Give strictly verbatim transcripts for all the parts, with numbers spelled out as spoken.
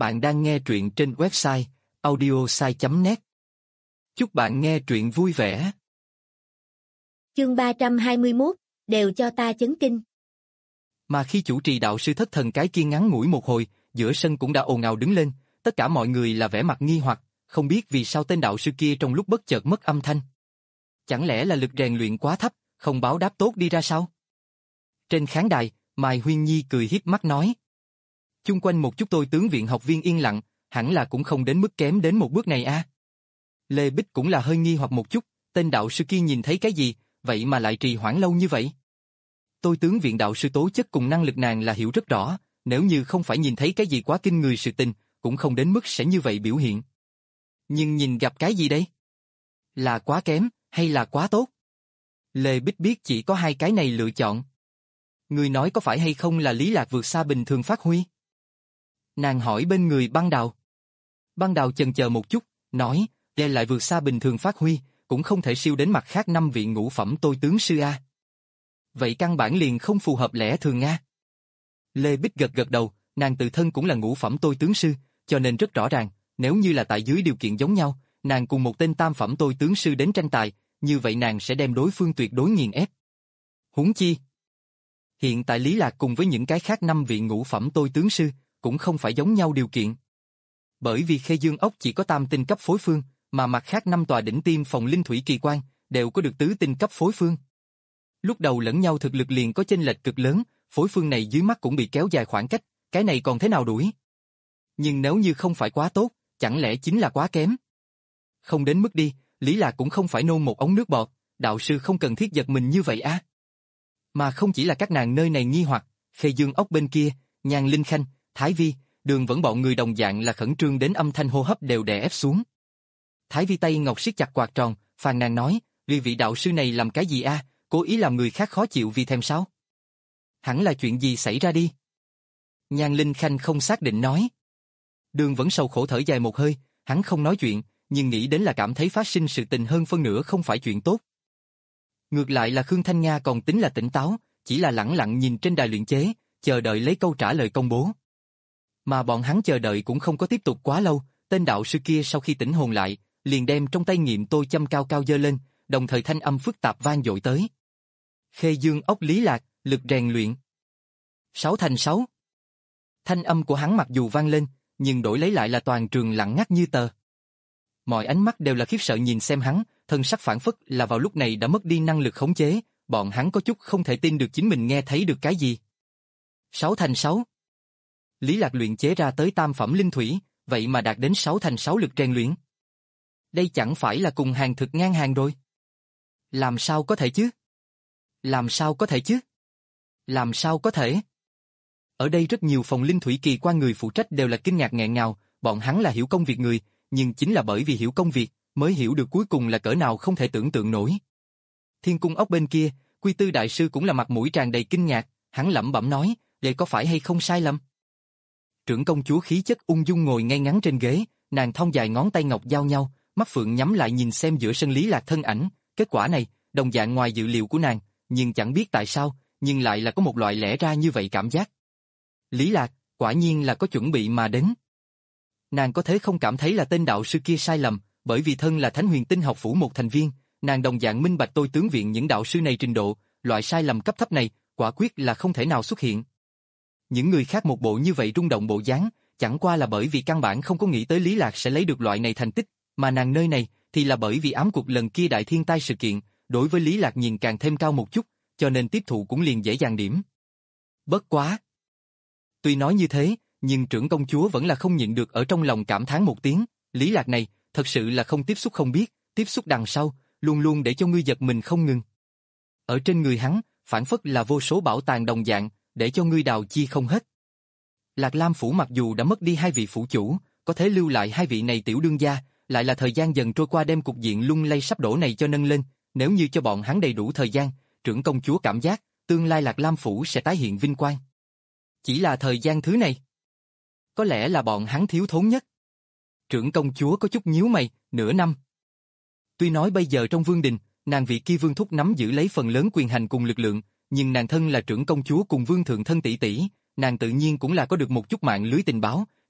Bạn đang nghe truyện trên website audiosai chấm net. Chúc bạn nghe truyện vui vẻ. Chương ba trăm hai mươi mốt, đều cho ta chấn kinh. Mà khi chủ trì đạo sư thất thần cái kia ngắn ngủi một hồi, giữa sân cũng đã ồn ào đứng lên, tất cả mọi người là vẻ mặt nghi hoặc, không biết vì sao tên đạo sư kia trong lúc bất chợt mất âm thanh. Chẳng lẽ là lực rèn luyện quá thấp, không báo đáp tốt đi ra sao? Trên khán đài, Mai Huyên Nhi cười hiếp mắt nói. Chung quanh một chút tôi tướng viện học viên yên lặng, hẳn là cũng không đến mức kém đến một bước này a. À. Lê Bích cũng là hơi nghi hoặc một chút, tên đạo sư kia nhìn thấy cái gì, vậy mà lại trì hoãn lâu như vậy? Tôi tướng viện đạo sư tố chất cùng năng lực nàng là hiểu rất rõ, nếu như không phải nhìn thấy cái gì quá kinh người sự tình, cũng không đến mức sẽ như vậy biểu hiện. Nhưng nhìn gặp cái gì đây? Là quá kém, hay là quá tốt? Lê Bích biết chỉ có hai cái này lựa chọn. Người nói có phải hay không là Lý Lạc vượt xa bình thường phát huy? Nàng hỏi bên người Băng Đào. Băng Đào chần chờ một chút, nói, đây lại vượt xa bình thường phát huy, cũng không thể siêu đến mặt khác năm vị ngũ phẩm tôi tướng sư a. Vậy căn bản liền không phù hợp lẽ thường a. Lê Bích gật gật đầu, nàng tự thân cũng là ngũ phẩm tôi tướng sư, cho nên rất rõ ràng, nếu như là tại dưới điều kiện giống nhau, nàng cùng một tên tam phẩm tôi tướng sư đến tranh tài, như vậy nàng sẽ đem đối phương tuyệt đối nghiền ép. Huống chi, hiện tại Lý Lạc cùng với những cái khác năm vị ngũ phẩm tôi tướng sư, cũng không phải giống nhau điều kiện. Bởi vì Khê Dương Ốc chỉ có tam tinh cấp phối phương, mà mặt khác năm tòa đỉnh tiêm phòng linh thủy kỳ quan, đều có được tứ tinh cấp phối phương. Lúc đầu lẫn nhau thực lực liền có chênh lệch cực lớn, phối phương này dưới mắt cũng bị kéo dài khoảng cách, cái này còn thế nào đuổi? Nhưng nếu như không phải quá tốt, chẳng lẽ chính là quá kém? Không đến mức đi, Lý Lạc cũng không phải nôn một ống nước bọt, đạo sư không cần thiết giật mình như vậy á. À? Mà không chỉ là các nàng nơi này nghi hoặc, Khê Dương Ốc bên kia, Nhan Linh Khanh, Thái Vi, Đường Vẫn bọn người đồng dạng là khẩn trương đến âm thanh hô hấp đều đè ép xuống. Thái Vi tay ngọc siết chặt quạt tròn, phàn nàn nói, "Vì vị đạo sư này làm cái gì a? À? Cố ý làm người khác khó chịu vì thèm sao? Hẳn là chuyện gì xảy ra đi?" Nhan Linh Khanh không xác định nói. Đường Vẫn sầu khổ thở dài một hơi, hắn không nói chuyện, nhưng nghĩ đến là cảm thấy phát sinh sự tình hơn phân nửa không phải chuyện tốt. Ngược lại là Khương Thanh Nga còn tính là tỉnh táo, chỉ là lẳng lặng nhìn trên đài luyện chế, chờ đợi lấy câu trả lời công bố. Mà bọn hắn chờ đợi cũng không có tiếp tục quá lâu, tên đạo sư kia sau khi tỉnh hồn lại, liền đem trong tay nghiệm tôi châm cao cao giơ lên, đồng thời thanh âm phức tạp vang dội tới. Khê Dương Ốc Lý Lạc, lực rèn luyện. Sáu thành sáu. Thanh âm của hắn mặc dù vang lên, nhưng đổi lấy lại là toàn trường lặng ngắt như tờ. Mọi ánh mắt đều là khiếp sợ nhìn xem hắn, thân sắc phản phất là vào lúc này đã mất đi năng lực khống chế, bọn hắn có chút không thể tin được chính mình nghe thấy được cái gì. Sáu thành sáu. Lý Lạc luyện chế ra tới tam phẩm linh thủy, vậy mà đạt đến sáu thành sáu lực rèn luyện. Đây chẳng phải là cùng hàng thực ngang hàng rồi. Làm sao có thể chứ? Làm sao có thể chứ? Làm sao có thể? Ở đây rất nhiều phòng linh thủy kỳ quan người phụ trách đều là kinh ngạc nghẹn ngào, bọn hắn là hiểu công việc người, nhưng chính là bởi vì hiểu công việc, mới hiểu được cuối cùng là cỡ nào không thể tưởng tượng nổi. Thiên Cung Ốc bên kia, Quy Tư đại sư cũng là mặt mũi tràn đầy kinh ngạc, hắn lẩm bẩm nói, đây có phải hay không sai lầm? Trưởng công chúa khí chất ung dung ngồi ngay ngắn trên ghế, nàng thon dài ngón tay ngọc giao nhau, mắt phượng nhắm lại nhìn xem giữa sân Lý Lạc thân ảnh, kết quả này, đồng dạng ngoài dự liệu của nàng, nhưng chẳng biết tại sao, nhưng lại là có một loại lẽ ra như vậy cảm giác. Lý Lạc, quả nhiên là có chuẩn bị mà đến. Nàng có thể không cảm thấy là tên đạo sư kia sai lầm, bởi vì thân là Thánh Huyền Tinh học phủ một thành viên, nàng đồng dạng minh bạch tôi tướng viện những đạo sư này trình độ, loại sai lầm cấp thấp này, quả quyết là không thể nào xuất hiện. Những người khác một bộ như vậy rung động bộ dáng, chẳng qua là bởi vì căn bản không có nghĩ tới Lý Lạc sẽ lấy được loại này thành tích, mà nàng nơi này thì là bởi vì ám cuộc lần kia đại thiên tai sự kiện, đối với Lý Lạc nhìn càng thêm cao một chút, cho nên tiếp thụ cũng liền dễ dàng điểm. Bất quá. Tuy nói như thế, nhưng trưởng công chúa vẫn là không nhịn được ở trong lòng cảm thán một tiếng, Lý Lạc này, thật sự là không tiếp xúc không biết, tiếp xúc đằng sau, luôn luôn để cho ngươi giật mình không ngừng. Ở trên người hắn, phản phất là vô số bảo tàng đồng dạng, để cho ngươi đào chi không hết. Lạc Lam phủ mặc dù đã mất đi hai vị phủ chủ, có thể lưu lại hai vị này tiểu đương gia, lại là thời gian dần trôi qua đem cục diện lung lay sắp đổ này cho nâng lên, nếu như cho bọn hắn đầy đủ thời gian, trưởng công chúa cảm giác, tương lai Lạc Lam phủ sẽ tái hiện vinh quang. Chỉ là thời gian thứ này, có lẽ là bọn hắn thiếu thốn nhất. Trưởng công chúa có chút nhíu mày, nửa năm. Tuy nói bây giờ trong vương đình, nàng vị kia vương thúc nắm giữ lấy phần lớn quyền hành cùng lực lượng, nhưng nàng thân là trưởng công chúa cùng vương thượng thân tỷ tỷ, nàng tự nhiên cũng là có được một chút mạng lưới tình báo,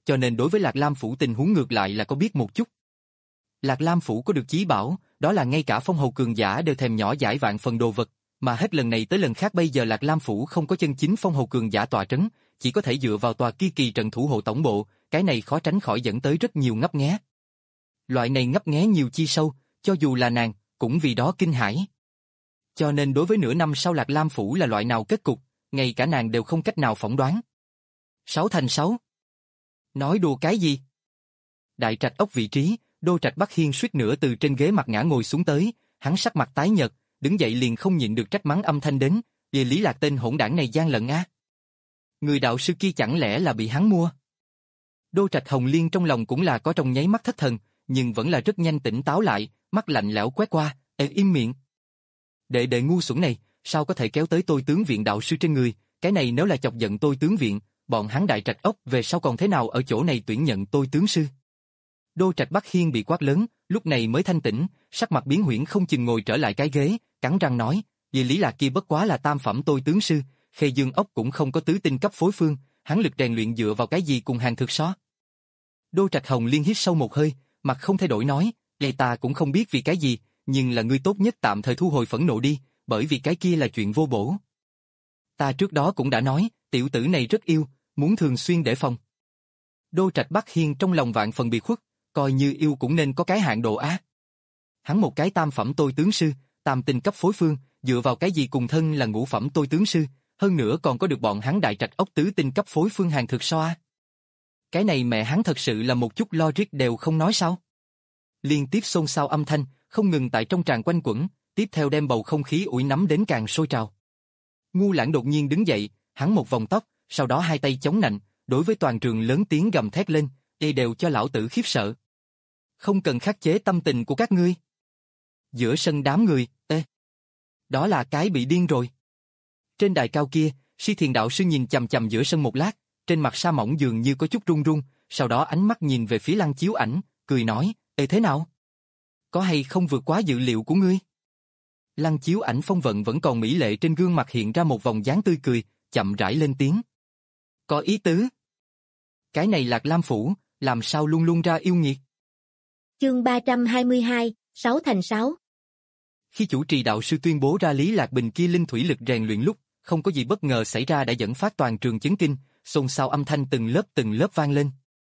cho nên đối với Lạc Lam Phủ tình huống ngược lại là có biết một chút. Lạc Lam Phủ có được chí bảo, đó là ngay cả phong hầu cường giả đều thèm nhỏ dãi vạn phần đồ vật, mà hết lần này tới lần khác bây giờ Lạc Lam Phủ không có chân chính phong hầu cường giả tọa trấn, chỉ có thể dựa vào tòa kia kỳ trận thủ hộ tổng bộ, cái này khó tránh khỏi dẫn tới rất nhiều ngấp nghé. Loại này ngấp nghé nhiều chi sâu, cho dù là nàng, cũng vì đó kinh hãi. Cho nên đối với nửa năm sau Lạc Lam Phủ là loại nào kết cục, ngay cả nàng đều không cách nào phỏng đoán. Sáu thành sáu. Nói đùa cái gì? Đại trạch ốc vị trí, Đô Trạch Bắc Hiên suýt nữa từ trên ghế mặt ngã ngồi xuống tới, hắn sắc mặt tái nhợt, đứng dậy liền không nhịn được trách mắng âm thanh đến, "Vì Lý Lạc tên hỗn đảng này gian lận a. Người đạo sư kia chẳng lẽ là bị hắn mua?" Đô Trạch Hồng Liên trong lòng cũng là có trong nháy mắt thất thần, nhưng vẫn là rất nhanh tỉnh táo lại, mắt lạnh lẽo quét qua, "Ê im miệng. Đệ đệ ngu xuẩn này, sao có thể kéo tới tôi tướng viện đạo sư trên người, cái này nếu là chọc giận tôi tướng viện, bọn hắn Đại Trạch ốc về sau còn thế nào ở chỗ này tuyển nhận tôi tướng sư?" Đô Trạch Bắc Hiên bị quát lớn, lúc này mới thanh tỉnh, sắc mặt biến huyễn không chừng ngồi trở lại cái ghế, cắn răng nói, "Vì Lý Lạc kia bất quá là tam phẩm tôi tướng sư, Khê Dương ốc cũng không có tứ tinh cấp phối phương, hắn lực rèn luyện dựa vào cái gì cùng hàng thực so?" Đô Trạch Hồng Liên hít sâu một hơi, mặt không thay đổi nói, "Vậy ta cũng không biết vì cái gì, nhưng là ngươi tốt nhất tạm thời thu hồi phẫn nộ đi, bởi vì cái kia là chuyện vô bổ. Ta trước đó cũng đã nói, tiểu tử này rất yêu, muốn thường xuyên để phòng." Đô Trạch Bắc Hiên trong lòng vạn phần bị khuất, coi như yêu cũng nên có cái hạn độ á. Hắn một cái tam phẩm tôi tướng sư, tam tinh cấp phối phương, dựa vào cái gì cùng thân là ngũ phẩm tôi tướng sư, hơn nữa còn có được bọn hắn Đại Trạch ốc tứ tinh cấp phối phương hàng thực so a. Cái này mẹ hắn thật sự là một chút logic đều không nói sao. Liên tiếp xôn xao âm thanh, không ngừng tại trong tràng quanh quẩn, tiếp theo đem bầu không khí ủi nắm đến càng sôi trào. Ngu Lãng đột nhiên đứng dậy, hắn một vòng tóc, sau đó hai tay chống nạnh, đối với toàn trường lớn tiếng gầm thét lên, "Ê đều cho lão tử khiếp sợ. Không cần khắc chế tâm tình của các ngươi." Giữa sân đám người, ê, đó là cái bị điên rồi. Trên đài cao kia, Si Thiền đạo sư nhìn chằm chằm giữa sân một lát, trên mặt sa mỏng dường như có chút run run, sau đó ánh mắt nhìn về phía Lăng Chiếu Ảnh, cười nói, "Ê thế nào? Có hay không vượt quá dự liệu của ngươi?" Lăng Chiếu Ảnh phong vận vẫn còn mỹ lệ trên gương mặt hiện ra một vòng dáng tươi cười, chậm rãi lên tiếng. "Có ý tứ. Cái này Lạc Lam Phủ, làm sao luôn luôn ra yêu nghiệt." Chương ba trăm hai mươi hai, sáu thành sáu. Khi chủ trì đạo sư tuyên bố ra Lý Lạc Bình kia linh thủy lực rèn luyện lúc, không có gì bất ngờ xảy ra đã dẫn phát toàn trường chấn kinh, xôn xao âm thanh từng lớp từng lớp vang lên.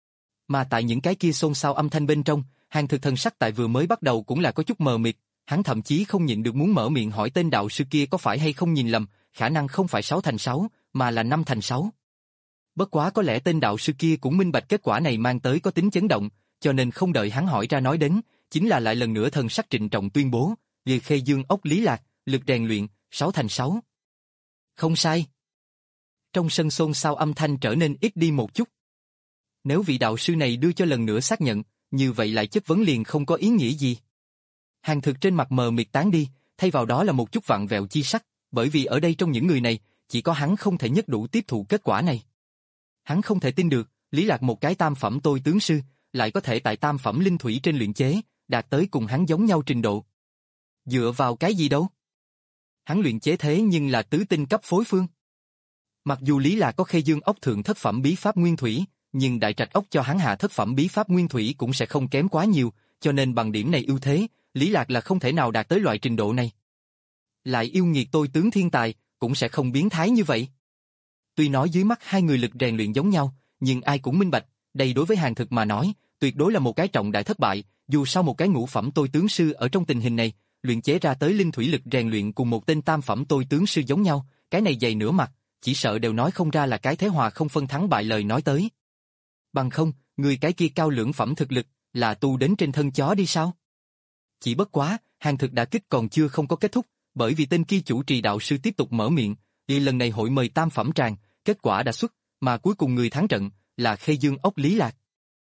Mà tại những cái kia xôn xao âm thanh bên trong, Hàng Thực thần sắc tại vừa mới bắt đầu cũng là có chút mờ mịt, hắn thậm chí không nhịn được muốn mở miệng hỏi tên đạo sư kia có phải hay không nhìn lầm, khả năng không phải sáu thành sáu, mà là năm thành sáu. Bất quá có lẽ tên đạo sư kia cũng minh bạch kết quả này mang tới có tính chấn động, cho nên không đợi hắn hỏi ra nói đến, chính là lại lần nữa thần sắc trịnh trọng tuyên bố, "Liệt Khê Dương ốc Lý Lạc, lực rèn luyện, sáu thành sáu." Không sai. Trong sân xôn xao âm thanh trở nên ít đi một chút. Nếu vị đạo sư này đưa cho lần nữa xác nhận, như vậy lại chất vấn liền không có ý nghĩa gì. Hàng Thực trên mặt mờ mịt tán đi, thay vào đó là một chút vặn vẹo chi sắc, bởi vì ở đây trong những người này, chỉ có hắn không thể nhất đủ tiếp thụ kết quả này. Hắn không thể tin được, Lý Lạc một cái tam phẩm tôi tướng sư, lại có thể tại tam phẩm linh thủy trên luyện chế, đạt tới cùng hắn giống nhau trình độ. Dựa vào cái gì đâu? Hắn luyện chế thế nhưng là tứ tinh cấp phối phương. Mặc dù Lý Lạc có Khê Dương ốc thượng thất phẩm bí pháp nguyên thủy, nhưng Đại Trạch ốc cho hắn hạ thất phẩm bí pháp nguyên thủy cũng sẽ không kém quá nhiều, cho nên bằng điểm này ưu thế, Lý Lạc là không thể nào đạt tới loại trình độ này. Lại yêu nghiệt tôi tướng thiên tài, cũng sẽ không biến thái như vậy. Tuy nói dưới mắt hai người lực rèn luyện giống nhau, nhưng ai cũng minh bạch, đây đối với Hàng Thực mà nói, tuyệt đối là một cái trọng đại thất bại, dù sao một cái ngũ phẩm tôi tướng sư ở trong tình hình này, luyện chế ra tới linh thủy lực rèn luyện cùng một tên tam phẩm tôi tướng sư giống nhau, cái này dày nửa mặt, chỉ sợ đều nói không ra là cái thế hòa không phân thắng bại lời nói tới. Bằng không, người cái kia cao lưỡng phẩm thực lực, là tu đến trên thân chó đi sao? Chỉ bất quá, Hàng Thực đả kích còn chưa không có kết thúc, bởi vì tên kia chủ trì đạo sư tiếp tục mở miệng, vì lần này hội mời tam phẩm tràng, kết quả đã xuất, mà cuối cùng người thắng trận là Khê Dương ốc Lý Lạc.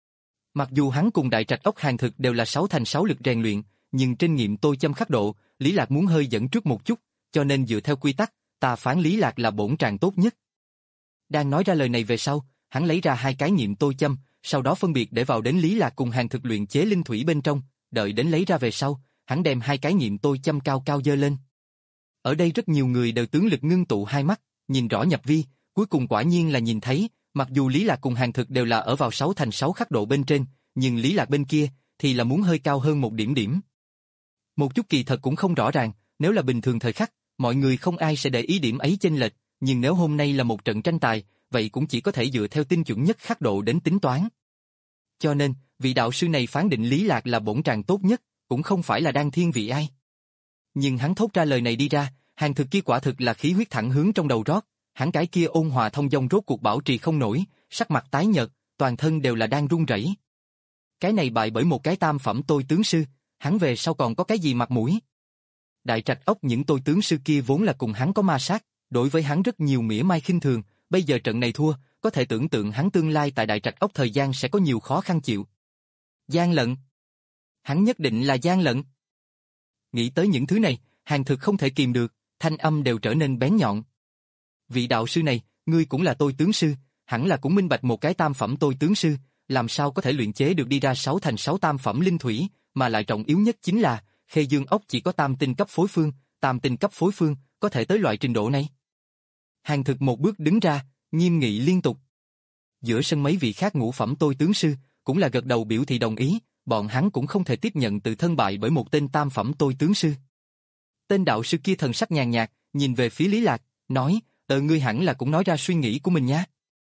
Mặc dù hắn cùng Đại Trạch ốc Hàng Thực đều là sáu thành sáu lực rèn luyện, nhưng trên nghiệm tôi châm khắc độ, Lý Lạc muốn hơi dẫn trước một chút, cho nên dựa theo quy tắc, ta phán Lý Lạc là bổn tràng tốt nhất. Đang nói ra lời này về sau, hắn lấy ra hai cái nghiệm tôi châm, sau đó phân biệt để vào đến Lý Lạc cùng Hàng Thực luyện chế linh thủy bên trong, đợi đến lấy ra về sau, hắn đem hai cái nghiệm tôi châm cao cao giơ lên. Ở đây rất nhiều người đều tướng lực ngưng tụ hai mắt, nhìn rõ nhập vi, cuối cùng quả nhiên là nhìn thấy, mặc dù Lý Lạc cùng Hàn Thực đều là ở vào sáu thành sáu khắc độ bên trên, nhưng Lý Lạc bên kia thì là muốn hơi cao hơn một điểm điểm. Một chút kỳ thật cũng không rõ ràng, nếu là bình thường thời khắc, mọi người không ai sẽ để ý điểm ấy chênh lệch, nhưng nếu hôm nay là một trận tranh tài, vậy cũng chỉ có thể dựa theo tinh chuẩn nhất khắc độ đến tính toán. Cho nên, vị đạo sư này phán định Lý Lạc là bổn tràng tốt nhất, cũng không phải là đang thiên vị ai. Nhưng hắn thốt ra lời này đi ra, Hàn Thực kia quả thực là khí huyết thẳng hướng trong đầu rót, hắn cái kia ôn hòa thông dong rốt cuộc bảo trì không nổi, sắc mặt tái nhợt, toàn thân đều là đang run rẩy. Cái này bại bởi một cái tam phẩm tôi tướng sư, hắn về sau còn có cái gì mặt mũi? Đại trạch ốc những tôi tướng sư kia vốn là cùng hắn có ma sát, đối với hắn rất nhiều mỉa mai khinh thường, bây giờ trận này thua, có thể tưởng tượng hắn tương lai tại đại trạch ốc thời gian sẽ có nhiều khó khăn chịu. Gian lận. Hắn nhất định là gian lận. Nghĩ tới những thứ này, Hàn Thực không thể kìm được, thanh âm đều trở nên bén nhọn. Vị đạo sư này, ngươi cũng là tôi tướng sư, hẳn là cũng minh bạch một cái tam phẩm tôi tướng sư, làm sao có thể luyện chế được đi ra sáu thành sáu tam phẩm linh thủy, mà lại trọng yếu nhất chính là, Khê Dương ốc chỉ có tam tinh cấp phối phương, tam tinh cấp phối phương, có thể tới loại trình độ này. Hàn Thực một bước đứng ra, nghiêm nghị liên tục. Giữa sân mấy vị khác ngũ phẩm tôi tướng sư, cũng là gật đầu biểu thị đồng ý, bọn hắn cũng không thể tiếp nhận tự thân bại bởi một tên tam phẩm tôi tướng sư. Tên đạo sư kia thần sắc nhàn nhạt, nhìn về phía Lý Lạc, nói, ờ ngươi hẳn là cũng nói ra suy nghĩ của mình nha.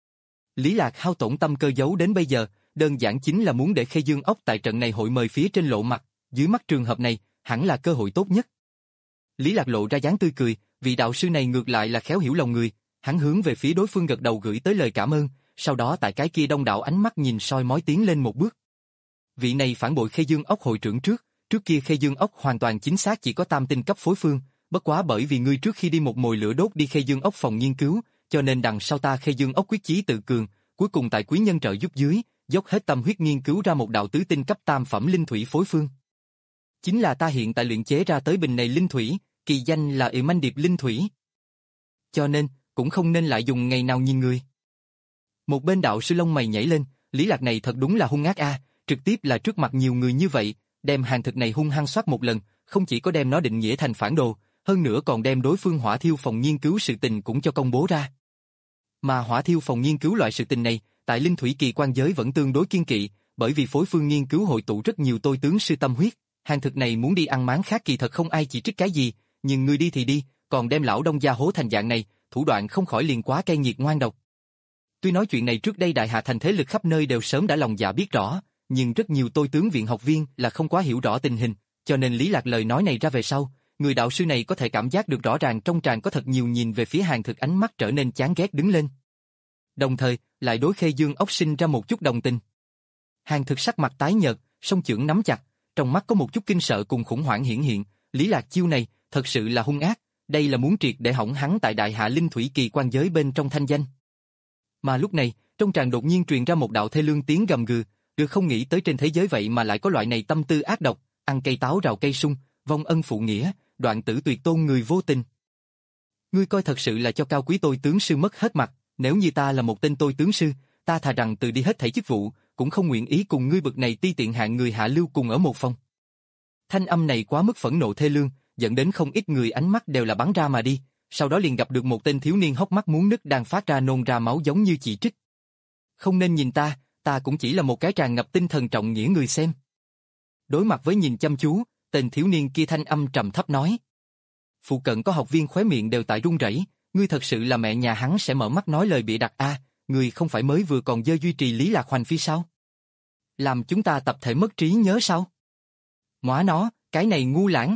Lý Lạc hao tổn tâm cơ giấu đến bây giờ, đơn giản chính là muốn để Khê Dương ốc tại trận này hội mời phía trên lộ mặt, dưới mắt trường hợp này, hẳn là cơ hội tốt nhất. Lý Lạc lộ ra dáng tươi cười, vị đạo sư này ngược lại là khéo hiểu lòng người, hắn hướng về phía đối phương gật đầu gửi tới lời cảm ơn, sau đó tại cái kia đông đảo ánh mắt nhìn soi mói tiến lên một bước. Vị này phản bội Khê Dương ốc hội trưởng trước, trước kia Khê Dương ốc hoàn toàn chính xác chỉ có tam tinh cấp phối phương, bất quá bởi vì ngươi trước khi đi một mồi lửa đốt đi Khê Dương ốc phòng nghiên cứu, cho nên đằng sau ta Khê Dương ốc quyết chí tự cường, cuối cùng tại quý nhân trợ giúp dưới, dốc hết tâm huyết nghiên cứu ra một đạo tứ tinh cấp tam phẩm linh thủy phối phương. Chính là ta hiện tại luyện chế ra tới bình này linh thủy, kỳ danh là Ỷ Manh Điệp linh thủy. Cho nên, cũng không nên lại dùng ngày nào nhìn người. Một bên đạo sư lông mày nhảy lên, Lý Lạc này thật đúng là hung ác a, trực tiếp là trước mặt nhiều người như vậy, đem Hàn Thực này hung hăng soát một lần, không chỉ có đem nó định nghĩa thành phản đồ, hơn nữa còn đem đối phương hỏa thiêu phòng nghiên cứu sự tình cũng cho công bố ra. Mà hỏa thiêu phòng nghiên cứu loại sự tình này, tại linh thủy kỳ quan giới vẫn tương đối kiên kỵ, bởi vì phối phương nghiên cứu hội tụ rất nhiều tôi tướng sư tâm huyết, Hàn Thực này muốn đi ăn máng khác kỳ thật không ai chỉ trích cái gì, nhưng ngươi đi thì đi, còn đem lão đông gia hố thành dạng này, thủ đoạn không khỏi liền quá cay nghiệt ngoan độc. Tuy nói chuyện này trước đây đại hạ thành thế lực khắp nơi đều sớm đã lòng dạ biết rõ, nhưng rất nhiều tôi tướng viện học viên là không quá hiểu rõ tình hình, cho nên Lý Lạc lời nói này ra về sau, người đạo sư này có thể cảm giác được rõ ràng trong tràng có thật nhiều nhìn về phía Hàn Thực ánh mắt trở nên chán ghét đứng lên. Đồng thời, lại đối Khê Dương ốc sinh ra một chút đồng tình. Hàn Thực sắc mặt tái nhợt, song chưởng nắm chặt, trong mắt có một chút kinh sợ cùng khủng hoảng hiển hiện, Lý Lạc chiêu này, thật sự là hung ác, đây là muốn triệt để hỏng hắn tại đại hạ linh thủy kỳ quan giới bên trong thanh danh. Mà lúc này, trong tràng đột nhiên truyền ra một đạo thê lương tiếng gầm gừ, được không nghĩ tới trên thế giới vậy mà lại có loại này tâm tư ác độc, ăn cây táo rào cây sung, vong ân phụ nghĩa, đoạn tử tuyệt tôn người vô tình. Ngươi coi thật sự là cho cao quý tôi tướng sư mất hết mặt, nếu như ta là một tên tôi tướng sư, ta thà rằng từ đi hết thảy chức vụ, cũng không nguyện ý cùng ngươi bực này ti tiện hạng người hạ lưu cùng ở một phòng. Thanh âm này quá mức phẫn nộ thê lương, dẫn đến không ít người ánh mắt đều là bắn ra mà đi, sau đó liền gặp được một tên thiếu niên hốc mắt muốn nứt đang phát ra nôn ra máu giống như chỉ trích. Không nên nhìn ta, ta cũng chỉ là một cái tràn ngập tinh thần trọng nghĩa người xem. Đối mặt với nhìn chăm chú, tên thiếu niên kia thanh âm trầm thấp nói. Phụ cận có học viên khóe miệng đều tại run rẩy, ngươi thật sự là mẹ nhà hắn sẽ mở mắt nói lời bịa đặt a, à, ngươi không phải mới vừa còn dơ duy trì Lý Lạc Hoành phi sao? Làm chúng ta tập thể mất trí nhớ sao? Móa nó, cái này ngu lãng.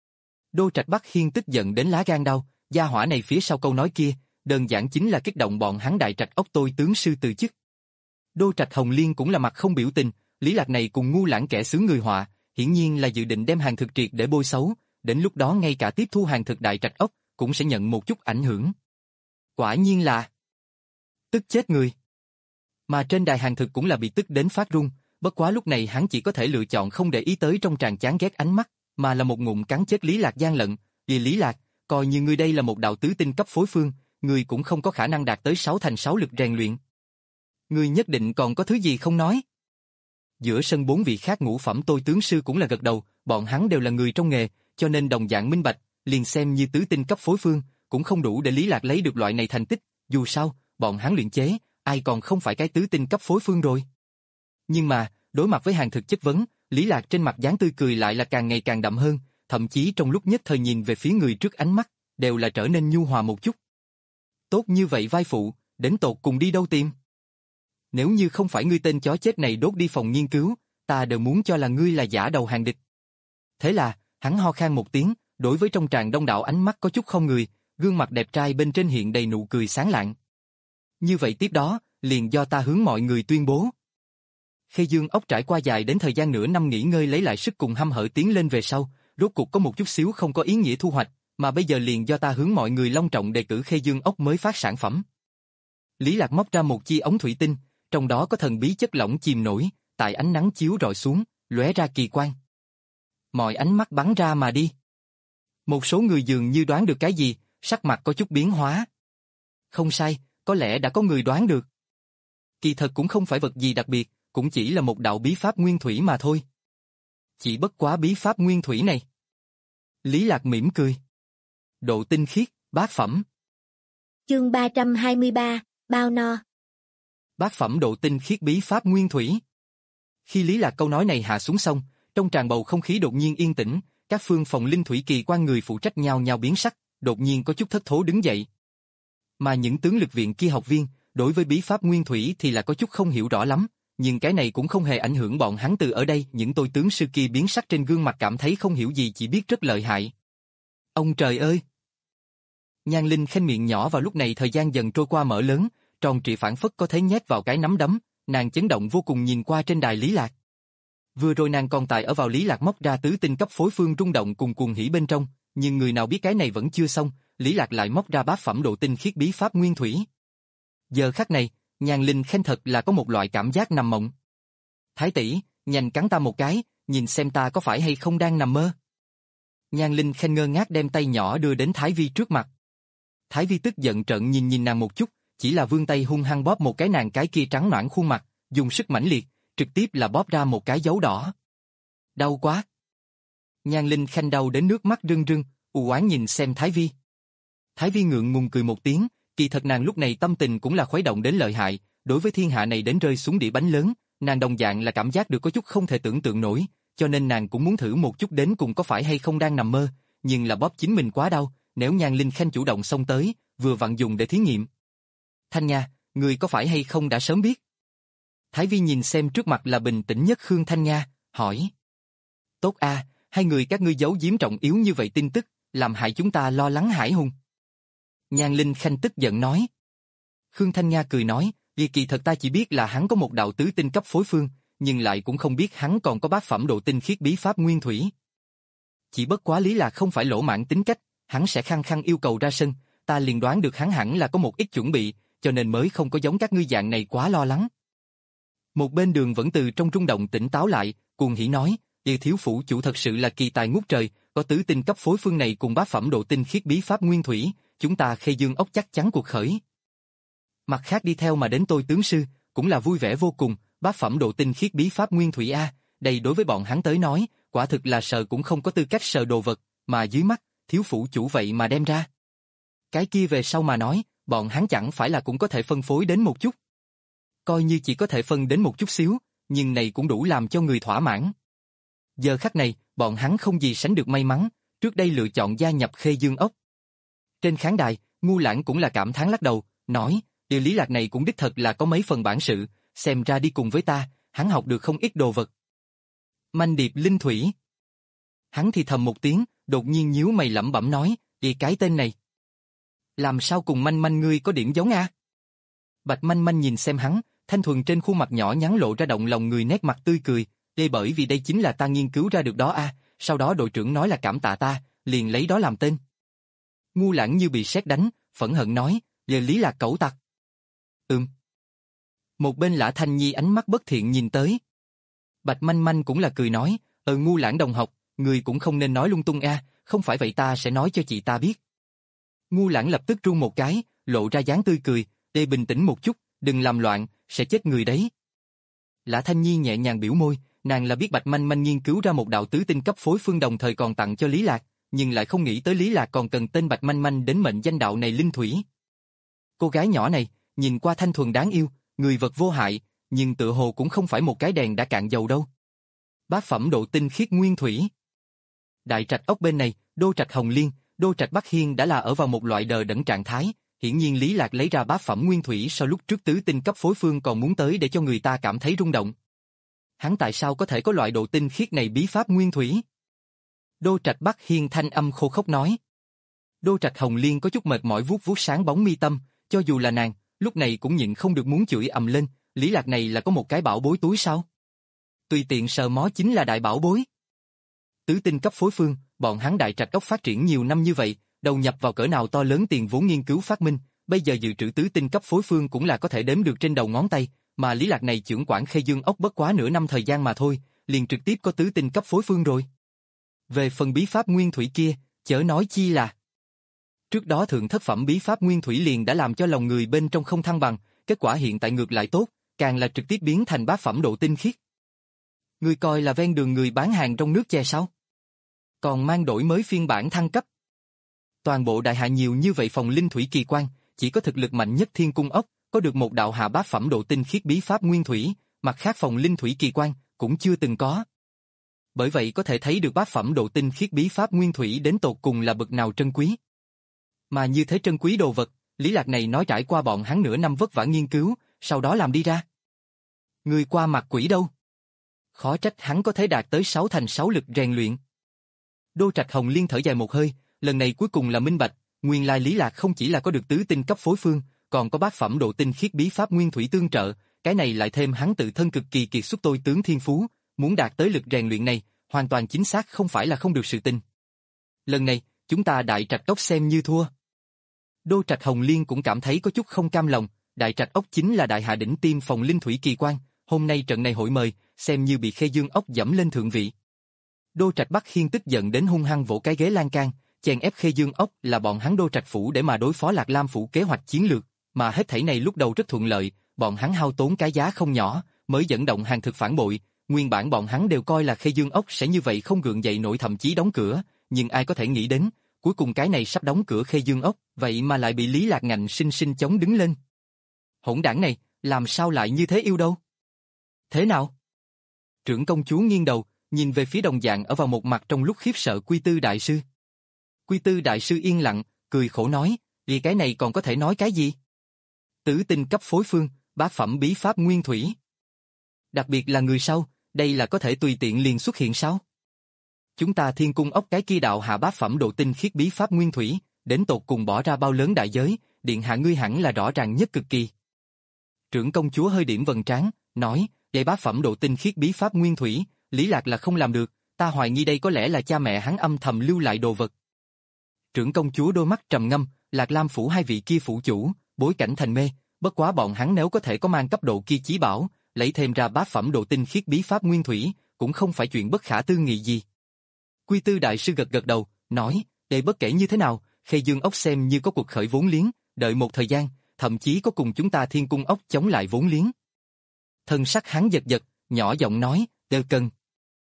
Đô Trạch Bắc Hiên tức giận đến lá gan đau, gia hỏa này phía sau câu nói kia, đơn giản chính là kích động bọn hắn đại trạch ốc tôi tướng sư từ chức. Đô Trạch Hồng Liên cũng là mặt không biểu tình, Lý Lạc này cùng ngu lãng kẻ xứ người họa, hiển nhiên là dự định đem Hàn Thực triệt để bôi xấu, đến lúc đó ngay cả tiếp thu Hàn Thực đại trạch ốc cũng sẽ nhận một chút ảnh hưởng. Quả nhiên là tức chết người. Mà trên đài Hàn Thực cũng là bị tức đến phát run, bất quá lúc này hắn chỉ có thể lựa chọn không để ý tới trong tràng chán ghét ánh mắt, mà là một ngụm cắn chết Lý Lạc gian lận, vì Lý Lạc, coi như ngươi đây là một đạo tứ tinh cấp phối phương, ngươi cũng không có khả năng đạt tới sáu thành sáu lực rèn luyện. Ngươi nhất định còn có thứ gì không nói? Giữa sân bốn vị khác ngũ phẩm tôi tướng sư cũng là gật đầu, bọn hắn đều là người trong nghề, cho nên đồng dạng minh bạch, liền xem như tứ tinh cấp phối phương, cũng không đủ để Lý Lạc lấy được loại này thành tích, dù sao, bọn hắn luyện chế, ai còn không phải cái tứ tinh cấp phối phương rồi. Nhưng mà, đối mặt với hàng thực chất vấn, Lý Lạc trên mặt dáng tươi cười lại là càng ngày càng đậm hơn, thậm chí trong lúc nhất thời nhìn về phía người trước ánh mắt, đều là trở nên nhu hòa một chút. Tốt như vậy vai phụ, đến tột cùng đi đâu tìm? Nếu như không phải ngươi tên chó chết này đốt đi phòng nghiên cứu, ta đều muốn cho là ngươi là giả đầu hàng địch. Thế là, hắn ho khan một tiếng, đối với trong tràng đông đảo ánh mắt có chút không người, gương mặt đẹp trai bên trên hiện đầy nụ cười sáng lạng. Như vậy tiếp đó, liền do ta hướng mọi người tuyên bố. Khê Dương ốc trải qua dài đến thời gian nửa năm nghỉ ngơi lấy lại sức cùng hăm hở tiến lên về sau, rốt cuộc có một chút xíu không có ý nghĩa thu hoạch, mà bây giờ liền do ta hướng mọi người long trọng đề cử Khê Dương ốc mới phát sản phẩm. Lý Lạc móc ra một chi ống thủy tinh, trong đó có thần bí chất lỏng chìm nổi, tại ánh nắng chiếu rọi xuống, lóe ra kỳ quang. Mọi ánh mắt bắn ra mà đi. Một số người dường như đoán được cái gì, sắc mặt có chút biến hóa. Không sai, có lẽ đã có người đoán được. Kỳ thật cũng không phải vật gì đặc biệt, cũng chỉ là một đạo bí pháp nguyên thủy mà thôi. Chỉ bất quá bí pháp nguyên thủy này. Lý Lạc mỉm cười. Độ tinh khiết, bát phẩm. Chương ba trăm hai mươi ba, bao no. Bát phẩm độ tinh khiết bí pháp nguyên thủy. Khi Lý Lạc câu nói này hạ xuống xong, trong tràn bầu không khí đột nhiên yên tĩnh, các phương phòng linh thủy kỳ quan người phụ trách nhau nhau biến sắc, đột nhiên có chút thất thố đứng dậy. Mà những tướng lực viện kia học viên, đối với bí pháp nguyên thủy thì là có chút không hiểu rõ lắm, nhưng cái này cũng không hề ảnh hưởng bọn hắn. Từ ở đây, những tôi tướng sư kia biến sắc trên gương mặt cảm thấy không hiểu gì, chỉ biết rất lợi hại. Ông trời ơi! Nhan Linh khanh miệng nhỏ vào lúc này thời gian dần trôi qua mở lớn, tròn trịa phản phất có thể nhét vào cái nắm đấm, nàng chấn động vô cùng nhìn qua trên đài Lý Lạc. Vừa rồi nàng còn tại ở vào Lý Lạc móc ra tứ tinh cấp phối phương rung động cùng cuồng hỉ bên trong, nhưng người nào biết cái này vẫn chưa xong, Lý Lạc lại móc ra bát phẩm độ tinh khiết bí pháp nguyên thủy. Giờ khắc này, Nhan Linh khanh thật là có một loại cảm giác nằm mộng. Thái tỷ, nhanh cắn ta một cái, nhìn xem ta có phải hay không đang nằm mơ. Nhan Linh khanh ngơ ngác đem tay nhỏ đưa đến Thái Vi trước mặt. Thái Vi tức giận trợn nhìn nhìn nàng một chút, chỉ là vươn tay hung hăng bóp một cái nàng cái kia trắng nõn khuôn mặt, dùng sức mãnh liệt, trực tiếp là bóp ra một cái dấu đỏ. Đau quá. Nhan Linh khanh đau đến nước mắt rưng rưng, u oán nhìn xem Thái Vi. Thái Vi ngượng ngùng cười một tiếng, kỳ thật nàng lúc này tâm tình cũng là khuấy động đến lợi hại, đối với thiên hạ này đến rơi xuống đĩa bánh lớn, nàng đồng dạng là cảm giác được có chút không thể tưởng tượng nổi, cho nên nàng cũng muốn thử một chút đến cùng có phải hay không đang nằm mơ, nhưng là bóp chính mình quá đau, nếu Nhan Linh khanh chủ động xông tới, vừa vặn dùng để thí nghiệm. Thanh Nga, người có phải hay không đã sớm biết? Thái Vi nhìn xem trước mặt là bình tĩnh nhất Khương Thanh Nga, hỏi. Tốt a, hai người các ngươi giấu giếm trọng yếu như vậy tin tức, làm hại chúng ta lo lắng hãi hùng. Nhan Linh khanh tức giận nói. Khương Thanh Nga cười nói, vì kỳ thật ta chỉ biết là hắn có một đạo tứ tinh cấp phối phương, nhưng lại cũng không biết hắn còn có bát phẩm độ tinh khiết bí pháp nguyên thủy. Chỉ bất quá Lý Lạc không phải lỗ mãng tính cách, hắn sẽ khăng khăng yêu cầu ra sân, ta liền đoán được hắn hẳn là có một ít chuẩn bị, cho nên mới không có giống các ngươi dạng này quá lo lắng. Một bên Đường vẫn từ trong rung động tỉnh táo lại, cuồng hỉ nói, "Yêu thiếu phủ chủ thật sự là kỳ tài ngút trời, có tứ tinh cấp phối phương này cùng bát phẩm độ tinh khiết bí pháp nguyên thủy, chúng ta Khê Dương ốc chắc chắn cuộc khởi." Mặt khác đi theo mà đến tôi tướng sư, cũng là vui vẻ vô cùng, bát phẩm độ tinh khiết bí pháp nguyên thủy a, đây đối với bọn hắn tới nói, quả thực là sờ cũng không có tư cách sờ đồ vật, mà dưới mắt, thiếu phủ chủ vậy mà đem ra. Cái kia về sau mà nói, bọn hắn chẳng phải là cũng có thể phân phối đến một chút. Coi như chỉ có thể phân đến một chút xíu, nhưng này cũng đủ làm cho người thỏa mãn. Giờ khắc này, bọn hắn không gì sánh được may mắn, trước đây lựa chọn gia nhập Khê Dương ốc. Trên khán đài, Ngu Lãng cũng là cảm thán lắc đầu, nói, điều Lý Lạc này cũng đích thật là có mấy phần bản sự, xem ra đi cùng với ta, hắn học được không ít đồ vật. Manh điệp linh thủy. Hắn thì thầm một tiếng, đột nhiên nhíu mày lẩm bẩm nói, "Vì cái tên này, làm sao cùng Manh Manh ngươi có điểm giống a?" Bạch Manh Manh nhìn xem hắn, thanh thuần trên khuôn mặt nhỏ nhắn lộ ra động lòng người nét mặt tươi cười, "Đây bởi vì đây chính là ta nghiên cứu ra được đó a, sau đó đội trưởng nói là cảm tạ ta, liền lấy đó làm tên." Ngu Lãng như bị sét đánh, phẫn hận nói, "Giờ Lý Lạc cẩu tặc." Ừm. Một bên Lã Thanh Nhi ánh mắt bất thiện nhìn tới. Bạch Manh Manh cũng là cười nói, "Ờ Ngu Lãng đồng học, người cũng không nên nói lung tung a, không phải vậy ta sẽ nói cho chị ta biết." Ngu Lãng lập tức run một cái, lộ ra dáng tươi cười, "Đê bình tĩnh một chút, đừng làm loạn, sẽ chết người đấy." Lã Thanh Nhi nhẹ nhàng biểu môi, nàng là biết Bạch Manh Manh nghiên cứu ra một đạo tứ tinh cấp phối phương đồng thời còn tặng cho Lý Lạc, nhưng lại không nghĩ tới Lý Lạc còn cần tên Bạch Manh Manh đến mệnh danh đạo này linh thủy. Cô gái nhỏ này, nhìn qua thanh thuần đáng yêu, người vật vô hại, nhưng tự hồ cũng không phải một cái đèn đã cạn dầu đâu. Bát phẩm độ tinh khiết nguyên thủy. Đại trạch ốc bên này, đô trạch Hồng Liên, đô trạch Bắc Hiên đã là ở vào một loại đờ đẫn trạng thái, hiển nhiên Lý Lạc lấy ra bát phẩm nguyên thủy sau lúc trước tứ tinh cấp phối phương còn muốn tới để cho người ta cảm thấy rung động. Hắn tại sao có thể có loại độ tinh khiết này bí pháp nguyên thủy? Đô trạch Bắc Hiên thanh âm khô khốc nói. Đô trạch Hồng Liên có chút mệt mỏi vuốt vuốt sáng bóng mi tâm, cho dù là nàng, lúc này cũng nhịn không được muốn chửi ầm lên, Lý Lạc này là có một cái bảo bối túi sao? Tùy tiện sờ mó chính là đại bảo bối. Tứ tinh cấp phối phương, bọn hắn đại trạch ốc phát triển nhiều năm như vậy, đầu nhập vào cỡ nào to lớn tiền vốn nghiên cứu phát minh, bây giờ dự trữ tứ tinh cấp phối phương cũng là có thể đếm được trên đầu ngón tay, mà Lý Lạc này trưởng quản Khê Dương ốc bất quá nửa năm thời gian mà thôi, liền trực tiếp có tứ tinh cấp phối phương rồi. Về phần bí pháp nguyên thủy kia, chớ nói chi là. Trước đó thượng thất phẩm bí pháp nguyên thủy liền đã làm cho lòng người bên trong không thăng bằng, kết quả hiện tại ngược lại tốt, càng là trực tiếp biến thành bát phẩm độ tinh khiết. Người coi là ven đường người bán hàng trong nước chè sao? Còn mang đổi mới phiên bản thăng cấp. Toàn bộ đại hạ nhiều như vậy phòng linh thủy kỳ quan, chỉ có thực lực mạnh nhất Thiên Cung ốc, có được một đạo hạ bát phẩm độ tinh khiết bí pháp nguyên thủy, mặt khác phòng linh thủy kỳ quan, cũng chưa từng có. Bởi vậy có thể thấy được bát phẩm độ tinh khiết bí pháp nguyên thủy đến tột cùng là bậc nào trân quý. Mà như thế trân quý đồ vật, Lý Lạc này nói trải qua bọn hắn nửa năm vất vả nghiên cứu, sau đó làm đi ra. Người qua mặt quỷ đâu? Khó trách hắn có thể đạt tới sáu thành sáu lực rèn luyện. Đô trạch Hồng Liên thở dài một hơi, lần này cuối cùng là minh bạch, nguyên lai Lý Lạc không chỉ là có được tứ tinh cấp phối phương, còn có bát phẩm độ tinh khiết bí pháp nguyên thủy tương trợ, cái này lại thêm hắn tự thân cực kỳ kiệt xuất tôi tướng thiên phú, muốn đạt tới lực rèn luyện này, hoàn toàn chính xác không phải là không được sự tình. Lần này, chúng ta đại trạch ốc xem như thua. Đô trạch Hồng Liên cũng cảm thấy có chút không cam lòng, đại trạch ốc chính là đại hạ đỉnh tiêm phòng linh thủy kỳ quan, hôm nay trận này hội mời, xem như bị Khê Dương ốc dẫm lên thượng vị. Đô trạch Bắc Hiên tức giận đến hung hăng vỗ cái ghế lan can, chèn ép Khê Dương ốc là bọn hắn đô trạch phủ để mà đối phó Lạc Lam phủ kế hoạch chiến lược, mà hết thảy này lúc đầu rất thuận lợi, bọn hắn hao tốn cái giá không nhỏ, mới dẫn động hàng thực phản bội, nguyên bản bọn hắn đều coi là Khê Dương ốc sẽ như vậy không gượng dậy nổi thậm chí đóng cửa, nhưng ai có thể nghĩ đến, cuối cùng cái này sắp đóng cửa Khê Dương ốc, vậy mà lại bị Lý Lạc ngạnh sinh sinh chống đứng lên. Hỗn đảng này, làm sao lại như thế yêu đâu? Thế nào? Trưởng công chúa nghiêng đầu, nhìn về phía đồng dạng ở vào một mặt trong lúc khiếp sợ Quy Tư đại sư. Quy Tư đại sư yên lặng, cười khổ nói, vì cái này còn có thể nói cái gì? Tứ tinh cấp phối phương, bát phẩm bí pháp nguyên thủy. Đặc biệt là người sau, đây là có thể tùy tiện liền xuất hiện sao? Chúng ta Thiên Cung ốc cái kia đạo hạ bát phẩm độ tinh khiết bí pháp nguyên thủy, đến tột cùng bỏ ra bao lớn đại giới, điện hạ ngươi hẳn là rõ ràng nhất cực kỳ. Trưởng công chúa hơi điểm vầng trán, nói, vậy bát phẩm độ tinh khiết bí pháp nguyên thủy, Lý Lạc là không làm được, ta hoài nghi đây có lẽ là cha mẹ hắn âm thầm lưu lại đồ vật. Trưởng công chúa đôi mắt trầm ngâm, Lạc Lam phủ hai vị kia phủ chủ, bối cảnh thành mê, bất quá bọn hắn nếu có thể có mang cấp độ kia chí bảo, lấy thêm ra bát phẩm độ tinh khiết bí pháp nguyên thủy, cũng không phải chuyện bất khả tư nghị gì. Quy Tư đại sư gật gật đầu, nói, đây bất kể như thế nào, Khê Dương ốc xem như có cuộc khởi vốn liếng, đợi một thời gian, thậm chí có cùng chúng ta Thiên Cung ốc chống lại vốn liếng. Thân sắc hắn giật giật, nhỏ giọng nói, đều cần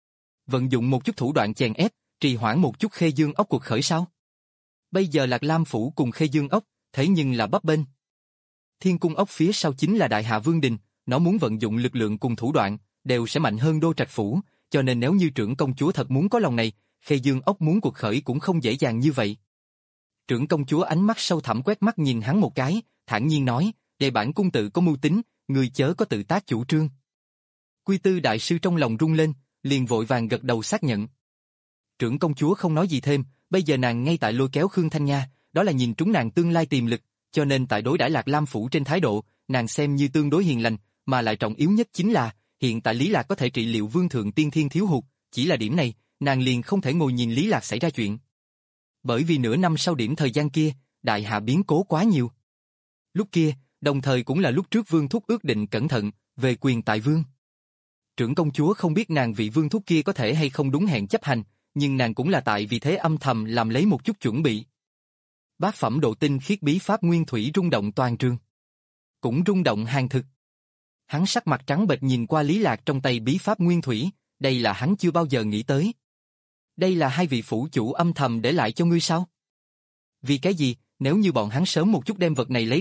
vận dụng một chút thủ đoạn chèn ép, trì hoãn một chút Khê Dương ốc cuộc khởi sao? Bây giờ Lạc Lam phủ cùng Khê Dương ốc, thế nhưng là bấp bênh. Thiên Cung ốc phía sau chính là Đại Hạ Vương Đình, nó muốn vận dụng lực lượng cùng thủ đoạn, đều sẽ mạnh hơn Đô Trạch phủ, cho nên nếu như trưởng công chúa thật muốn có lòng này, Khê Dương ốc muốn cuộc khởi cũng không dễ dàng như vậy. Trưởng công chúa ánh mắt sâu thẳm quét mắt nhìn hắn một cái, thản nhiên nói, để bản cung tự có mưu tính, người chớ có tự tác chủ trương. Quy Tư đại sư trong lòng rung lên, liền vội vàng gật đầu xác nhận. Trưởng công chúa không nói gì thêm, bây giờ nàng ngay tại lôi kéo Khương Thanh Nha, đó là nhìn trúng nàng tương lai tiềm lực, cho nên tại đối đãi Lạc Lam phủ trên thái độ, nàng xem như tương đối hiền lành, mà lại trọng yếu nhất chính là, hiện tại Lý Lạc có thể trị liệu vương thượng tiên thiên thiếu hụt, chỉ là điểm này, nàng liền không thể ngồi nhìn Lý Lạc xảy ra chuyện. Bởi vì nửa năm sau điểm thời gian kia, đại hạ biến cố quá nhiều. Lúc kia, đồng thời cũng là lúc trước vương thúc ước định cẩn thận, về quyền tại vương. Trưởng công chúa không biết nàng vị vương thúc kia có thể hay không đúng hẹn chấp hành, nhưng nàng cũng là tại vì thế âm thầm làm lấy một chút chuẩn bị. Bát phẩm độ tinh khiết bí pháp nguyên thủy rung động toàn trường. Cũng rung động hàng thực. Hắn sắc mặt trắng bệch nhìn qua Lý Lạc trong tay bí pháp nguyên thủy, đây là hắn chưa bao giờ nghĩ tới. Đây là hai vị phủ chủ âm thầm để lại cho ngươi sao? Vì cái gì, nếu như bọn hắn sớm một chút đem vật này lấy ra,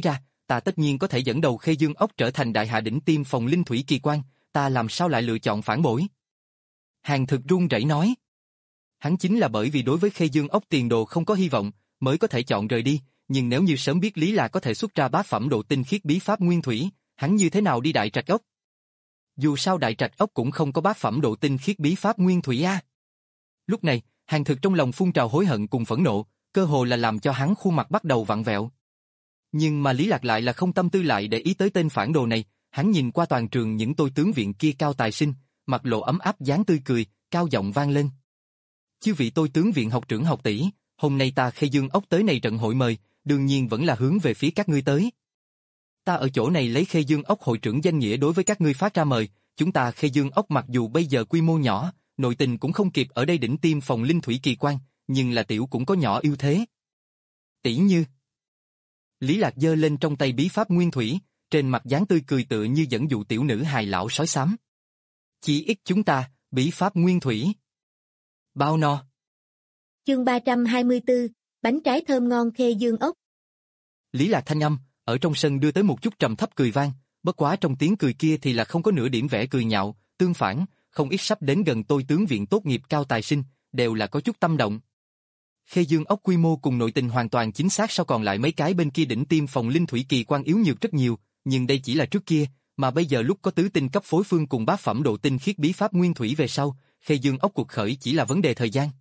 ta tất nhiên có thể dẫn đầu Khê Dương Ốc trở thành đại hạ đỉnh tiêm phòng linh thủy kỳ quan, ta làm sao lại lựa chọn phản bội? Hàng Thực run rẩy nói. Hắn chính là bởi vì đối với Khê Dương Ốc tiền đồ không có hy vọng, mới có thể chọn rời đi, nhưng nếu như sớm biết Lý Lạc có thể xuất ra bát phẩm độ tinh khiết bí pháp nguyên thủy, hắn như thế nào đi Đại Trạch Ốc? Dù sao Đại Trạch Ốc cũng không có bát phẩm độ tinh khiết bí pháp nguyên thủy a. Lúc này, Hàng Thực trong lòng phun trào hối hận cùng phẫn nộ, cơ hồ là làm cho hắn khuôn mặt bắt đầu vặn vẹo. Nhưng mà Lý Lạc lại là không tâm tư lại để ý tới tên phản đồ này, hắn nhìn qua toàn trường những tôi tướng viện kia cao tài sinh, mặt lộ ấm áp dáng tươi cười, cao giọng vang lên. Chư vị tôi tướng viện học trưởng học tỷ, hôm nay ta Khê Dương Ốc tới này trận hội mời, đương nhiên vẫn là hướng về phía các ngươi tới. Ta ở chỗ này lấy Khê Dương Ốc hội trưởng danh nghĩa đối với các ngươi phát ra mời, chúng ta Khê Dương Ốc mặc dù bây giờ quy mô nhỏ, nội tình cũng không kịp ở đây đỉnh tiêm phòng linh thủy kỳ quan, nhưng là tiểu cũng có nhỏ ưu thế. Tỷ như Lý Lạc giơ lên trong tay bí pháp nguyên thủy, trên mặt dáng tươi cười tựa như dẫn dụ tiểu nữ hài lão sói xám. Chỉ ít chúng ta, bí pháp nguyên thủy. Bao no. Chương ba trăm hai mươi tư, bánh trái thơm ngon Khê Dương Ốc. Lý Lạc thanh âm, ở trong sân đưa tới một chút trầm thấp cười vang, bất quá trong tiếng cười kia thì là không có nửa điểm vẻ cười nhạo, tương phản, không ít sắp đến gần tôi tướng viện tốt nghiệp cao tài sinh, đều là có chút tâm động. Khê Dương Ốc quy mô cùng nội tình hoàn toàn chính xác, sau còn lại mấy cái bên kia đỉnh tiêm phòng linh thủy kỳ quan yếu nhược rất nhiều, nhưng đây chỉ là trước kia, mà bây giờ lúc có tứ tinh cấp phối phương cùng bát phẩm độ tinh khiết bí pháp nguyên thủy về sau, Khê Dương Ốc cuộc khởi chỉ là vấn đề thời gian.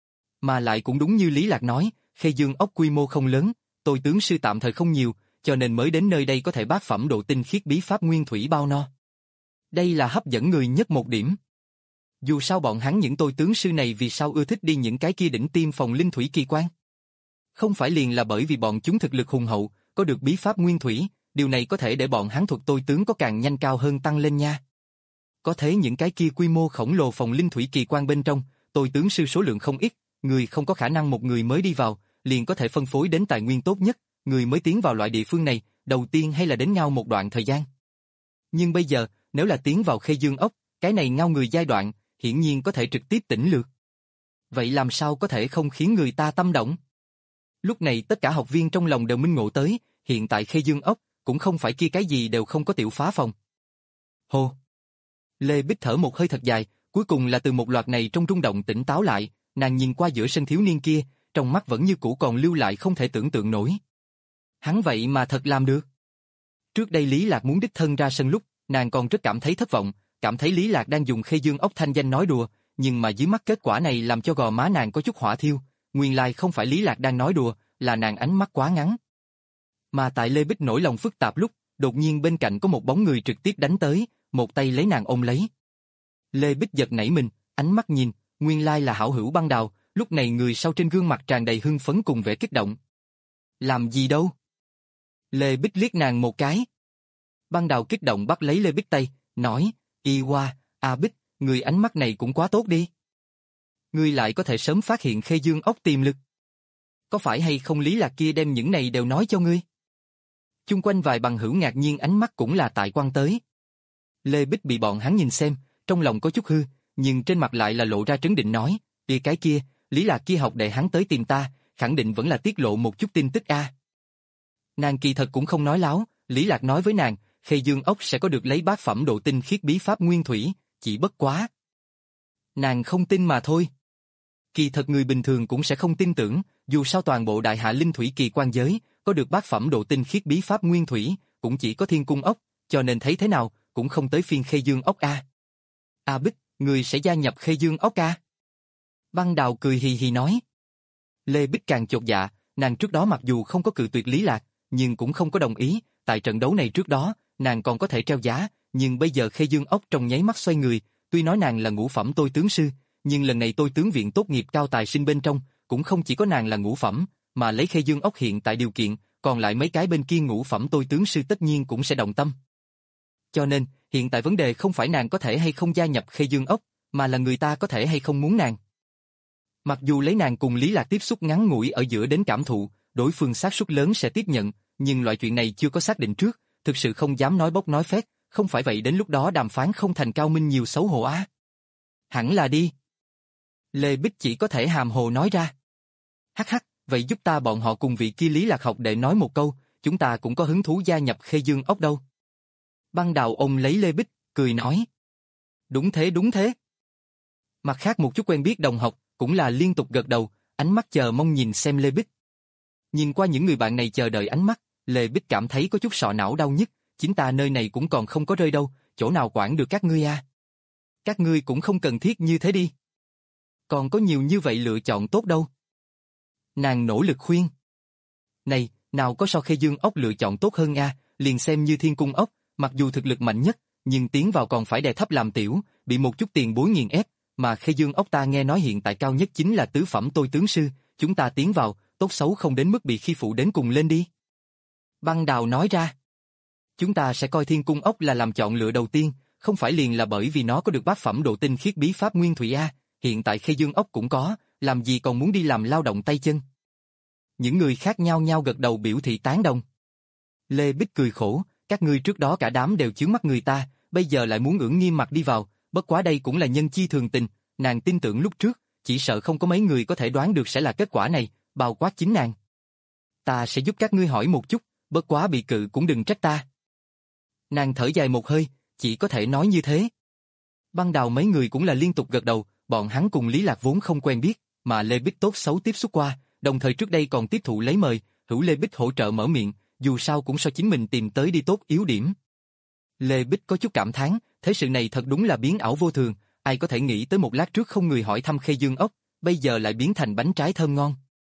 Mà lại cũng đúng như Lý Lạc nói, Khê Dương Ốc quy mô không lớn, tôi tướng sư tạm thời không nhiều, cho nên mới đến nơi đây có thể bát phẩm độ tinh khiết bí pháp nguyên thủy bao no. Đây là hấp dẫn người nhất một điểm. Dù sao bọn hắn những tôi tướng sư này vì sao ưa thích đi những cái kia đỉnh tiêm phòng linh thủy kỳ quan? Không phải liền là bởi vì bọn chúng thực lực hùng hậu, có được bí pháp nguyên thủy, điều này có thể để bọn hắn thuật tôi tướng có càng nhanh cao hơn tăng lên nha. Có thế những cái kia quy mô khổng lồ phòng linh thủy kỳ quan bên trong, tôi tướng sư số lượng không ít, người không có khả năng một người mới đi vào, liền có thể phân phối đến tài nguyên tốt nhất, người mới tiến vào loại địa phương này, đầu tiên hay là đến ngao một đoạn thời gian. Nhưng bây giờ, nếu là tiến vào Khê Dương Ốc, cái này ngao người giai đoạn, hiển nhiên có thể trực tiếp tỉnh lược. Vậy làm sao có thể không khiến người ta tâm động? Lúc này tất cả học viên trong lòng đều minh ngộ tới, hiện tại Khê Dương Ốc, cũng không phải kia cái gì đều không có tiểu phá phòng. Hồ! Lê Bích thở một hơi thật dài, cuối cùng là từ một loạt này trong rung động tỉnh táo lại, nàng nhìn qua giữa sân thiếu niên kia, trong mắt vẫn như cũ còn lưu lại không thể tưởng tượng nổi. Hắn vậy mà thật làm được. Trước đây Lý Lạc muốn đích thân ra sân lúc, nàng còn rất cảm thấy thất vọng, cảm thấy Lý Lạc đang dùng Khê Dương Ốc thanh danh nói đùa, nhưng mà dưới mắt kết quả này làm cho gò má nàng có chút hỏa thiêu, nguyên lai không phải Lý Lạc đang nói đùa, là nàng ánh mắt quá ngắn. Mà tại Lê Bích nổi lòng phức tạp lúc, đột nhiên bên cạnh có một bóng người trực tiếp đánh tới, một tay lấy nàng ôm lấy. Lê Bích giật nảy mình, ánh mắt nhìn, nguyên lai là hảo hữu Băng Đào, lúc này người sau trên gương mặt tràn đầy hưng phấn cùng vẻ kích động. Làm gì đâu? Lê Bích liếc nàng một cái. Băng Đào kích động bắt lấy Lê Bích tay, nói, Y Hoa, A Bích, người ánh mắt này cũng quá tốt đi. Ngươi lại có thể sớm phát hiện Khê Dương Ốc tiềm lực. Có phải hay không Lý Lạc kia đem những này đều nói cho ngươi? Chung quanh vài bằng hữu ngạc nhiên ánh mắt cũng là tại quan tới. Lê Bích bị bọn hắn nhìn xem, trong lòng có chút hư, nhưng trên mặt lại là lộ ra trấn định nói, kia cái kia, Lý Lạc kia học đệ hắn tới tìm ta, khẳng định vẫn là tiết lộ một chút tin tức a. Nàng kỳ thật cũng không nói láo, Lý Lạc nói với nàng, Khê Dương Ốc sẽ có được lấy bát phẩm độ tinh khiết bí pháp nguyên thủy, chỉ bất quá. Nàng không tin mà thôi. Kỳ thật người bình thường cũng sẽ không tin tưởng, dù sao toàn bộ đại hạ linh thủy kỳ quan giới, có được bát phẩm độ tinh khiết bí pháp nguyên thủy, cũng chỉ có Thiên Cung Ốc, cho nên thấy thế nào, cũng không tới phiên Khê Dương Ốc a. A Bích, người sẽ gia nhập Khê Dương Ốc a? Băng Đào cười hì hì nói. Lê Bích càng chột dạ, nàng trước đó mặc dù không có cự tuyệt Lý Lạc, nhưng cũng không có đồng ý, tại trận đấu này trước đó, nàng còn có thể treo giá, nhưng bây giờ Khê Dương Ốc trong nháy mắt xoay người, tuy nói nàng là ngũ phẩm tôi tướng sư, nhưng lần này tôi tướng viện tốt nghiệp cao tài sinh bên trong, cũng không chỉ có nàng là ngũ phẩm, mà lấy Khê Dương Ốc hiện tại điều kiện, còn lại mấy cái bên kia ngũ phẩm tôi tướng sư tất nhiên cũng sẽ động tâm. Cho nên, hiện tại vấn đề không phải nàng có thể hay không gia nhập Khê Dương Ốc, mà là người ta có thể hay không muốn nàng. Mặc dù lấy nàng cùng Lý Lạc tiếp xúc ngắn ngủi ở giữa đến cảm thụ, đối phương xác suất lớn sẽ tiếp nhận, nhưng loại chuyện này chưa có xác định trước, thực sự không dám nói bốc nói phét, không phải vậy đến lúc đó đàm phán không thành cao minh nhiều xấu hổ á. Hẳn là đi. Lê Bích chỉ có thể hàm hồ nói ra. Hắc hắc, vậy giúp ta bọn họ cùng vị kia Lý Lạc học đệ nói một câu, chúng ta cũng có hứng thú gia nhập Khê Dương ốc đâu. Băng Đào ôm lấy Lê Bích, cười nói. Đúng thế đúng thế. Mặt khác một chút quen biết đồng học, cũng là liên tục gật đầu, ánh mắt chờ mong nhìn xem Lê Bích. Nhìn qua những người bạn này chờ đợi ánh mắt, Lê Bích cảm thấy có chút sọ não đau nhức, chính ta nơi này cũng còn không có rơi đâu, chỗ nào quản được các ngươi à. Các ngươi cũng không cần thiết như thế đi. Còn có nhiều như vậy lựa chọn tốt đâu. Nàng nỗ lực khuyên. Này, nào có so Khê Dương ốc lựa chọn tốt hơn a, liền xem như Thiên Cung ốc, mặc dù thực lực mạnh nhất, nhưng tiến vào còn phải đè thấp làm tiểu, bị một chút tiền bối nghiền ép, mà Khê Dương ốc ta nghe nói hiện tại cao nhất chính là tứ phẩm tôi tướng sư, chúng ta tiến vào, tốt xấu không đến mức bị khi phụ đến cùng lên đi. Băng Đào nói ra. Chúng ta sẽ coi Thiên Cung ốc là làm chọn lựa đầu tiên, không phải liền là bởi vì nó có được bát phẩm độ tinh khiết bí pháp nguyên thủy a, hiện tại Khê Dương ốc cũng có, làm gì còn muốn đi làm lao động tay chân. Những người khác nhau nhau gật đầu biểu thị tán đồng. Lê Bích cười khổ, các ngươi trước đó cả đám đều chướng mắt người ta, bây giờ lại muốn ưỡn nghiêm mặt đi vào, bất quá đây cũng là nhân chi thường tình, nàng tin tưởng lúc trước, chỉ sợ không có mấy người có thể đoán được sẽ là kết quả này, bao quát chính nàng. Ta sẽ giúp các ngươi hỏi một chút, bất quá bị cự cũng đừng trách ta. Nàng thở dài một hơi, chỉ có thể nói như thế. Băng Đào mấy người cũng là liên tục gật đầu, bọn hắn cùng Lý Lạc vốn không quen biết, mà Lê Bích tốt xấu tiếp xúc qua, đồng thời trước đây còn tiếp thụ lấy mời, hữu Lê Bích hỗ trợ mở miệng, dù sao cũng so chính mình tìm tới đi tốt yếu điểm. Lê Bích có chút cảm thán, thế sự này thật đúng là biến ảo vô thường, ai có thể nghĩ tới một lát trước không người hỏi thăm Khê Dương ốc, bây giờ lại biến thành bánh trái thơm ngon.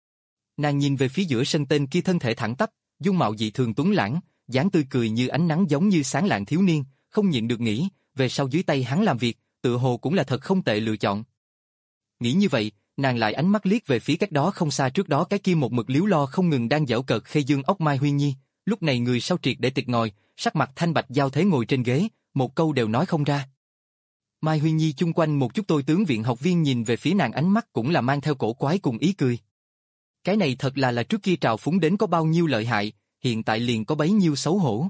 Nàng nhìn về phía giữa sân tên kia thân thể thẳng tắp, dung mạo dị thường tuấn lãng, dáng tươi cười như ánh nắng giống như sáng lạng thiếu niên, không nhịn được nghĩ, về sau dưới tay hắn làm việc, tựa hồ cũng là thật không tệ lựa chọn. Nghĩ như vậy, nàng lại ánh mắt liếc về phía cách đó không xa trước đó cái kia một mực liếu lo không ngừng đang giễu cợt Khê Dương ốc Mai Huyên Nhi, lúc này người sau triệt để tịch ngồi, sắc mặt thanh bạch giao thế ngồi trên ghế, một câu đều nói không ra. Mai Huyên Nhi chung quanh một chút tôi tướng viện học viên nhìn về phía nàng ánh mắt cũng là mang theo cổ quái cùng ý cười. Cái này thật là là trước kia trào phúng đến có bao nhiêu lợi hại, hiện tại liền có bấy nhiêu xấu hổ.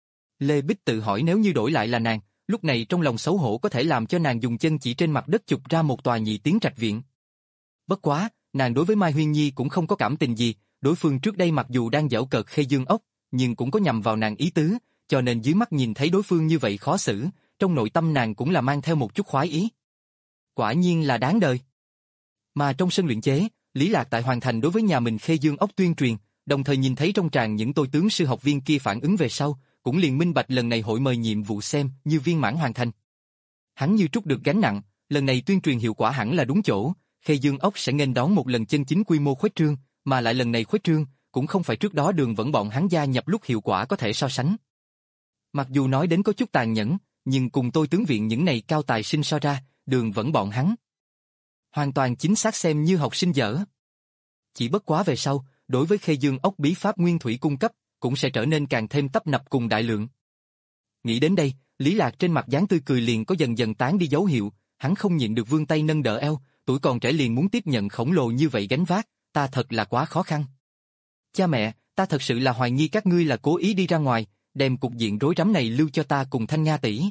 Lê Bích tự hỏi nếu như đổi lại là nàng, lúc này trong lòng xấu hổ có thể làm cho nàng dùng chân chỉ trên mặt đất chụp ra một tòa nhị tiến trạch viện. Bất quá, nàng đối với Mai Huyên Nhi cũng không có cảm tình gì, đối phương trước đây mặc dù đang giễu cợt Khê Dương ốc, nhưng cũng có nhằm vào nàng ý tứ, cho nên dưới mắt nhìn thấy đối phương như vậy khó xử, trong nội tâm nàng cũng là mang theo một chút khoái ý. Quả nhiên là đáng đời. Mà trong sân luyện chế, Lý Lạc tại hoàn thành đối với nhà mình Khê Dương ốc tuyên truyền, đồng thời nhìn thấy trong tràng những tôi tướng sư học viên kia phản ứng về sau, cũng liền minh bạch lần này hội mời nhiệm vụ xem như viên mãn hoàn thành. Hắn như trút được gánh nặng, lần này tuyên truyền hiệu quả hẳn là đúng chỗ, Khê Dương ốc sẽ nghênh đón một lần chân chính quy mô khuếch trương, mà lại lần này khuếch trương cũng không phải trước đó Đường Vẫn bọn hắn gia nhập lúc hiệu quả có thể so sánh. Mặc dù nói đến có chút tàn nhẫn, nhưng cùng tôi tướng viện những này cao tài sinh so ra, Đường Vẫn bọn hắn hoàn toàn chính xác xem như học sinh dở. Chỉ bất quá về sau, đối với Khê Dương ốc bí pháp nguyên thủy cung cấp, cũng sẽ trở nên càng thêm tấp nập cùng đại lượng. Nghĩ đến đây, Lý Lạc trên mặt dáng tươi cười liền có dần dần tán đi dấu hiệu, hắn không nhịn được vươn tay nâng đỡ eo, tuổi còn trẻ liền muốn tiếp nhận khổng lồ như vậy gánh vác, ta thật là quá khó khăn. Cha mẹ, ta thật sự là hoài nghi các ngươi là cố ý đi ra ngoài, đem cục diện rối rắm này lưu cho ta cùng Thanh Nga tỷ.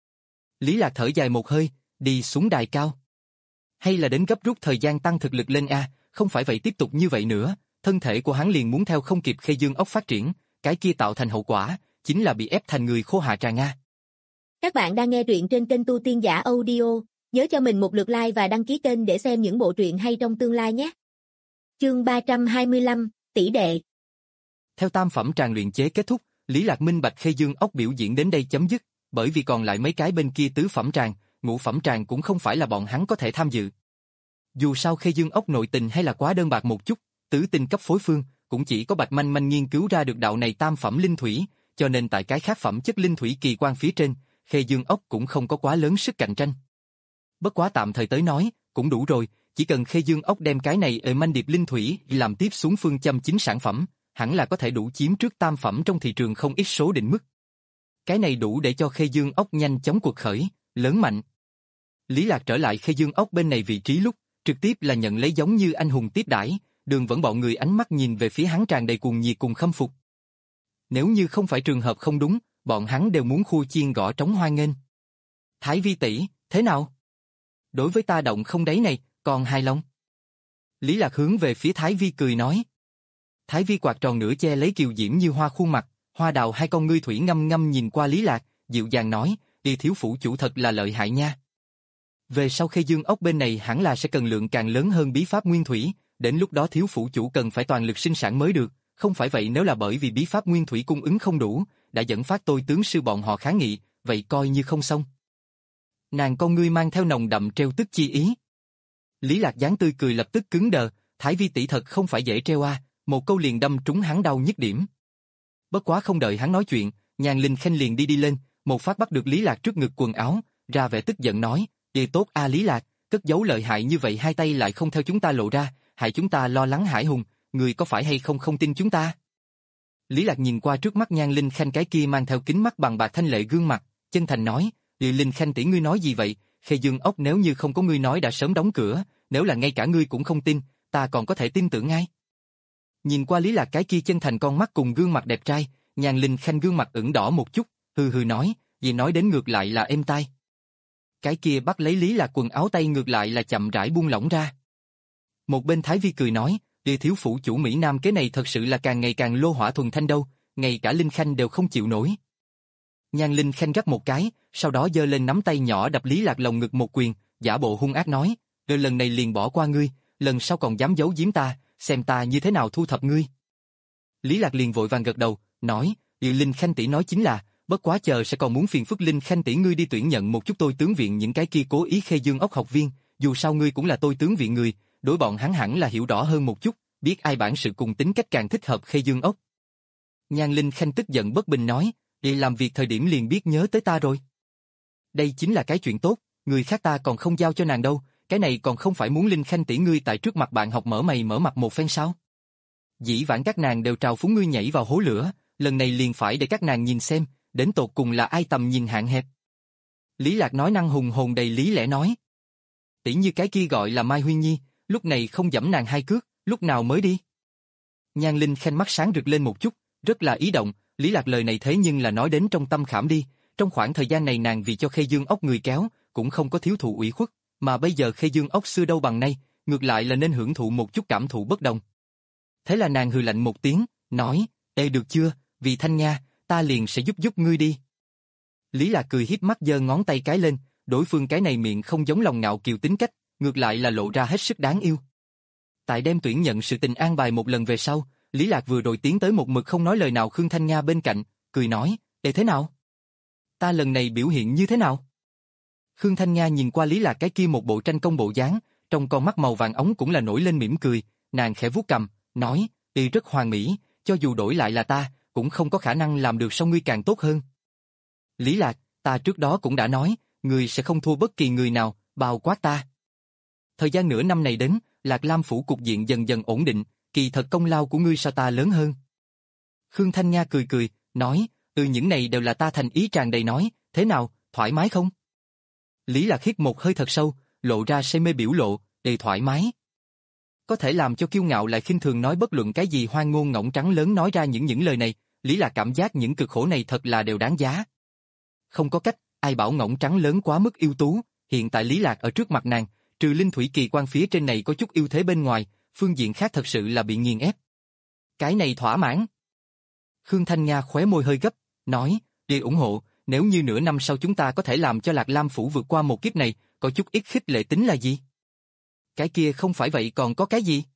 Lý Lạc thở dài một hơi, đi xuống đài cao. Hay là đến gấp rút thời gian tăng thực lực lên a, không phải vậy tiếp tục như vậy nữa, thân thể của hắn liền muốn theo không kịp Khê Dương ốc phát triển, cái kia tạo thành hậu quả, chính là bị ép thành người khô hạ trà Nga. Các bạn đang nghe truyện trên kênh Tu Tiên Giả Audio, nhớ cho mình một lượt like và đăng ký kênh để xem những bộ truyện hay trong tương lai nhé. Chương ba trăm hai mươi lăm, tỷ đệ. Theo tam phẩm tràng luyện chế kết thúc, Lý Lạc minh bạch Khê Dương ốc biểu diễn đến đây chấm dứt, bởi vì còn lại mấy cái bên kia tứ phẩm tràng, ngũ phẩm tràng cũng không phải là bọn hắn có thể tham dự. Dù sao Khê Dương ốc nội tình hay là quá đơn bạc một chút, tứ tinh cấp phối phương, cũng chỉ có Bạch Manh Manh nghiên cứu ra được đạo này tam phẩm linh thủy, cho nên tại cái khác phẩm chất linh thủy kỳ quan phía trên, Khê Dương ốc cũng không có quá lớn sức cạnh tranh. Bất quá tạm thời tới nói, cũng đủ rồi, chỉ cần Khê Dương ốc đem cái này ở manh điệp linh thủy làm tiếp xuống phương châm chính sản phẩm, hẳn là có thể đủ chiếm trước tam phẩm trong thị trường không ít số định mức. Cái này đủ để cho Khê Dương ốc nhanh chóng cuộc khởi, lớn mạnh. Lý Lạc trở lại Khê Dương ốc bên này vị trí lúc, trực tiếp là nhận lấy giống như anh hùng tiếp đãi, Đường Vẫn bọn người ánh mắt nhìn về phía hắn tràn đầy cuồng nhiệt cùng khâm phục. Nếu như không phải trường hợp không đúng, bọn hắn đều muốn khua chiên gõ trống hoan nghênh. Thái Vi tỷ, thế nào? Đối với ta động không đấy này, còn hài lòng. Lý Lạc hướng về phía Thái Vi cười nói. Thái vi quạt tròn nửa che lấy kiều diễm như hoa khuôn mặt, hoa đào hai con ngươi thủy ngâm ngâm nhìn qua Lý Lạc, dịu dàng nói, đi thiếu phủ chủ thật là lợi hại nha. Về sau Khê Dương ốc bên này hẳn là sẽ cần lượng càng lớn hơn bí pháp nguyên thủy, đến lúc đó thiếu phủ chủ cần phải toàn lực sinh sản mới được, không phải vậy nếu là bởi vì bí pháp nguyên thủy cung ứng không đủ, đã dẫn phát tôi tướng sư bọn họ kháng nghị, vậy coi như không xong. Nàng con ngươi mang theo nồng đậm treo tức chi ý. Lý Lạc dáng tươi cười lập tức cứng đờ, Thái vi tỷ thật không phải dễ treo a, một câu liền đâm trúng hắn đau nhất điểm. Bất quá không đợi hắn nói chuyện, Nhan Linh Khanh liền đi đi lên, một phát bắt được Lý Lạc trước ngực quần áo, ra vẻ tức giận nói, "Đi tốt a Lý Lạc, cất giấu lợi hại như vậy hai tay lại không theo chúng ta lộ ra, hại chúng ta lo lắng hãi hùng, người có phải hay không không tin chúng ta?" Lý Lạc nhìn qua trước mắt Nhan Linh Khanh cái kia mang theo kính mắt bằng bạc thanh lệ gương mặt, chân thành nói, "Đi Linh Khanh tỷ ngươi nói gì vậy? Khê Dương ốc nếu như không có ngươi nói đã sớm đóng cửa, nếu là ngay cả ngươi cũng không tin, ta còn có thể tin tưởng ngay." Nhìn qua Lý Lạc cái kia chân thành con mắt cùng gương mặt đẹp trai, Nhan Linh Khanh gương mặt ửng đỏ một chút, hừ hừ nói, vì nói đến ngược lại là êm tai. Cái kia bắt lấy Lý Lạc quần áo tay ngược lại là chậm rãi buông lỏng ra. Một bên Thái vi cười nói, đi thiếu phủ chủ Mỹ Nam kế này thật sự là càng ngày càng lô hỏa thuần thanh đâu, ngay cả Linh Khanh đều không chịu nổi. Nhan Linh Khanh gắt một cái, sau đó giơ lên nắm tay nhỏ đập Lý Lạc lồng ngực một quyền, giả bộ hung ác nói, rồi lần này liền bỏ qua ngươi, lần sau còn dám giấu giếm ta, xem ta như thế nào thu thập ngươi. Lý Lạc liền vội vàng gật đầu, nói, "Điều Linh Khanh tỷ nói chính là, bất quá chờ sẽ còn muốn phiền phức Linh Khanh tỷ ngươi đi tuyển nhận một chút tôi tướng viện những cái kia cố ý Khê Dương ốc học viên, dù sao ngươi cũng là tôi tướng viện người, đối bọn hắn hẳn là hiểu rõ hơn một chút, biết ai bản sự cùng tính cách càng thích hợp Khê Dương ốc." Nhan Linh Khanh tức giận bất bình nói, "Đi làm việc thời điểm liền biết nhớ tới ta rồi. Đây chính là cái chuyện tốt, người khác ta còn không giao cho nàng đâu, cái này còn không phải muốn Linh Khanh tỷ ngươi tại trước mặt bạn học mở mày mở mặt một phen sao? Dĩ vãng các nàng đều trào phúng ngươi nhảy vào hố lửa, lần này liền phải để các nàng nhìn xem, đến tột cùng là ai tầm nhìn hạn hẹp." Lý Lạc nói năng hùng hồn đầy lý lẽ nói, "Tỷ như cái kia gọi là Mai Huyên Nhi, lúc này không giẫm nàng hai cước, lúc nào mới đi?" Nhan Linh Khanh mắt sáng rực lên một chút, rất là ý động, Lý Lạc lời này thế nhưng là nói đến trong tâm khảm đi, trong khoảng thời gian này nàng vì cho Khê Dương ốc người kéo, cũng không có thiếu thụ ủy khuất, mà bây giờ Khê Dương ốc xưa đâu bằng nay, ngược lại là nên hưởng thụ một chút cảm thụ bất đồng. Thế là nàng hừ lạnh một tiếng, nói, "Ê được chưa, vì Thanh Nha, ta liền sẽ giúp giúp ngươi đi." Lý Lạc cười híp mắt giơ ngón tay cái lên, đối phương cái này miệng không giống lòng ngạo kiều tính cách, ngược lại là lộ ra hết sức đáng yêu. Tại đem tuyển nhận sự tình an bài một lần về sau, Lý Lạc vừa rồi tiến tới một mực không nói lời nào Khương Thanh Nha bên cạnh, cười nói, "Ê thế nào? Ta lần này biểu hiện như thế nào?" Khương Thanh Nha nhìn qua Lý Lạc cái kia một bộ tranh công bộ dáng, trong con mắt màu vàng ống cũng là nổi lên mỉm cười, nàng khẽ vuốt cằm, nói, "Y rất hoàn mỹ, cho dù đổi lại là ta, cũng không có khả năng làm được so ngươi càng tốt hơn." "Lý Lạc, ta trước đó cũng đã nói, ngươi sẽ không thua bất kỳ người nào, bao quát ta. Thời gian nửa năm này đến, Lạc Lam phủ cục diện dần dần ổn định, kỳ thật công lao của ngươi so ta lớn hơn." Khương Thanh Nha cười cười, nói, "Ừ những này đều là ta thành ý tràn đầy nói, thế nào, thoải mái không?" Lý Lạc hít một hơi thật sâu, lộ ra say mê biểu lộ, đầy thoải mái. Có thể làm cho kiêu ngạo lại khinh thường nói bất luận cái gì hoang ngôn ngỗng trắng lớn nói ra những những lời này, Lý Lạc cảm giác những cực khổ này thật là đều đáng giá. Không có cách, ai bảo ngỗng trắng lớn quá mức ưu tú, hiện tại Lý Lạc ở trước mặt nàng, trừ linh thủy kỳ quan phía trên này có chút ưu thế bên ngoài, phương diện khác thật sự là bị nghiền ép. Cái này thỏa mãn. Khương Thanh Nga khóe môi hơi gấp, nói, "Đi ủng hộ, nếu như nửa năm sau chúng ta có thể làm cho Lạc Lam phủ vượt qua một kiếp này, có chút ít khích lệ tính là gì?" "Cái kia không phải vậy còn có cái gì?"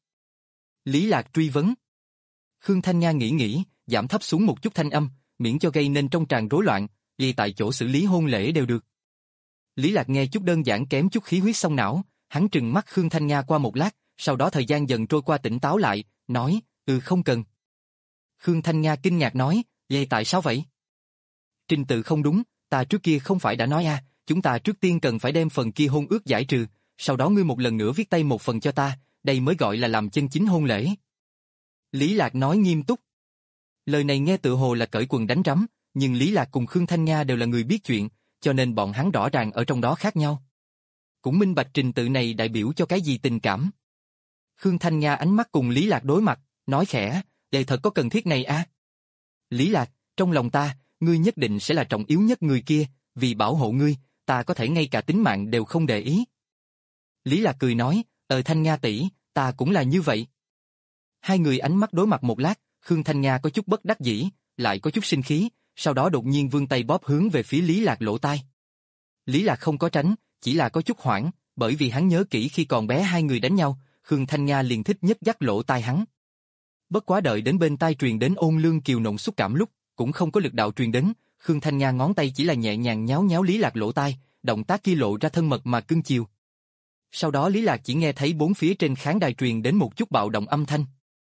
Lý Lạc truy vấn. Khương Thanh Nga nghĩ nghĩ, giảm thấp xuống một chút thanh âm, miễn cho gây nên trong tràng rối loạn, vì tại chỗ xử lý hôn lễ đều được. Lý Lạc nghe chút đơn giản kém chút khí huyết sông não, hắn trừng mắt Khương Thanh Nga qua một lát, sau đó thời gian dần trôi qua tỉnh táo lại, nói, "Ừ không cần." Khương Thanh Nga kinh ngạc nói, "Vậy tại sao vậy?" "Trình tự không đúng, ta trước kia không phải đã nói à, chúng ta trước tiên cần phải đem phần kia hôn ước giải trừ, sau đó ngươi một lần nữa viết tay một phần cho ta, đây mới gọi là làm chân chính hôn lễ." Lý Lạc nói nghiêm túc. Lời này nghe tự hồ là cởi quần đánh rắm, nhưng Lý Lạc cùng Khương Thanh Nga đều là người biết chuyện, cho nên bọn hắn rõ ràng ở trong đó khác nhau. Cũng minh bạch trình tự này đại biểu cho cái gì tình cảm. Khương Thanh Nga ánh mắt cùng Lý Lạc đối mặt, nói khẽ, "Đây thật có cần thiết này à?" "Lý Lạc, trong lòng ta, ngươi nhất định sẽ là trọng yếu nhất người kia, vì bảo hộ ngươi, ta có thể ngay cả tính mạng đều không để ý." Lý Lạc cười nói, "Ờ Thanh Nga tỷ, ta cũng là như vậy." Hai người ánh mắt đối mặt một lát, Khương Thanh Nga có chút bất đắc dĩ, lại có chút sinh khí, sau đó đột nhiên vươn tay bóp hướng về phía Lý Lạc lỗ tai. Lý Lạc không có tránh, chỉ là có chút hoảng, bởi vì hắn nhớ kỹ khi còn bé hai người đánh nhau, Khương Thanh Nga liền thích nhất dắt lỗ tai hắn. Bất quá đợi đến bên tai truyền đến ôn lương kiều nộn xúc cảm lúc, cũng không có lực đạo truyền đến, Khương Thanh Nga ngón tay chỉ là nhẹ nhàng nhéo nhéo Lý Lạc lỗ tai, động tác kia lộ ra thân mật mà cưng chiều. Sau đó Lý Lạc chỉ nghe thấy bốn phía trên khán đài truyền đến một chút bạo động âm thanh.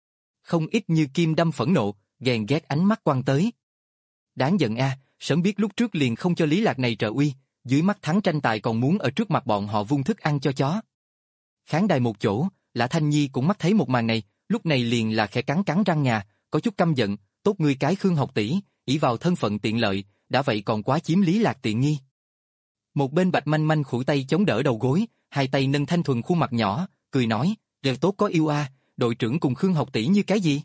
Không ít như kim đâm phẫn nộ, ghen ghét ánh mắt quăng tới. Đáng giận a, sớm biết lúc trước liền không cho Lý Lạc này trợ uy, dưới mắt thắng tranh tài còn muốn ở trước mặt bọn họ vung thức ăn cho chó. Khán đài một chỗ, Lã Thanh Nhi cũng mắt thấy một màn này, lúc này liền là khẽ cắn cắn răng ngà, có chút căm giận, tốt ngươi cái Khương học tỷ, ỷ vào thân phận tiện lợi, đã vậy còn quá chiếm Lý Lạc tiện nghi. Một bên Bạch Manh Manh khuỷu tay chống đỡ đầu gối, hai tay nâng thanh thuần khuôn mặt nhỏ, cười nói, đều tốt có yêu a, đội trưởng cùng Khương học tỷ như cái gì?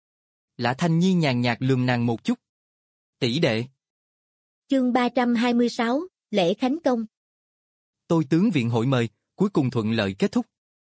Lã Thanh Nhi nhàn nhạt lườm nàng một chút. Tỷ đệ. Chương ba trăm hai mươi sáu, lễ khánh công. Tôi tướng viện hội mời, cuối cùng thuận lợi kết thúc.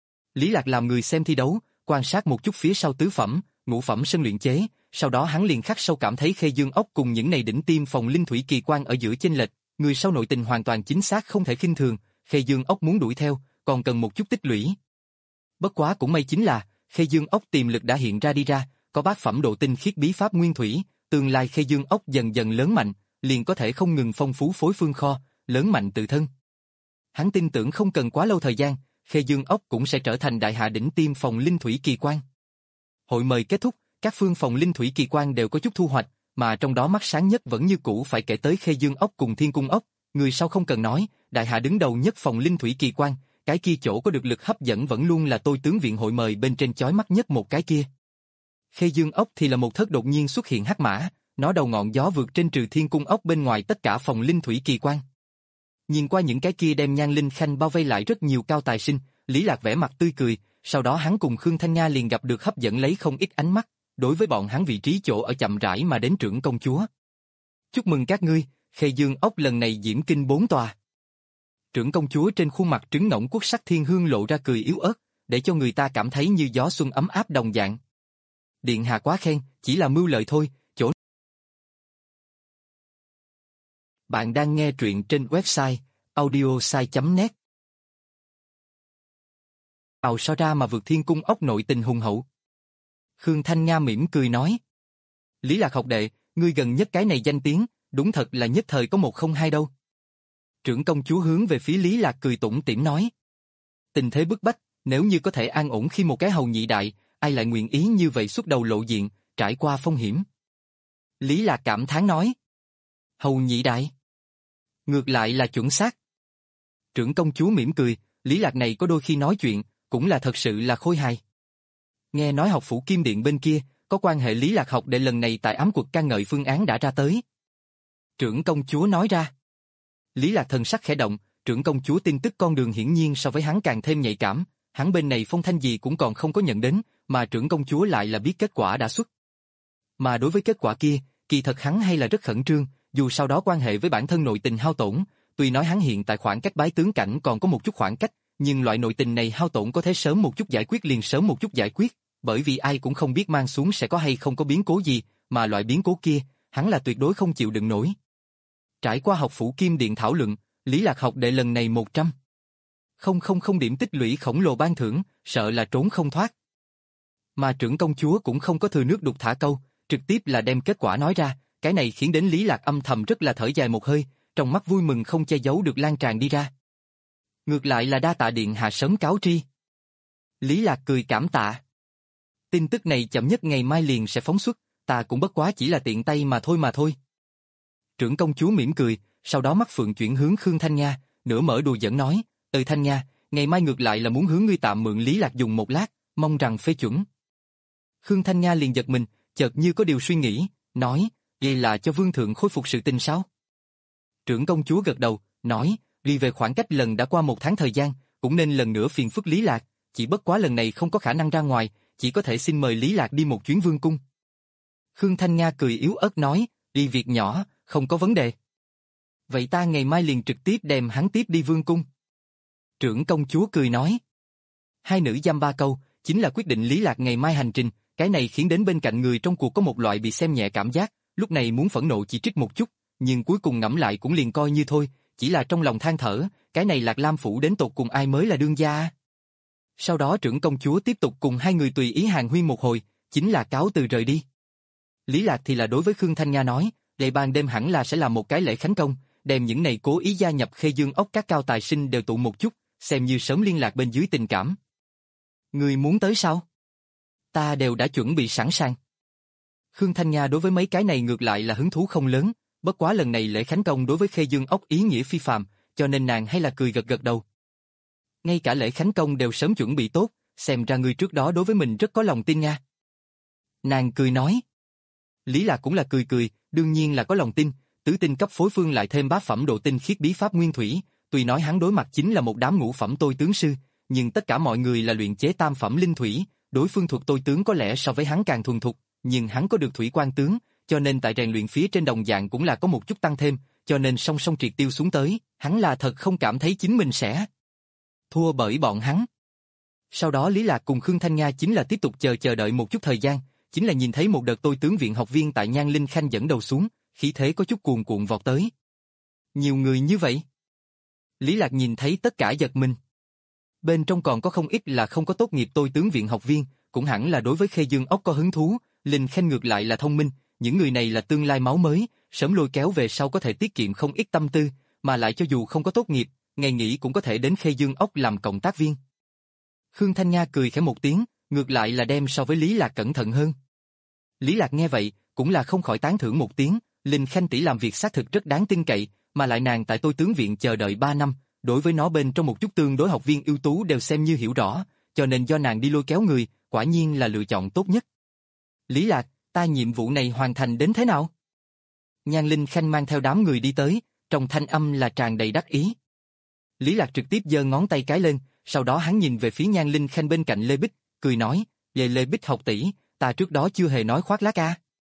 Lý Lạc làm người xem thi đấu, quan sát một chút phía sau tứ phẩm, ngũ phẩm sân luyện chế, sau đó hắn liền khắc sâu cảm thấy Khê Dương ốc cùng những này đỉnh tiêm phòng linh thủy kỳ quan ở giữa chênh lệch, người sau nội tình hoàn toàn chính xác không thể khinh thường, Khê Dương ốc muốn đuổi theo, còn cần một chút tích lũy. Bất quá cũng may chính là, Khê Dương ốc tiềm lực đã hiện ra đi ra, có bát phẩm độ tinh khiết bí pháp nguyên thủy, tương lai Khê Dương ốc dần dần lớn mạnh, liền có thể không ngừng phong phú phối phương kho, lớn mạnh tự thân. Hắn tin tưởng không cần quá lâu thời gian, Khê Dương ốc cũng sẽ trở thành đại hạ đỉnh tiêm phòng linh thủy kỳ quan. Hội mời kết thúc, các phương phòng linh thủy kỳ quan đều có chút thu hoạch, mà trong đó mắt sáng nhất vẫn như cũ phải kể tới Khê Dương ốc cùng Thiên Cung ốc, người sau không cần nói, đại hạ đứng đầu nhất phòng linh thủy kỳ quan, cái kia chỗ có được lực hấp dẫn vẫn luôn là tôi tướng viện hội mời bên trên chói mắt nhất một cái kia. Khê Dương ốc thì là một thất đột nhiên xuất hiện hắc mã, nó đầu ngọn gió vượt trên trừ Thiên Cung ốc bên ngoài tất cả phòng linh thủy kỳ quan. Nhìn qua những cái kia đem nhan linh khanh bao vây lại rất nhiều cao tài sinh, Lý Lạc vẻ mặt tươi cười, sau đó hắn cùng Khương Thanh Nga liền gặp được hấp dẫn lấy không ít ánh mắt, đối với bọn hắn vị trí chỗ ở chậm rãi mà đến trưởng công chúa. Chúc mừng các ngươi, Khê Dương ốc lần này diễm kinh bốn tòa. Trưởng công chúa trên khuôn mặt trứng ngỗng quốc sắc thiên hương lộ ra cười yếu ớt, để cho người ta cảm thấy như gió xuân ấm áp đồng dạng. Điện hạ quá khen, chỉ là mưu lợi thôi, chỗ. Bạn đang nghe truyện trên website audiosai chấm net. Ào so ra mà vượt Thiên Cung ốc nội tình hùng hậu. Khương Thanh Nga mỉm cười nói. Lý Lạc học đệ, ngươi gần nhất cái này danh tiếng, đúng thật là nhất thời có một không hai đâu. Trưởng công chúa hướng về phía Lý Lạc cười tủm tỉm nói. Tình thế bức bách, nếu như có thể an ổn khi một cái hầu nhị đại, ai lại nguyện ý như vậy xuất đầu lộ diện, trải qua phong hiểm. Lý Lạc cảm thán nói. Hầu nhị đại. Ngược lại là chuẩn xác. Trưởng công chúa mỉm cười, Lý Lạc này có đôi khi nói chuyện, cũng là thật sự là khôi hài. Nghe nói học phủ Kim Điện bên kia, có quan hệ Lý Lạc học đệ lần này tại ám quật ca ngợi phương án đã ra tới. Trưởng công chúa nói ra. Lý Lạc thần sắc khẽ động, trưởng công chúa tin tức con đường hiển nhiên so với hắn càng thêm nhạy cảm, hắn bên này phong thanh gì cũng còn không có nhận đến, mà trưởng công chúa lại là biết kết quả đã xuất. Mà đối với kết quả kia, kỳ thật hắn hay là rất khẩn trương, dù sau đó quan hệ với bản thân nội tình hao tổn, tuy nói hắn hiện tại khoảng cách bái tướng cảnh còn có một chút khoảng cách, nhưng loại nội tình này hao tổn có thể sớm một chút giải quyết liền sớm một chút giải quyết, bởi vì ai cũng không biết mang xuống sẽ có hay không có biến cố gì, mà loại biến cố kia, hắn là tuyệt đối không chịu đựng nổi. Trải qua học phủ Kim Điện thảo luận, Lý Lạc học đệ lần này một trăm không không không điểm tích lũy khổng lồ ban thưởng, sợ là trốn không thoát. Mà trưởng công chúa cũng không có thừa nước đục thả câu, trực tiếp là đem kết quả nói ra, cái này khiến đến Lý Lạc âm thầm rất là thở dài một hơi, trong mắt vui mừng không che giấu được lan tràn đi ra. Ngược lại là đa tạ điện hạ sớm cáo tri. Lý Lạc cười cảm tạ. Tin tức này chậm nhất ngày mai liền sẽ phóng xuất, ta cũng bất quá chỉ là tiện tay mà thôi mà thôi. Trưởng công chúa mỉm cười, sau đó mắt phượng chuyển hướng Khương Thanh Nga, nửa mở đùa giỡn nói, "Ơi Thanh Nga, ngày mai ngược lại là muốn hướng ngươi tạm mượn Lý Lạc dùng một lát, mong rằng phê chuẩn." Khương Thanh Nga liền giật mình, chợt như có điều suy nghĩ, nói, "Vậy là cho vương thượng khôi phục sự tình sao?" Trưởng công chúa gật đầu, nói, "Vì về khoảng cách lần đã qua một tháng thời gian, cũng nên lần nữa phiền phức Lý Lạc, chỉ bất quá lần này không có khả năng ra ngoài, chỉ có thể xin mời Lý Lạc đi một chuyến vương cung." Khương Thanh Nga cười yếu ớt nói, "Đi việc nhỏ, không có vấn đề." "Vậy ta ngày mai liền trực tiếp đem hắn tiếp đi vương cung." Trưởng công chúa cười nói. Hai nữ dăm ba câu, chính là quyết định Lý Lạc ngày mai hành trình, Cái này khiến đến bên cạnh người trong cuộc có một loại bị xem nhẹ cảm giác, lúc này muốn phẫn nộ chỉ trích một chút, nhưng cuối cùng ngẫm lại cũng liền coi như thôi, chỉ là trong lòng than thở, cái này Lạc Lam phủ đến tột cùng ai mới là đương gia. Sau đó trưởng công chúa tiếp tục cùng hai người tùy ý hàng huyên một hồi, chính là cáo từ rời đi. Lý Lạc thì là đối với Khương Thanh Nga nói, lễ ban đêm hẳn là sẽ làm một cái lễ khánh công, đem những này cố ý gia nhập Khê Dương ốc các cao tài sinh đều tụ một chút, xem như sớm liên lạc bên dưới tình cảm. Người muốn tới sao? Ta đều đã chuẩn bị sẵn sàng. Khương Thanh Nga đối với mấy cái này ngược lại là hứng thú không lớn, bất quá lần này lễ khánh công đối với Khê Dương ốc ý nghĩa phi phàm, cho nên nàng hay là cười gật gật đầu. Ngay cả lễ khánh công đều sớm chuẩn bị tốt, xem ra ngươi trước đó đối với mình rất có lòng tin nha. Nàng cười nói. Lý Lạc cũng là cười cười, đương nhiên là có lòng tin, tứ tinh cấp phối phương lại thêm bá phẩm độ tinh khiết bí pháp nguyên thủy, tuy nói hắn đối mặt chính là một đám ngũ phẩm tôi tướng sư, nhưng tất cả mọi người là luyện chế tam phẩm linh thủy, đối phương thuật tôi tướng có lẽ so với hắn càng thuần thục, nhưng hắn có được thủy quan tướng, cho nên tại rèn luyện phía trên đồng dạng cũng là có một chút tăng thêm, cho nên song song triệt tiêu xuống tới, hắn là thật không cảm thấy chính mình sẽ thua bởi bọn hắn. Sau đó Lý Lạc cùng Khương Thanh Nga chính là tiếp tục chờ chờ đợi một chút thời gian, chính là nhìn thấy một đợt tôi tướng viện học viên tại Nhan Linh Khanh dẫn đầu xuống, khí thế có chút cuồn cuộn vọt tới. Nhiều người như vậy. Lý Lạc nhìn thấy tất cả giật mình. Bên trong còn có không ít là không có tốt nghiệp tôi tướng viện học viên, cũng hẳn là đối với Khê Dương ốc có hứng thú, Linh Khanh ngược lại là thông minh, những người này là tương lai máu mới, sớm lôi kéo về sau có thể tiết kiệm không ít tâm tư, mà lại cho dù không có tốt nghiệp, ngày nghỉ cũng có thể đến Khê Dương ốc làm cộng tác viên. Khương Thanh Nga cười khẽ một tiếng, ngược lại là đem so với Lý Lạc cẩn thận hơn. Lý Lạc nghe vậy, cũng là không khỏi tán thưởng một tiếng, Linh Khanh tỷ làm việc xác thực rất đáng tin cậy, mà lại nàng tại tôi tướng viện chờ đợi ba năm, đối với nó bên trong một chút tương đối học viên ưu tú đều xem như hiểu rõ, cho nên do nàng đi lôi kéo người, quả nhiên là lựa chọn tốt nhất. Lý Lạc, ta nhiệm vụ này hoàn thành đến thế nào? Nhan Linh Khanh mang theo đám người đi tới, trong thanh âm là tràn đầy đắc ý. Lý Lạc trực tiếp giơ ngón tay cái lên, sau đó hắn nhìn về phía Nhan Linh Khanh bên cạnh Lê Bích, cười nói, Lê Lê Bích học tỷ, ta trước đó chưa hề nói khoác lác ca.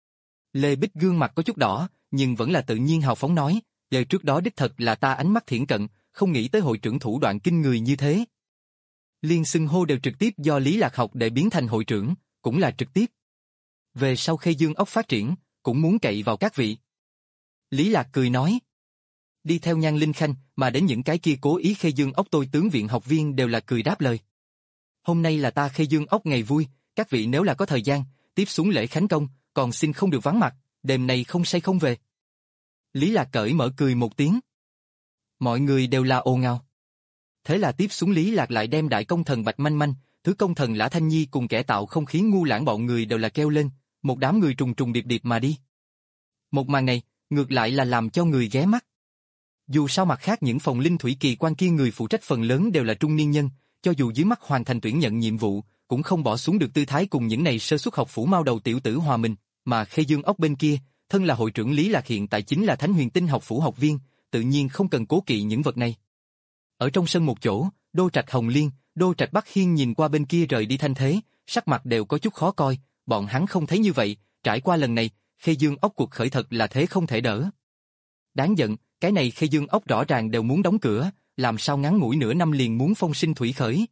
Lê Bích gương mặt có chút đỏ, nhưng vẫn là tự nhiên hào phóng nói, Lê trước đó đích thật là ta ánh mắt thiển cận, không nghĩ tới hội trưởng thủ đoạn kinh người như thế. Liên xưng hô đều trực tiếp do Lý Lạc học để biến thành hội trưởng, cũng là trực tiếp. Về sau Khê Dương ốc phát triển, cũng muốn cậy vào các vị. Lý Lạc cười nói. Đi theo Nhan Linh Khanh, mà đến những cái kia cố ý Khê Dương ốc tôi tướng viện học viên đều là cười đáp lời. Hôm nay là ta Khê Dương ốc ngày vui, các vị nếu là có thời gian, tiếp xuống lễ khánh công, còn xin không được vắng mặt, đêm nay không say không về. Lý Lạc cởi mở cười một tiếng. Mọi người đều là ồn ào. Thế là tiếp xuống Lý Lạc lại đem đại công thần Bạch Manh Manh, thứ công thần Lã Thanh Nhi cùng kẻ tạo không khí ngu lãng bọn người đều là kêu lên, một đám người trùng trùng điệp điệp mà đi. Một màn này, ngược lại là làm cho người ghé mắt. Dù sao mặt khác những phòng linh thủy kỳ quan kia người phụ trách phần lớn đều là trung niên nhân, cho dù dưới mắt hoàn thành tuyển nhận nhiệm vụ, cũng không bỏ xuống được tư thái cùng những này sơ xuất học phủ mau đầu tiểu tử hòa mình, mà Khê Dương ốc bên kia, thân là hội trưởng Lý Lạc hiện tại chính là Thánh Huyền Tinh học phủ học viên, tự nhiên không cần cố kỵ những vật này. Ở trong sân một chỗ, Đô Trạch Hồng Liên, Đô Trạch Bắc Hiên nhìn qua bên kia rời đi Thanh Thế, sắc mặt đều có chút khó coi, bọn hắn không thấy như vậy, trải qua lần này, Khê Dương ốc cuộc khởi thật là thế không thể đỡ. Đáng giận, cái này Khê Dương ốc rõ ràng đều muốn đóng cửa, làm sao ngắn ngủi nửa năm liền muốn phong sinh thủy khởi.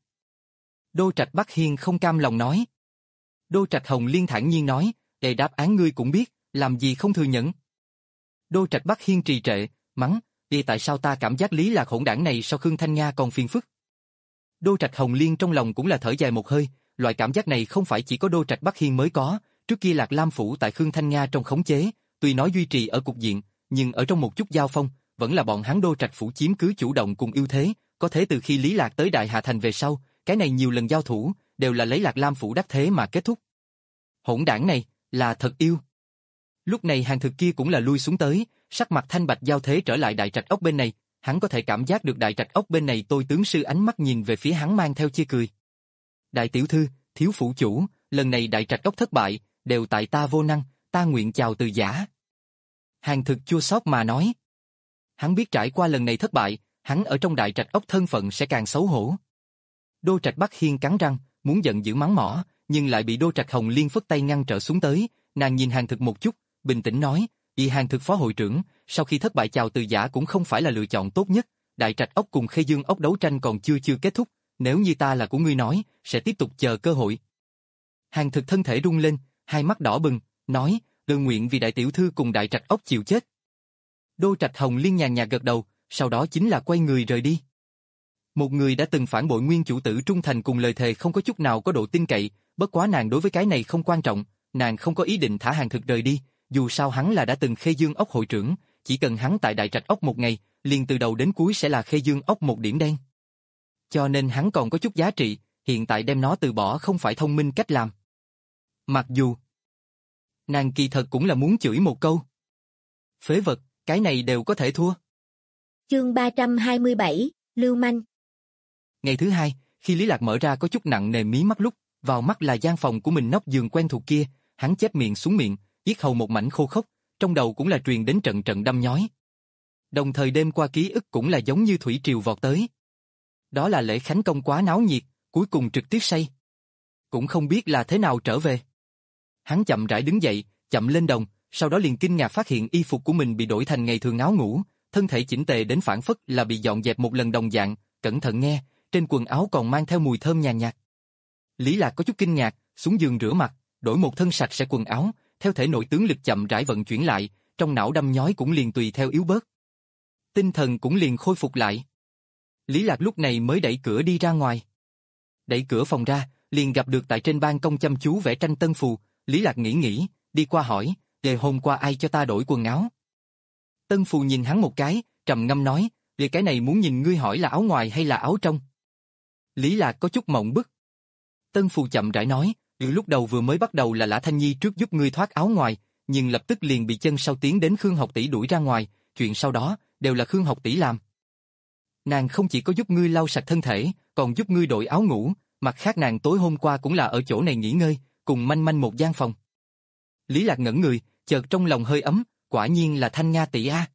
Đô Trạch Bắc Hiên không cam lòng nói. Đô Trạch Hồng Liên thản nhiên nói, để đáp án ngươi cũng biết, làm gì không thừa nhận. Đô Trạch Bắc Hiên trì trệ, mắng, đi tại sao ta cảm giác Lý Lạc hỗn đảng này so Khương Thanh Nga còn phiền phức. Đô Trạch Hồng Liên trong lòng cũng là thở dài một hơi, loại cảm giác này không phải chỉ có Đô Trạch Bắc Hiên mới có, trước kia Lạc Lam phủ tại Khương Thanh Nga trong khống chế, tuy nói duy trì ở cục diện, nhưng ở trong một chút giao phong, vẫn là bọn hắn Đô Trạch phủ chiếm cứ chủ động cùng ưu thế, có thể từ khi Lý Lạc tới Đại Hà Thành về sau, cái này nhiều lần giao thủ, đều là lấy Lạc Lam phủ đắc thế mà kết thúc. Hỗn đảng này, là thật yêu. Lúc này hàng thực kia cũng là lui xuống tới, sắc mặt thanh bạch giao thế trở lại Đại Trạch ốc bên này, hắn có thể cảm giác được Đại Trạch ốc bên này tôi tướng sư ánh mắt nhìn về phía hắn mang theo chia cười. Đại tiểu thư, thiếu phủ chủ, lần này Đại Trạch ốc thất bại, đều tại ta vô năng, ta nguyện chào từ giả. Hàng thực chua xót mà nói. Hắn biết trải qua lần này thất bại, hắn ở trong Đại Trạch ốc thân phận sẽ càng xấu hổ. Đô Trạch Bắc Hiên cắn răng, muốn giận dữ mắng mỏ, nhưng lại bị Đô Trạch Hồng Liên phất tay ngăn trở xuống tới, nàng nhìn Hàng thực một chút, bình tĩnh nói, y Hàng thực phó hội trưởng, sau khi thất bại chào từ giả cũng không phải là lựa chọn tốt nhất, Đại Trạch ốc cùng Khê Dương ốc đấu tranh còn chưa chưa kết thúc, nếu như ta là của ngươi nói, sẽ tiếp tục chờ cơ hội. Hàng Thực thân thể rung lên, hai mắt đỏ bừng, nói, tự nguyện vì đại tiểu thư cùng đại trạch ốc chịu chết. Đô Trạch Hồng Liên nhàn nhạt gật đầu, sau đó chính là quay người rời đi. Một người đã từng phản bội nguyên chủ tử trung thành cùng lời thề không có chút nào có độ tin cậy, bất quá nàng đối với cái này không quan trọng, nàng không có ý định thả Hàng Thực rời đi, dù sao hắn là đã từng Khê Dương ốc hội trưởng, chỉ cần hắn tại đại trạch ốc một ngày, liền từ đầu đến cuối sẽ là Khê Dương ốc một điểm đen. Cho nên hắn còn có chút giá trị, hiện tại đem nó từ bỏ không phải thông minh cách làm. Mặc dù nàng kỳ thật cũng là muốn chửi một câu. Phế vật, cái này đều có thể thua. Chương ba trăm hai mươi bảy, Lưu Manh. Ngày thứ hai, khi Lý Lạc mở ra có chút nặng nề mí mắt lúc, vào mắt là gian phòng của mình nóc giường quen thuộc kia, hắn chép miệng xuống miệng, yết hầu một mảnh khô khốc, trong đầu cũng là truyền đến trận trận đâm nhói. Đồng thời đêm qua ký ức cũng là giống như thủy triều vọt tới. Đó là lễ khánh công quá náo nhiệt, cuối cùng trực tiếp say. Cũng không biết là thế nào trở về. Hắn chậm rãi đứng dậy, chậm lên đồng, sau đó liền kinh ngạc phát hiện y phục của mình bị đổi thành ngày thường áo ngủ, thân thể chỉnh tề đến phản phất là bị dọn dẹp một lần đồng dạng, cẩn thận nghe, trên quần áo còn mang theo mùi thơm nhàn nhạt. Lý Lạc có chút kinh ngạc, xuống giường rửa mặt, đổi một thân sạch sẽ quần áo, theo thể nội tướng lực chậm rãi vận chuyển lại, trong não đâm nhói cũng liền tùy theo yếu bớt. Tinh thần cũng liền khôi phục lại. Lý Lạc lúc này mới đẩy cửa đi ra ngoài. Đẩy cửa phòng ra, liền gặp được tại trên ban công chăm chú vẽ tranh Tân Phù, Lý Lạc nghĩ nghĩ, đi qua hỏi, "Ngày hôm qua ai cho ta đổi quần áo?" Tân Phù nhìn hắn một cái, trầm ngâm nói, "Về cái này muốn nhìn ngươi hỏi là áo ngoài hay là áo trong?" Lý Lạc có chút mộng bức. Tân Phù chậm rãi nói, "Lúc đầu vừa mới bắt đầu là Lã Thanh Nhi trước giúp ngươi thoát áo ngoài, nhưng lập tức liền bị chân sau tiến đến Khương học tỷ đuổi ra ngoài, chuyện sau đó đều là Khương học tỷ làm. Nàng không chỉ có giúp ngươi lau sạch thân thể, còn giúp ngươi đổi áo ngủ, mặt khác nàng tối hôm qua cũng là ở chỗ này nghỉ ngơi, cùng Manh Manh một gian phòng." Lý Lạc ngẩn người, chợt trong lòng hơi ấm, quả nhiên là Thanh Nga tỷ a.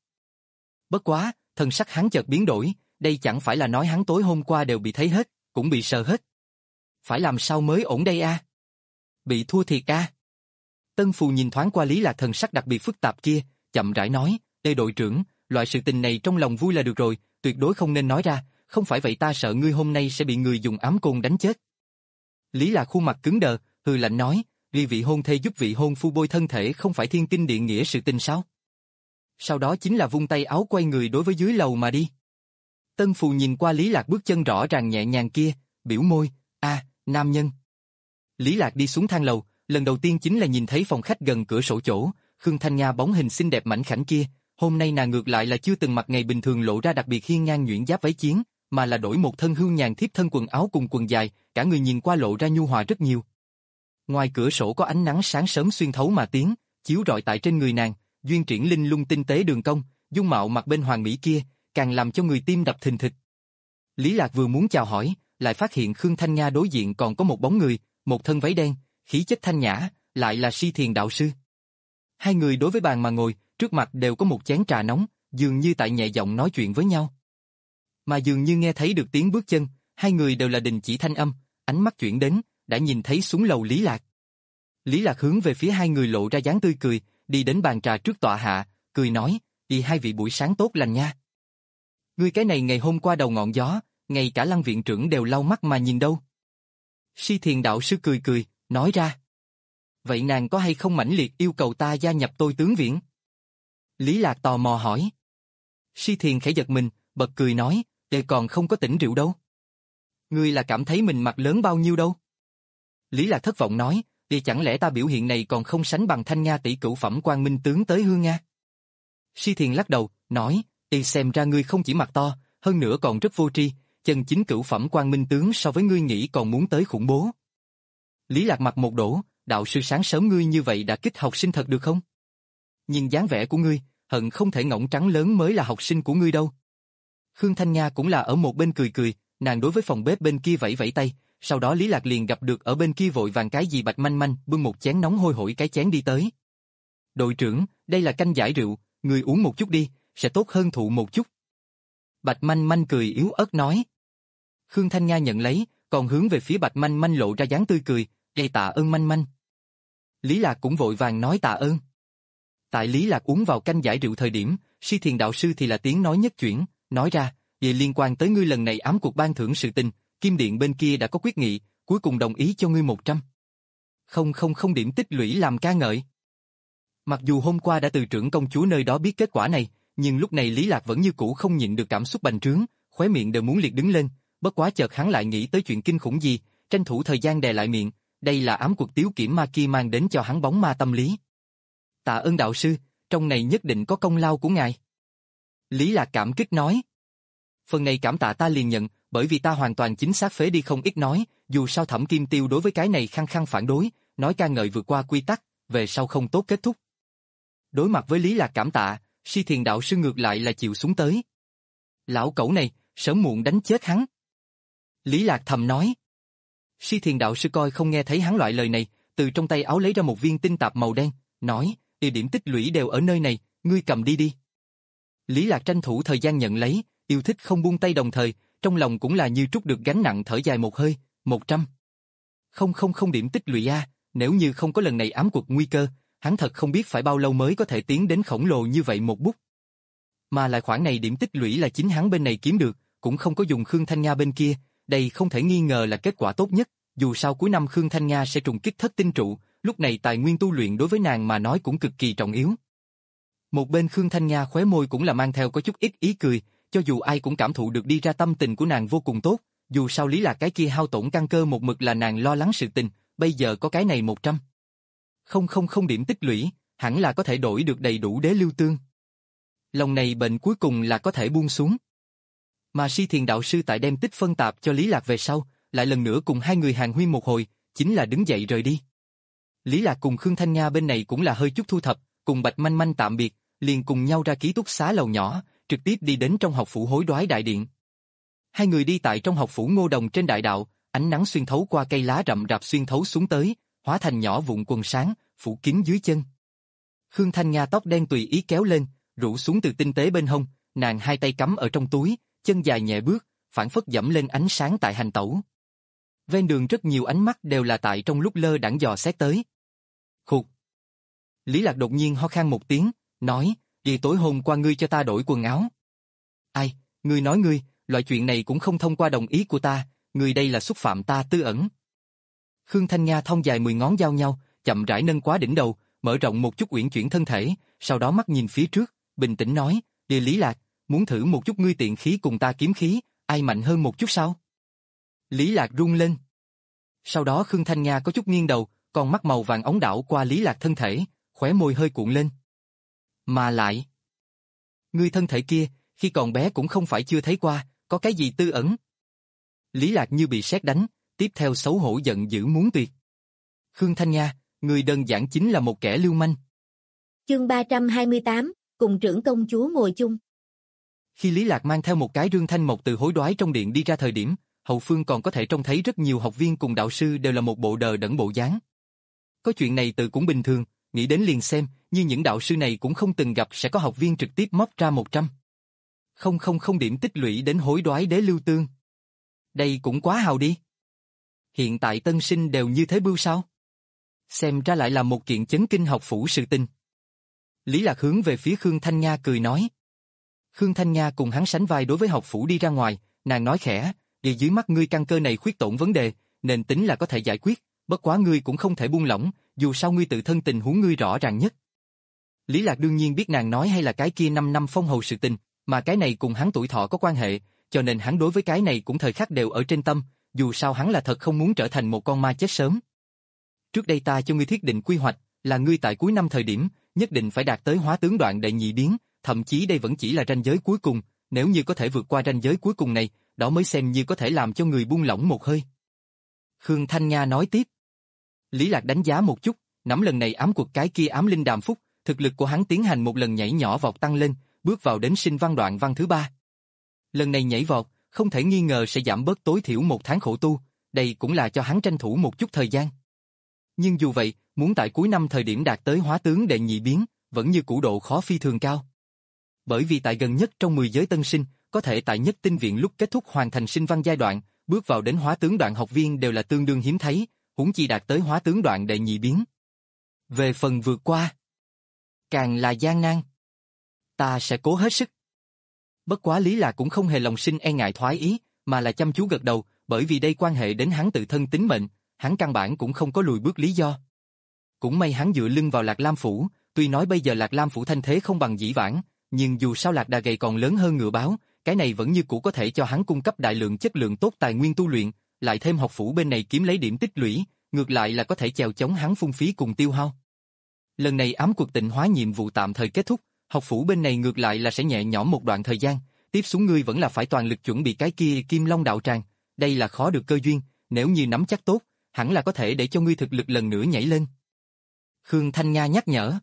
Bất quá, thần sắc hắn chợt biến đổi, đây chẳng phải là nói hắn tối hôm qua đều bị thấy hết, cũng bị sờ hết. Phải làm sao mới ổn đây a? Bị thua thiệt a. Tân Phù nhìn thoáng qua Lý Lạc thần sắc đặc biệt phức tạp kia, chậm rãi nói, "Đây đội trưởng, loại sự tình này trong lòng vui là được rồi, tuyệt đối không nên nói ra, không phải vậy ta sợ ngươi hôm nay sẽ bị người dùng ám côn đánh chết." Lý Lạc khuôn mặt cứng đờ, hừ lạnh nói, "Vì vị hôn thê giúp vị hôn phu bôi thân thể không phải thiên kinh địa nghĩa sự tình sao?" Sau đó chính là vung tay áo quay người đối với dưới lầu mà đi. Tân Phù nhìn qua Lý Lạc bước chân rõ ràng nhẹ nhàng kia, biểu môi, "A, nam nhân." Lý Lạc đi xuống thang lầu, lần đầu tiên chính là nhìn thấy phòng khách gần cửa sổ chỗ, Khương Thanh Nga bóng hình xinh đẹp mảnh khảnh kia, hôm nay nàng ngược lại là chưa từng mặc ngày bình thường lộ ra đặc biệt hiên ngang nhuyễn giáp váy chiến, mà là đổi một thân hưu nhàn thiếp thân quần áo cùng quần dài, cả người nhìn qua lộ ra nhu hòa rất nhiều. Ngoài cửa sổ có ánh nắng sáng sớm xuyên thấu mà tiến, chiếu rọi tại trên người nàng, duyên triển linh lung tinh tế đường cong, dung mạo mặt bên hoàng mỹ kia, càng làm cho người tim đập thình thịch. Lý Lạc vừa muốn chào hỏi, lại phát hiện Khương Thanh Nga đối diện còn có một bóng người, một thân váy đen, khí chất thanh nhã, lại là Si Thiền đạo sư. Hai người đối với bàn mà ngồi, trước mặt đều có một chén trà nóng, dường như tại nhẹ giọng nói chuyện với nhau. Mà dường như nghe thấy được tiếng bước chân, hai người đều là đình chỉ thanh âm, ánh mắt chuyển đến, đã nhìn thấy xuống lầu Lý Lạc. Lý Lạc hướng về phía hai người lộ ra dáng tươi cười, đi đến bàn trà trước tọa hạ, cười nói, "Đi hai vị buổi sáng tốt lành nha. Ngươi cái này ngày hôm qua đầu ngọn gió, ngay cả Lăng viện trưởng đều lau mắt mà nhìn đâu." Si Thiền đạo sư cười cười, nói ra, "Vậy nàng có hay không mãnh liệt yêu cầu ta gia nhập Tôi tướng viện?" Lý Lạc tò mò hỏi. Si Thiền khẽ giật mình, bật cười nói, "Đệ còn không có tỉnh rượu đâu. Ngươi là cảm thấy mình mặt lớn bao nhiêu đâu?" Lý Lạc thất vọng nói, "Thì chẳng lẽ ta biểu hiện này còn không sánh bằng Thanh Nga tỷ cửu phẩm Quang Minh tướng tới hương Nga?" Si Thiền lắc đầu, nói, "Thì xem ra ngươi không chỉ mặt to, hơn nữa còn rất vô tri, chân chính cửu phẩm Quang Minh tướng so với ngươi nghĩ còn muốn tới khủng bố." Lý Lạc mặt một đổ, "Đạo sư sáng sớm ngươi như vậy đã kích học sinh thật được không? Nhìn dáng vẻ của ngươi, hận không thể ngỗng trắng lớn mới là học sinh của ngươi đâu." Khương Thanh Nga cũng là ở một bên cười cười, nàng đối với phòng bếp bên kia vẫy vẫy tay, sau đó Lý Lạc liền gặp được ở bên kia vội vàng cái gì Bạch Manh Manh bưng một chén nóng hôi hổi cái chén đi tới. "Đội trưởng, đây là canh giải rượu, người uống một chút đi, sẽ tốt hơn thụ một chút." Bạch Manh Manh cười yếu ớt nói. Khương Thanh Nga nhận lấy, còn hướng về phía Bạch Manh Manh lộ ra dáng tươi cười, "Gây tạ ơn Manh Manh." Lý Lạc cũng vội vàng nói tạ ơn. Tại Lý Lạc uống vào canh giải rượu thời điểm, Si Thiền đạo sư thì là tiếng nói nhất chuyển, nói ra, "Về liên quan tới ngươi lần này ám cuộc ban thưởng sự tình, Kim Điện bên kia đã có quyết nghị, cuối cùng đồng ý cho ngươi một trăm." không không không điểm tích lũy làm ca ngợi. Mặc dù hôm qua đã từ trưởng công chúa nơi đó biết kết quả này, nhưng lúc này Lý Lạc vẫn như cũ không nhịn được cảm xúc bành trướng, khóe miệng đều muốn liệt đứng lên, bất quá chợt hắn lại nghĩ tới chuyện kinh khủng gì, tranh thủ thời gian đè lại miệng, đây là ám cuộc tiếu kiểm ma kia mang đến cho hắn bóng ma tâm lý. Tạ ơn đạo sư, trong này nhất định có công lao của ngài. Lý Lạc cảm kích nói. Phần này cảm tạ ta liền nhận, bởi vì ta hoàn toàn chính xác phế đi không ít nói, dù sao Thẩm Kim Tiêu đối với cái này khăng khăng phản đối, nói ca ngợi vượt qua quy tắc, về sau không tốt kết thúc. Đối mặt với Lý Lạc cảm tạ, Si Thiền đạo sư ngược lại là chịu xuống tới. Lão cẩu này, sớm muộn đánh chết hắn. Lý Lạc thầm nói. Si Thiền đạo sư coi không nghe thấy hắn loại lời này, từ trong tay áo lấy ra một viên tinh tạp màu đen, nói, địa điểm tích lũy đều ở nơi này, ngươi cầm đi đi. Lý Lạc tranh thủ thời gian nhận lấy, yêu thích không buông tay đồng thời, trong lòng cũng là như trút được gánh nặng thở dài một hơi, một trăm. Không không không điểm tích lũy a, nếu như không có lần này ám cuộc nguy cơ, hắn thật không biết phải bao lâu mới có thể tiến đến khổng lồ như vậy một bút. Mà lại khoản này điểm tích lũy là chính hắn bên này kiếm được, cũng không có dùng Khương Thanh Nga bên kia, đây không thể nghi ngờ là kết quả tốt nhất, dù sao cuối năm Khương Thanh Nga sẽ trùng kích thất tinh trụ, lúc này tài nguyên tu luyện đối với nàng mà nói cũng cực kỳ trọng yếu. Một bên Khương Thanh Nga khóe môi cũng là mang theo có chút ít ý cười, cho dù ai cũng cảm thụ được đi ra tâm tình của nàng vô cùng tốt, dù sao Lý Lạc cái kia hao tổn căn cơ một mực là nàng lo lắng sự tình, bây giờ có cái này một trăm. Không không không điểm tích lũy, hẳn là có thể đổi được đầy đủ đế lưu tương. Lòng này bệnh cuối cùng là có thể buông xuống. Mà Si Thiền đạo sư tại đem tích phân tạp cho Lý Lạc về sau, lại lần nữa cùng hai người hàn huyên một hồi, chính là đứng dậy rời đi. Lý Lạc cùng Khương Thanh Nga bên này cũng là hơi chút thu thập, cùng Bạch Manh Manh tạm biệt, liền cùng nhau ra ký túc xá lầu nhỏ, trực tiếp đi đến trong học phủ hối đoái đại điện. Hai người đi tại trong học phủ Ngô Đồng trên đại đạo, ánh nắng xuyên thấu qua cây lá rậm rạp xuyên thấu xuống tới, hóa thành nhỏ vụn quần sáng, phủ kín dưới chân. Khương Thanh Nga tóc đen tùy ý kéo lên, rủ xuống từ tinh tế bên hông, nàng hai tay cắm ở trong túi, chân dài nhẹ bước, phản phất dẫm lên ánh sáng tại hành tẩu. Ven đường rất nhiều ánh mắt đều là tại trong lúc lơ đãng dò xét tới. Khục. Lý Lạc đột nhiên ho khan một tiếng, nói, "Vì tối hôm qua ngươi cho ta đổi quần áo." "Ai, ngươi nói ngươi, loại chuyện này cũng không thông qua đồng ý của ta, ngươi đây là xúc phạm ta tư ẩn." Khương Thanh Nga thon dài mười ngón giao nhau, chậm rãi nâng quá đỉnh đầu, mở rộng một chút uyển chuyển thân thể, sau đó mắt nhìn phía trước, bình tĩnh nói, "Địa Lý Lạc, muốn thử một chút ngươi tiện khí cùng ta kiếm khí, ai mạnh hơn một chút sao?" Lý Lạc run lên. Sau đó Khương Thanh Nga có chút nghiêng đầu, con mắt màu vàng óng đảo qua Lý Lạc thân thể, khóe môi hơi cuộn lên. "Mà lại, ngươi thân thể kia, khi còn bé cũng không phải chưa thấy qua, có cái gì tư ẩn?" Lý Lạc như bị sét đánh, tiếp theo xấu hổ giận dữ muốn tuyệt. "Khương Thanh Nga, ngươi đơn giản chính là một kẻ lưu manh." Chương ba trăm hai mươi tám, cùng trưởng công chúa ngồi chung. Khi Lý Lạc mang theo một cái rương thanh mộc từ hối đoái trong điện đi ra thời điểm, hậu phương còn có thể trông thấy rất nhiều học viên cùng đạo sư đều là một bộ đờ đẫn bộ dáng. Có chuyện này tự cũng bình thường, nghĩ đến liền xem, như những đạo sư này cũng không từng gặp sẽ có học viên trực tiếp móc ra một trăm. Không không không điểm tích lũy đến hối đoái đế lưu tương. Đây cũng quá hào đi. Hiện tại tân sinh đều như thế bưu sao? Xem ra lại là một kiện chấn kinh học phủ sự tình. Lý Lạc hướng về phía Khương Thanh Nga cười nói. Khương Thanh Nga cùng hắn sánh vai đối với học phủ đi ra ngoài, nàng nói khẽ, "Vì dưới mắt ngươi căn cơ này khuyết tổn vấn đề, nên tính là có thể giải quyết, bất quá ngươi cũng không thể buông lỏng, dù sao ngươi tự thân tình huống ngươi rõ ràng nhất." Lý Lạc đương nhiên biết nàng nói hay là cái kia năm năm phong hầu sự tình, mà cái này cùng hắn tuổi thọ có quan hệ, cho nên hắn đối với cái này cũng thời khắc đều ở trên tâm, dù sao hắn là thật không muốn trở thành một con ma chết sớm. "Trước đây ta cho ngươi thiết định quy hoạch, là ngươi tại cuối năm thời điểm, nhất định phải đạt tới hóa tướng đoạn đệ nhị biến, thậm chí đây vẫn chỉ là ranh giới cuối cùng, nếu như có thể vượt qua ranh giới cuối cùng này, đó mới xem như có thể làm cho người buông lỏng một hơi." Khương Thanh Nga nói tiếp. Lý Lạc đánh giá một chút, nắm lần này ám cuộc cái kia ám linh đàm phúc, thực lực của hắn tiến hành một lần nhảy nhỏ vọt tăng lên, bước vào đến sinh văn đoạn văn thứ ba. Lần này nhảy vọt, không thể nghi ngờ sẽ giảm bớt tối thiểu một tháng khổ tu, đây cũng là cho hắn tranh thủ một chút thời gian. Nhưng dù vậy, muốn tại cuối năm thời điểm đạt tới hóa tướng đệ nhị biến, vẫn như cũ độ khó phi thường cao. Bởi vì tại gần nhất trong mười giới tân sinh, có thể tại nhất tinh viện lúc kết thúc hoàn thành sinh văn giai đoạn, bước vào đến hóa tướng đoạn học viên đều là tương đương hiếm thấy, huống chi đạt tới hóa tướng đoạn đệ nhị biến. Về phần vượt qua, càng là gian nan. Ta sẽ cố hết sức. Bất quá Lý Lạc cũng không hề lòng sinh e ngại thoái ý, mà là chăm chú gật đầu, bởi vì đây quan hệ đến hắn tự thân tính mệnh, hắn căn bản cũng không có lùi bước lý do. Cũng may hắn dựa lưng vào Lạc Lam Phủ, tuy nói bây giờ Lạc Lam Phủ thanh thế không bằng dĩ vãng, nhưng dù sao Lạc Đà gầy còn lớn hơn ngựa báo, cái này vẫn như cũ có thể cho hắn cung cấp đại lượng chất lượng tốt tài nguyên tu luyện, lại thêm học phủ bên này kiếm lấy điểm tích lũy, ngược lại là có thể chèo chống hắn phung phí cùng tiêu hao. Lần này ám quật tịnh hóa nhiệm vụ tạm thời kết thúc, học phủ bên này ngược lại là sẽ nhẹ nhõm một đoạn thời gian, tiếp xuống ngươi vẫn là phải toàn lực chuẩn bị cái kia Kim Long đạo tràng, đây là khó được cơ duyên, nếu như nắm chắc tốt, hẳn là có thể để cho ngươi thực lực lần nữa nhảy lên. Khương Thanh Nga nhắc nhở.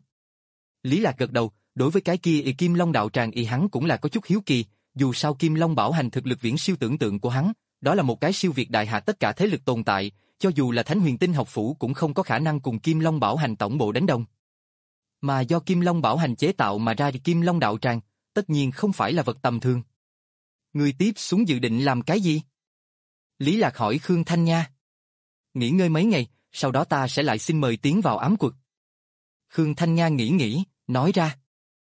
Lý Lạc gật đầu, đối với cái kia Kim Long đạo tràng y hắn cũng là có chút hiếu kỳ, dù sao Kim Long bảo hành thực lực viễn siêu tưởng tượng của hắn, đó là một cái siêu việt đại hạ tất cả thế lực tồn tại, cho dù là Thánh Huyền Tinh học phủ cũng không có khả năng cùng Kim Long bảo hành tổng bộ đánh đồng. Mà do Kim Long bảo hành chế tạo mà ra Kim Long đạo tràng, tất nhiên không phải là vật tầm thường. Ngươi tiếp xuống dự định làm cái gì? Lý Lạc hỏi Khương Thanh Nha. Nghỉ ngơi mấy ngày, sau đó ta sẽ lại xin mời tiến vào ám quật. Khương Thanh Nha nghĩ nghĩ, nói ra.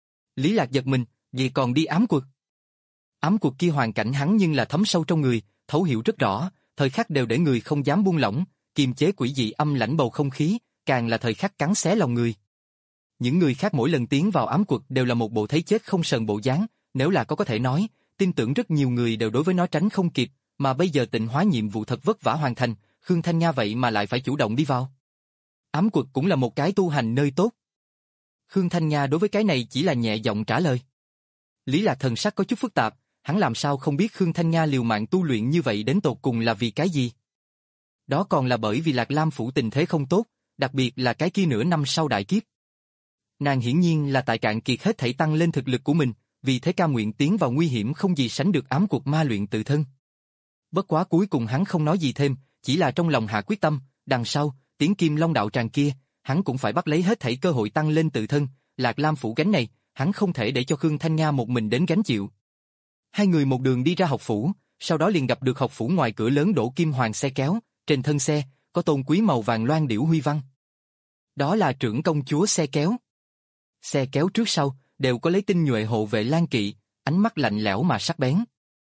Lý Lạc giật mình, vậy còn đi ám quật? Ám quật kia hoàn cảnh hắn nhưng là thấm sâu trong người, thấu hiểu rất rõ, thời khắc đều để người không dám buông lỏng, kiềm chế quỷ dị âm lãnh bầu không khí, càng là thời khắc cắn xé lòng người. Những người khác mỗi lần tiến vào ám quật đều là một bộ thấy chết không sờn bộ dáng, nếu là có có thể nói, tin tưởng rất nhiều người đều đối với nó tránh không kịp, mà bây giờ tịnh hóa nhiệm vụ thật vất vả hoàn thành, Khương Thanh Nha vậy mà lại phải chủ động đi vào. Ám quật cũng là một cái tu hành nơi tốt. Khương Thanh Nha đối với cái này chỉ là nhẹ giọng trả lời. Lý Lạc thần sắc có chút phức tạp, hắn làm sao không biết Khương Thanh Nha liều mạng tu luyện như vậy đến tột cùng là vì cái gì? Đó còn là bởi vì Lạc Lam Phủ tình thế không tốt, đặc biệt là cái kia nửa năm sau đại kiếp. Nàng hiển nhiên là tại cạn kiệt hết thảy tăng lên thực lực của mình, vì thế cam nguyện tiến vào nguy hiểm không gì sánh được ám cuộc ma luyện tự thân. Bất quá cuối cùng hắn không nói gì thêm, chỉ là trong lòng hạ quyết tâm, đằng sau, tiếng Kim Long đạo tràng kia, hắn cũng phải bắt lấy hết thảy cơ hội tăng lên tự thân, Lạc Lam Phủ gánh này, hắn không thể để cho Khương Thanh Nga một mình đến gánh chịu. Hai người một đường đi ra học phủ, sau đó liền gặp được học phủ ngoài cửa lớn đổ kim hoàng xe kéo, trên thân xe, có tôn quý màu vàng loan điểu huy văn. Đó là trưởng công chúa xe kéo. Xe kéo trước sau, đều có lấy tinh nhuệ hộ vệ Lan Kỵ, ánh mắt lạnh lẽo mà sắc bén.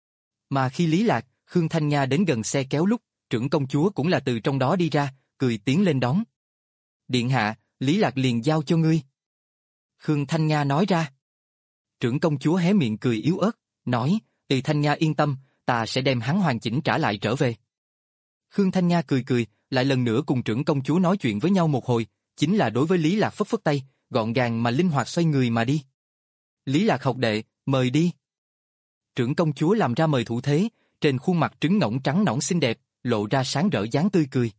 Mà khi Lý Lạc, Khương Thanh Nga đến gần xe kéo lúc, trưởng công chúa cũng là từ trong đó đi ra, cười tiến lên đón. Điện hạ, Lý Lạc liền giao cho ngươi. Khương Thanh Nga nói ra. Trưởng công chúa hé miệng cười yếu ớt, nói, từ Thanh Nga yên tâm, ta sẽ đem hắn hoàn chỉnh trả lại trở về. Khương Thanh Nga cười cười, lại lần nữa cùng trưởng công chúa nói chuyện với nhau một hồi, chính là đối với Lý Lạc phất phất tay, gọn gàng mà linh hoạt xoay người mà đi. Lý Lạc học đệ, mời đi. Trưởng công chúa làm ra mời thủ thế, trên khuôn mặt trứng ngỗng trắng nõn xinh đẹp, lộ ra sáng rỡ dáng tươi cười.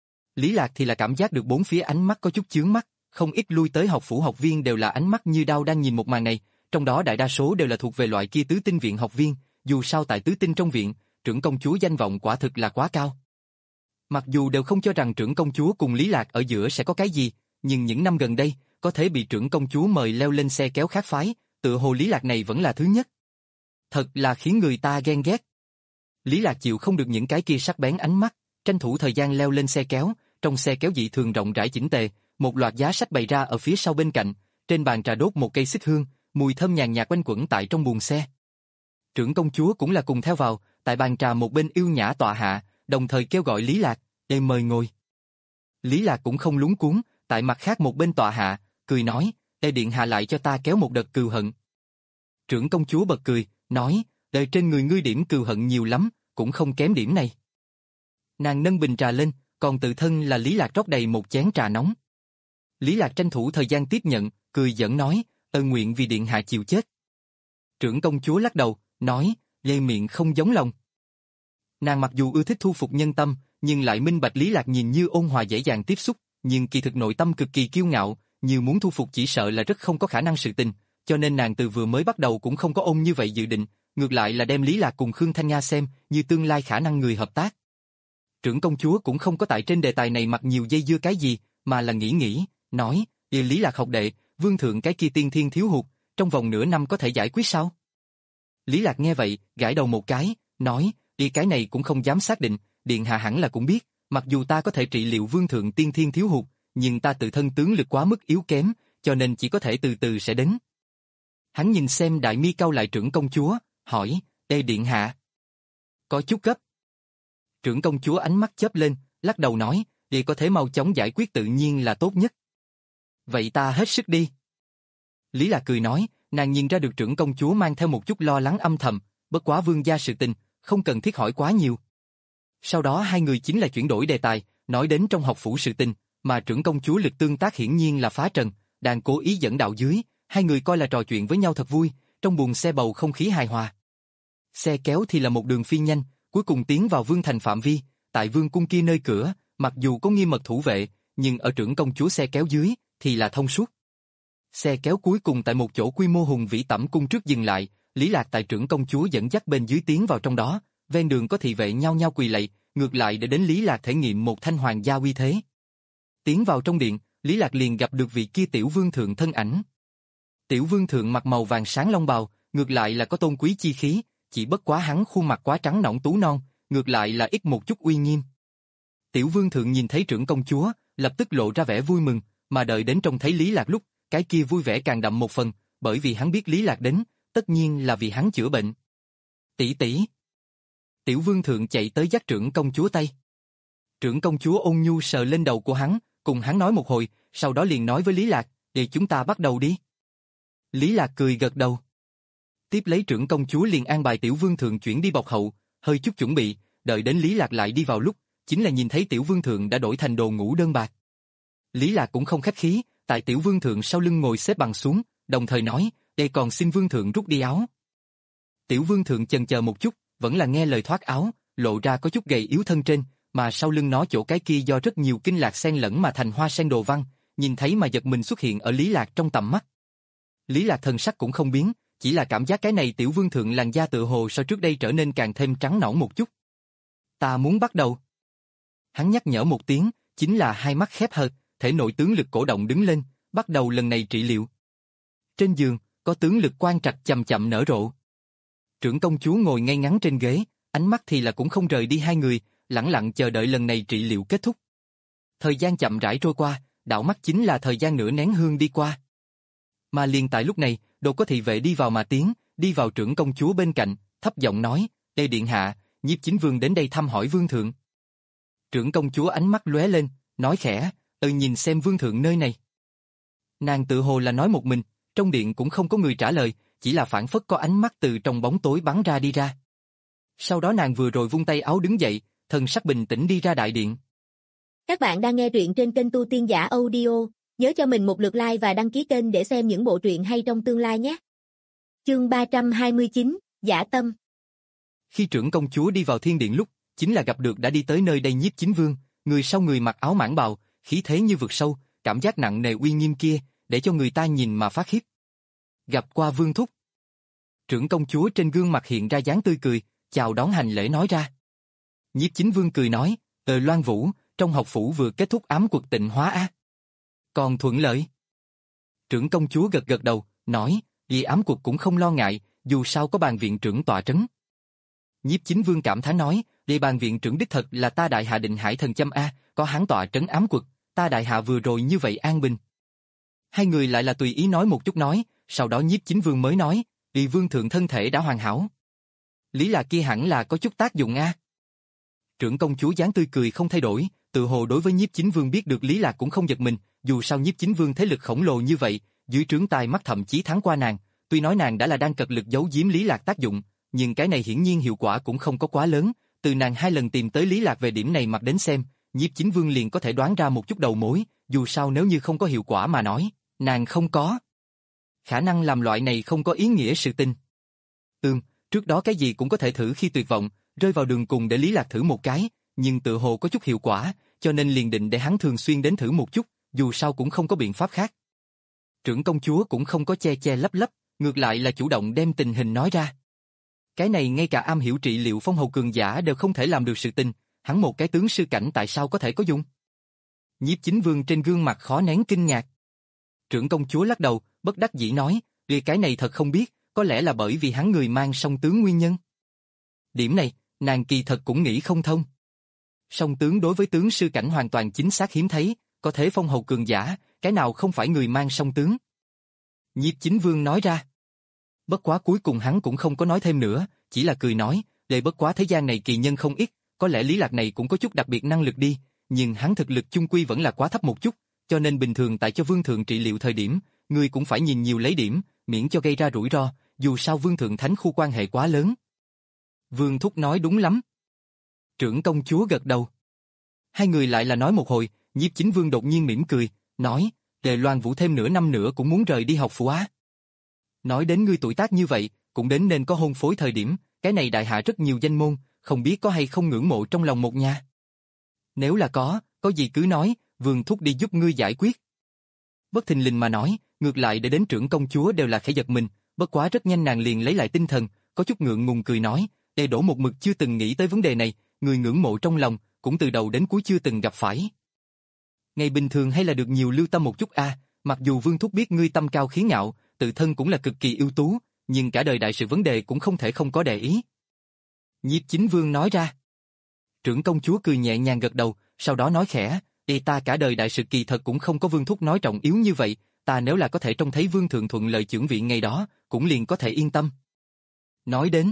Lý Lạc thì là cảm giác được bốn phía ánh mắt có chút chướng mắt, không ít lui tới học phủ học viên đều là ánh mắt như đao đang nhìn một màn này, trong đó đại đa số đều là thuộc về loại kia tứ tinh viện học viên, dù sao tại tứ tinh trong viện, trưởng công chúa danh vọng quả thực là quá cao. Mặc dù đều không cho rằng trưởng công chúa cùng Lý Lạc ở giữa sẽ có cái gì, nhưng những năm gần đây, có thể bị trưởng công chúa mời leo lên xe kéo khác phái, tựa hồ Lý Lạc này vẫn là thứ nhất. Thật là khiến người ta ghen ghét. Lý Lạc chịu không được những cái kia sắc bén ánh mắt, tranh thủ thời gian leo lên xe kéo, trong xe kéo dị thường rộng rãi chỉnh tề, một loạt giá sách bày ra ở phía sau bên cạnh, trên bàn trà đốt một cây xích hương, mùi thơm nhàn nhạt quanh quẩn tại trong buồng xe. Trưởng công chúa cũng là cùng theo vào, tại bàn trà một bên yêu nhã tọa hạ, đồng thời kêu gọi Lý Lạc, "Ê mời ngồi." Lý Lạc cũng không lúng cuống, tại mặt khác một bên tọa hạ, cười nói, "Ê điện hạ lại cho ta kéo một đợt cừu hận." Trưởng công chúa bật cười, nói, "Đời trên người ngươi điểm cừu hận nhiều lắm, cũng không kém điểm này." Nàng nâng bình trà lên, còn tự thân là Lý Lạc rót đầy một chén trà nóng. Lý Lạc tranh thủ thời gian tiếp nhận, cười giỡn nói, "Ơn nguyện vì điện hạ chịu chết." Trưởng công chúa lắc đầu, nói, "Lê miệng không giống lòng." Nàng mặc dù ưa thích thu phục nhân tâm, nhưng lại minh bạch Lý Lạc nhìn như ôn hòa dễ dàng tiếp xúc, nhưng kỳ thực nội tâm cực kỳ kiêu ngạo, như muốn thu phục chỉ sợ là rất không có khả năng sự tình, cho nên nàng từ vừa mới bắt đầu cũng không có ôm như vậy dự định, ngược lại là đem Lý Lạc cùng Khương Thanh Nga xem như tương lai khả năng người hợp tác. Trưởng công chúa cũng không có tại trên đề tài này mặc nhiều dây dưa cái gì, mà là nghĩ nghĩ, nói, "Ý Lý Lạc học đệ, vương thượng cái kia tiên thiên thiếu hụt, trong vòng nửa năm có thể giải quyết sao?" Lý Lạc nghe vậy, gãi đầu một cái, nói, "Ý cái này cũng không dám xác định, điện hạ hẳn là cũng biết, mặc dù ta có thể trị liệu vương thượng tiên thiên thiếu hụt, nhưng ta tự thân tướng lực quá mức yếu kém, cho nên chỉ có thể từ từ sẽ đến." Hắn nhìn xem đại mi cau lại trưởng công chúa, hỏi, "Ê điện hạ." Có chút gấp. Trưởng công chúa ánh mắt chớp lên, lắc đầu nói, để có thể mau chóng giải quyết tự nhiên là tốt nhất. Vậy ta hết sức đi. Lý Lạc cười nói, nàng nhìn ra được trưởng công chúa mang theo một chút lo lắng âm thầm, bất quá vương gia sự tình, không cần thiết hỏi quá nhiều. Sau đó hai người chính là chuyển đổi đề tài, nói đến trong học phủ sự tình, mà trưởng công chúa lực tương tác hiển nhiên là phá trần, đang cố ý dẫn đạo dưới, hai người coi là trò chuyện với nhau thật vui, trong buồng xe bầu không khí hài hòa. Xe kéo thì là một đường phi nhanh, cuối cùng tiến vào vương thành phạm vi, tại vương cung kia nơi cửa, mặc dù có nghiêm mật thủ vệ, nhưng ở trưởng công chúa xe kéo dưới thì là thông suốt. Xe kéo cuối cùng tại một chỗ quy mô hùng vĩ tẩm cung trước dừng lại, Lý Lạc tại trưởng công chúa dẫn dắt bên dưới tiến vào trong đó, ven đường có thị vệ nhao nhao quỳ lạy, ngược lại để đến Lý Lạc thể nghiệm một thanh hoàng gia uy thế. Tiến vào trong điện, Lý Lạc liền gặp được vị kia tiểu vương thượng thân ảnh. Tiểu vương thượng mặc màu vàng sáng long bào, ngược lại là có tôn quý chi khí, chỉ bất quá hắn khuôn mặt quá trắng nõn tú non, ngược lại là ít một chút uy nghiêm. Tiểu vương thượng nhìn thấy trưởng công chúa, lập tức lộ ra vẻ vui mừng, mà đợi đến trông thấy Lý Lạc lúc, cái kia vui vẻ càng đậm một phần, bởi vì hắn biết Lý Lạc đến, tất nhiên là vì hắn chữa bệnh. Tỷ tỷ. Tiểu vương thượng chạy tới dắt trưởng công chúa tay. Trưởng công chúa ôn nhu sờ lên đầu của hắn, cùng hắn nói một hồi, sau đó liền nói với Lý Lạc, để chúng ta bắt đầu đi. Lý Lạc cười gật đầu. Tiếp lấy trưởng công chúa liền an bài tiểu vương thượng chuyển đi bọc hậu, hơi chút chuẩn bị, đợi đến Lý Lạc lại đi vào lúc, chính là nhìn thấy tiểu vương thượng đã đổi thành đồ ngủ đơn bạc. Lý Lạc cũng không khách khí, tại tiểu vương thượng sau lưng ngồi xếp bằng xuống, đồng thời nói, đây còn xin vương thượng rút đi áo. Tiểu vương thượng chần chờ một chút, vẫn là nghe lời thoát áo, lộ ra có chút gầy yếu thân trên, mà sau lưng nó chỗ cái kia do rất nhiều kinh lạc xen lẫn mà thành hoa sen đồ văn, nhìn thấy mà giật mình xuất hiện ở Lý Lạc trong tầm mắt. Lý Lạc thần sắc cũng không biến, chỉ là cảm giác cái này tiểu vương thượng làn da tựa hồ so trước đây trở nên càng thêm trắng nõn một chút. Ta muốn bắt đầu. Hắn nhắc nhở một tiếng, chính là hai mắt khép hờ, thể nội tướng lực cổ động đứng lên, bắt đầu lần này trị liệu. Trên giường, có tướng lực quan trạch chậm chậm nở rộ. Trưởng công chúa ngồi ngay ngắn trên ghế, ánh mắt thì là cũng không rời đi hai người, lẳng lặng chờ đợi lần này trị liệu kết thúc. Thời gian chậm rãi trôi qua, đảo mắt chính là thời gian nửa nén hương đi qua. Mà liền tại lúc này, đột có thị vệ đi vào mà tiến, đi vào trưởng công chúa bên cạnh, thấp giọng nói, đây điện hạ, nhiếp chính vương đến đây thăm hỏi vương thượng. Trưởng công chúa ánh mắt lóe lên, nói khẽ, ừ nhìn xem vương thượng nơi này. Nàng tự hồ là nói một mình, trong điện cũng không có người trả lời, chỉ là phản phất có ánh mắt từ trong bóng tối bắn ra đi ra. Sau đó nàng vừa rồi vung tay áo đứng dậy, thần sắc bình tĩnh đi ra đại điện. Các bạn đang nghe truyện trên kênh Tu Tiên Giả Audio, nhớ cho mình một lượt like và đăng ký kênh để xem những bộ truyện hay trong tương lai nhé. Chương ba trăm hai mươi chín, Dã Tâm. Khi trưởng công chúa đi vào thiên điện lúc, chính là gặp được đã đi tới nơi đây nhiếp chính vương, người sau người mặc áo mãng bào, khí thế như vực sâu, cảm giác nặng nề uy nghiêm kia, để cho người ta nhìn mà phát khiếp. Gặp qua vương thúc. Trưởng công chúa trên gương mặt hiện ra dáng tươi cười, chào đón hành lễ nói ra. Nhiếp chính vương cười nói, ờ Loan Vũ, trong học phủ vừa kết thúc ám quật tịnh hóa á. Còn thuận lợi. Trưởng công chúa gật gật đầu, nói, vì ám quật cũng không lo ngại, dù sao có bàn viện trưởng tọa trấn. Nhiếp chính vương cảm thán nói, vì bàn viện trưởng đích thật là ta đại hạ Định Hải thần châm a, có hắn tọa trấn ám quật, ta đại hạ vừa rồi như vậy an bình. Hai người lại là tùy ý nói một chút nói, sau đó nhiếp chính vương mới nói, vì vương thượng thân thể đã hoàn hảo. Lý là kia hẳn là có chút tác dụng a. Trưởng công chúa dáng tươi cười không thay đổi, tự hồ đối với nhiếp chính vương biết được Lý Lạc cũng không giật mình, dù sao nhiếp chính vương thế lực khổng lồ như vậy, dưới trướng tai mắt thậm chí thắng qua nàng, tuy nói nàng đã là đang cật lực giấu giếm Lý Lạc tác dụng, nhưng cái này hiển nhiên hiệu quả cũng không có quá lớn, từ nàng hai lần tìm tới Lý Lạc về điểm này mặt đến xem, nhiếp chính vương liền có thể đoán ra một chút đầu mối, dù sao nếu như không có hiệu quả mà nói, nàng không có khả năng làm loại này không có ý nghĩa sự tình. Ừm, trước đó cái gì cũng có thể thử khi tuyệt vọng, rơi vào đường cùng để Lý Lạc thử một cái, nhưng tự hồ có chút hiệu quả, cho nên liền định để hắn thường xuyên đến thử một chút, dù sao cũng không có biện pháp khác. Trưởng công chúa cũng không có che che lấp lấp, ngược lại là chủ động đem tình hình nói ra. Cái này ngay cả am hiểu trị liệu phong hầu cường giả đều không thể làm được sự tình, hắn một cái tướng sư cảnh tại sao có thể có dùng? Nhiếp chính vương trên gương mặt khó nén kinh ngạc. Trưởng công chúa lắc đầu, bất đắc dĩ nói, vì cái này thật không biết, có lẽ là bởi vì hắn người mang song tướng nguyên nhân. Điểm này, nàng kỳ thật cũng nghĩ không thông. Song tướng đối với tướng sư cảnh hoàn toàn chính xác hiếm thấy, có thể phong hầu cường giả, cái nào không phải người mang song tướng. Nhiếp chính vương nói ra. Bất quá cuối cùng hắn cũng không có nói thêm nữa, chỉ là cười nói, để bất quá thế gian này kỳ nhân không ít, có lẽ Lý Lạc này cũng có chút đặc biệt năng lực đi, nhưng hắn thực lực chung quy vẫn là quá thấp một chút, cho nên bình thường tại cho vương thượng trị liệu thời điểm, ngươi cũng phải nhìn nhiều lấy điểm, miễn cho gây ra rủi ro, dù sao vương thượng thánh khu quan hệ quá lớn. Vương Thúc nói đúng lắm. Trưởng công chúa gật đầu. Hai người lại là nói một hồi, Nhiếp Chính Vương đột nhiên mỉm cười, nói, Tề Loan Vũ thêm nửa năm nữa cũng muốn rời đi học phủ Á. Nói đến ngươi tuổi tác như vậy, cũng đến nên có hôn phối thời điểm, cái này đại hạ rất nhiều danh môn, không biết có hay không ngưỡng mộ trong lòng một nhà. Nếu là có, có gì cứ nói, Vương Thúc đi giúp ngươi giải quyết. Bất thình lình mà nói, ngược lại để đến trưởng công chúa đều là khẽ giật mình, bất quá rất nhanh nàng liền lấy lại tinh thần, có chút ngượng ngùng cười nói, Tề Đỗ một mực chưa từng nghĩ tới vấn đề này, người ngưỡng mộ trong lòng, cũng từ đầu đến cuối chưa từng gặp phải. Ngày bình thường hay là được nhiều lưu tâm một chút a, à, mặc dù Vương Thúc biết ngươi tâm cao khí ngạo, tự thân cũng là cực kỳ ưu tú, nhưng cả đời đại sự vấn đề cũng không thể không có để ý. Nhiếp Chính Vương nói ra. Trưởng công chúa cười nhẹ nhàng gật đầu, sau đó nói khẽ, Ê ta cả đời đại sự kỳ thật cũng không có Vương Thúc nói trọng yếu như vậy, ta nếu là có thể trông thấy Vương Thượng thuận lợi chưởng vị ngày đó, cũng liền có thể yên tâm. Nói đến.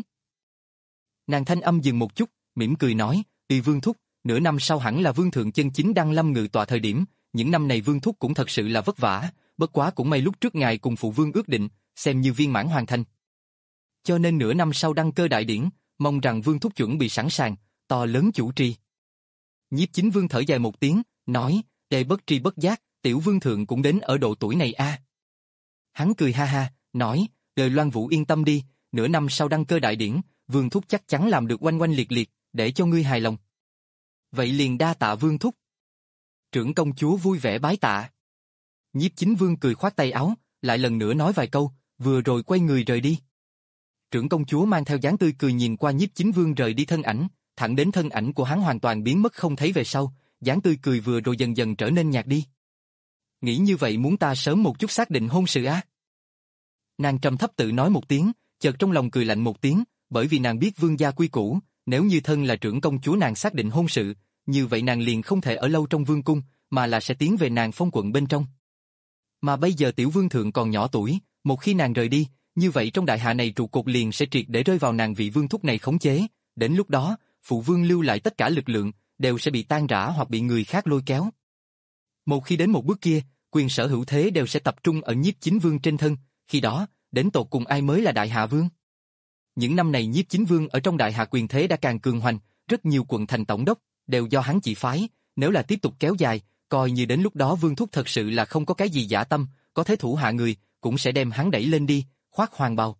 Nàng thanh âm dừng một chút, mỉm cười nói, Tùy Vương Thúc, nửa năm sau hẳn là Vương Thượng chân chính đăng lâm ngự tọa thời điểm, những năm này Vương Thúc cũng thật sự là vất vả, bất quá cũng may lúc trước ngài cùng phụ vương ước định, xem như viên mãn hoàn thành. Cho nên nửa năm sau đăng cơ đại điển, mong rằng Vương Thúc chuẩn bị sẵn sàng, to lớn chủ trì. Nhiếp Chính Vương thở dài một tiếng, nói, Tề bất tri bất giác, tiểu Vương Thượng cũng đến ở độ tuổi này a. À. Hắn cười ha ha, nói, Đời Loan Vũ yên tâm đi, nửa năm sau đăng cơ đại điển, Vương Thúc chắc chắn làm được oanh oanh liệt liệt, để cho ngươi hài lòng. Vậy liền đa tạ Vương Thúc. Trưởng công chúa vui vẻ bái tạ. Nhiếp Chính Vương cười khoát tay áo, lại lần nữa nói vài câu, vừa rồi quay người rời đi. Trưởng công chúa mang theo dáng tươi cười nhìn qua Nhiếp Chính Vương rời đi thân ảnh, thẳng đến thân ảnh của hắn hoàn toàn biến mất không thấy về sau, dáng tươi cười vừa rồi dần dần trở nên nhạt đi. Nghĩ như vậy muốn ta sớm một chút xác định hôn sự á? Nàng trầm thấp tự nói một tiếng, chợt trong lòng cười lạnh một tiếng, bởi vì nàng biết vương gia quy củ, nếu như thân là trưởng công chúa nàng xác định hôn sự, như vậy nàng liền không thể ở lâu trong vương cung, mà là sẽ tiến về nàng phong quận bên trong. Mà bây giờ tiểu vương thượng còn nhỏ tuổi, một khi nàng rời đi, như vậy trong đại hạ này trụ cột liền sẽ triệt để rơi vào nàng vị vương thúc này khống chế, đến lúc đó, phụ vương lưu lại tất cả lực lượng, đều sẽ bị tan rã hoặc bị người khác lôi kéo. Một khi đến một bước kia, quyền sở hữu thế đều sẽ tập trung ở Nhiếp Chính Vương trên thân, khi đó, đến tột cùng ai mới là đại hạ vương? Những năm này Nhiếp Chính Vương ở trong đại hạ quyền thế đã càng cường hoành, rất nhiều quận thành tổng đốc, đều do hắn chỉ phái, nếu là tiếp tục kéo dài, coi như đến lúc đó vương thúc thật sự là không có cái gì dã tâm, có thế thủ hạ người, cũng sẽ đem hắn đẩy lên đi, khoác hoàng bào.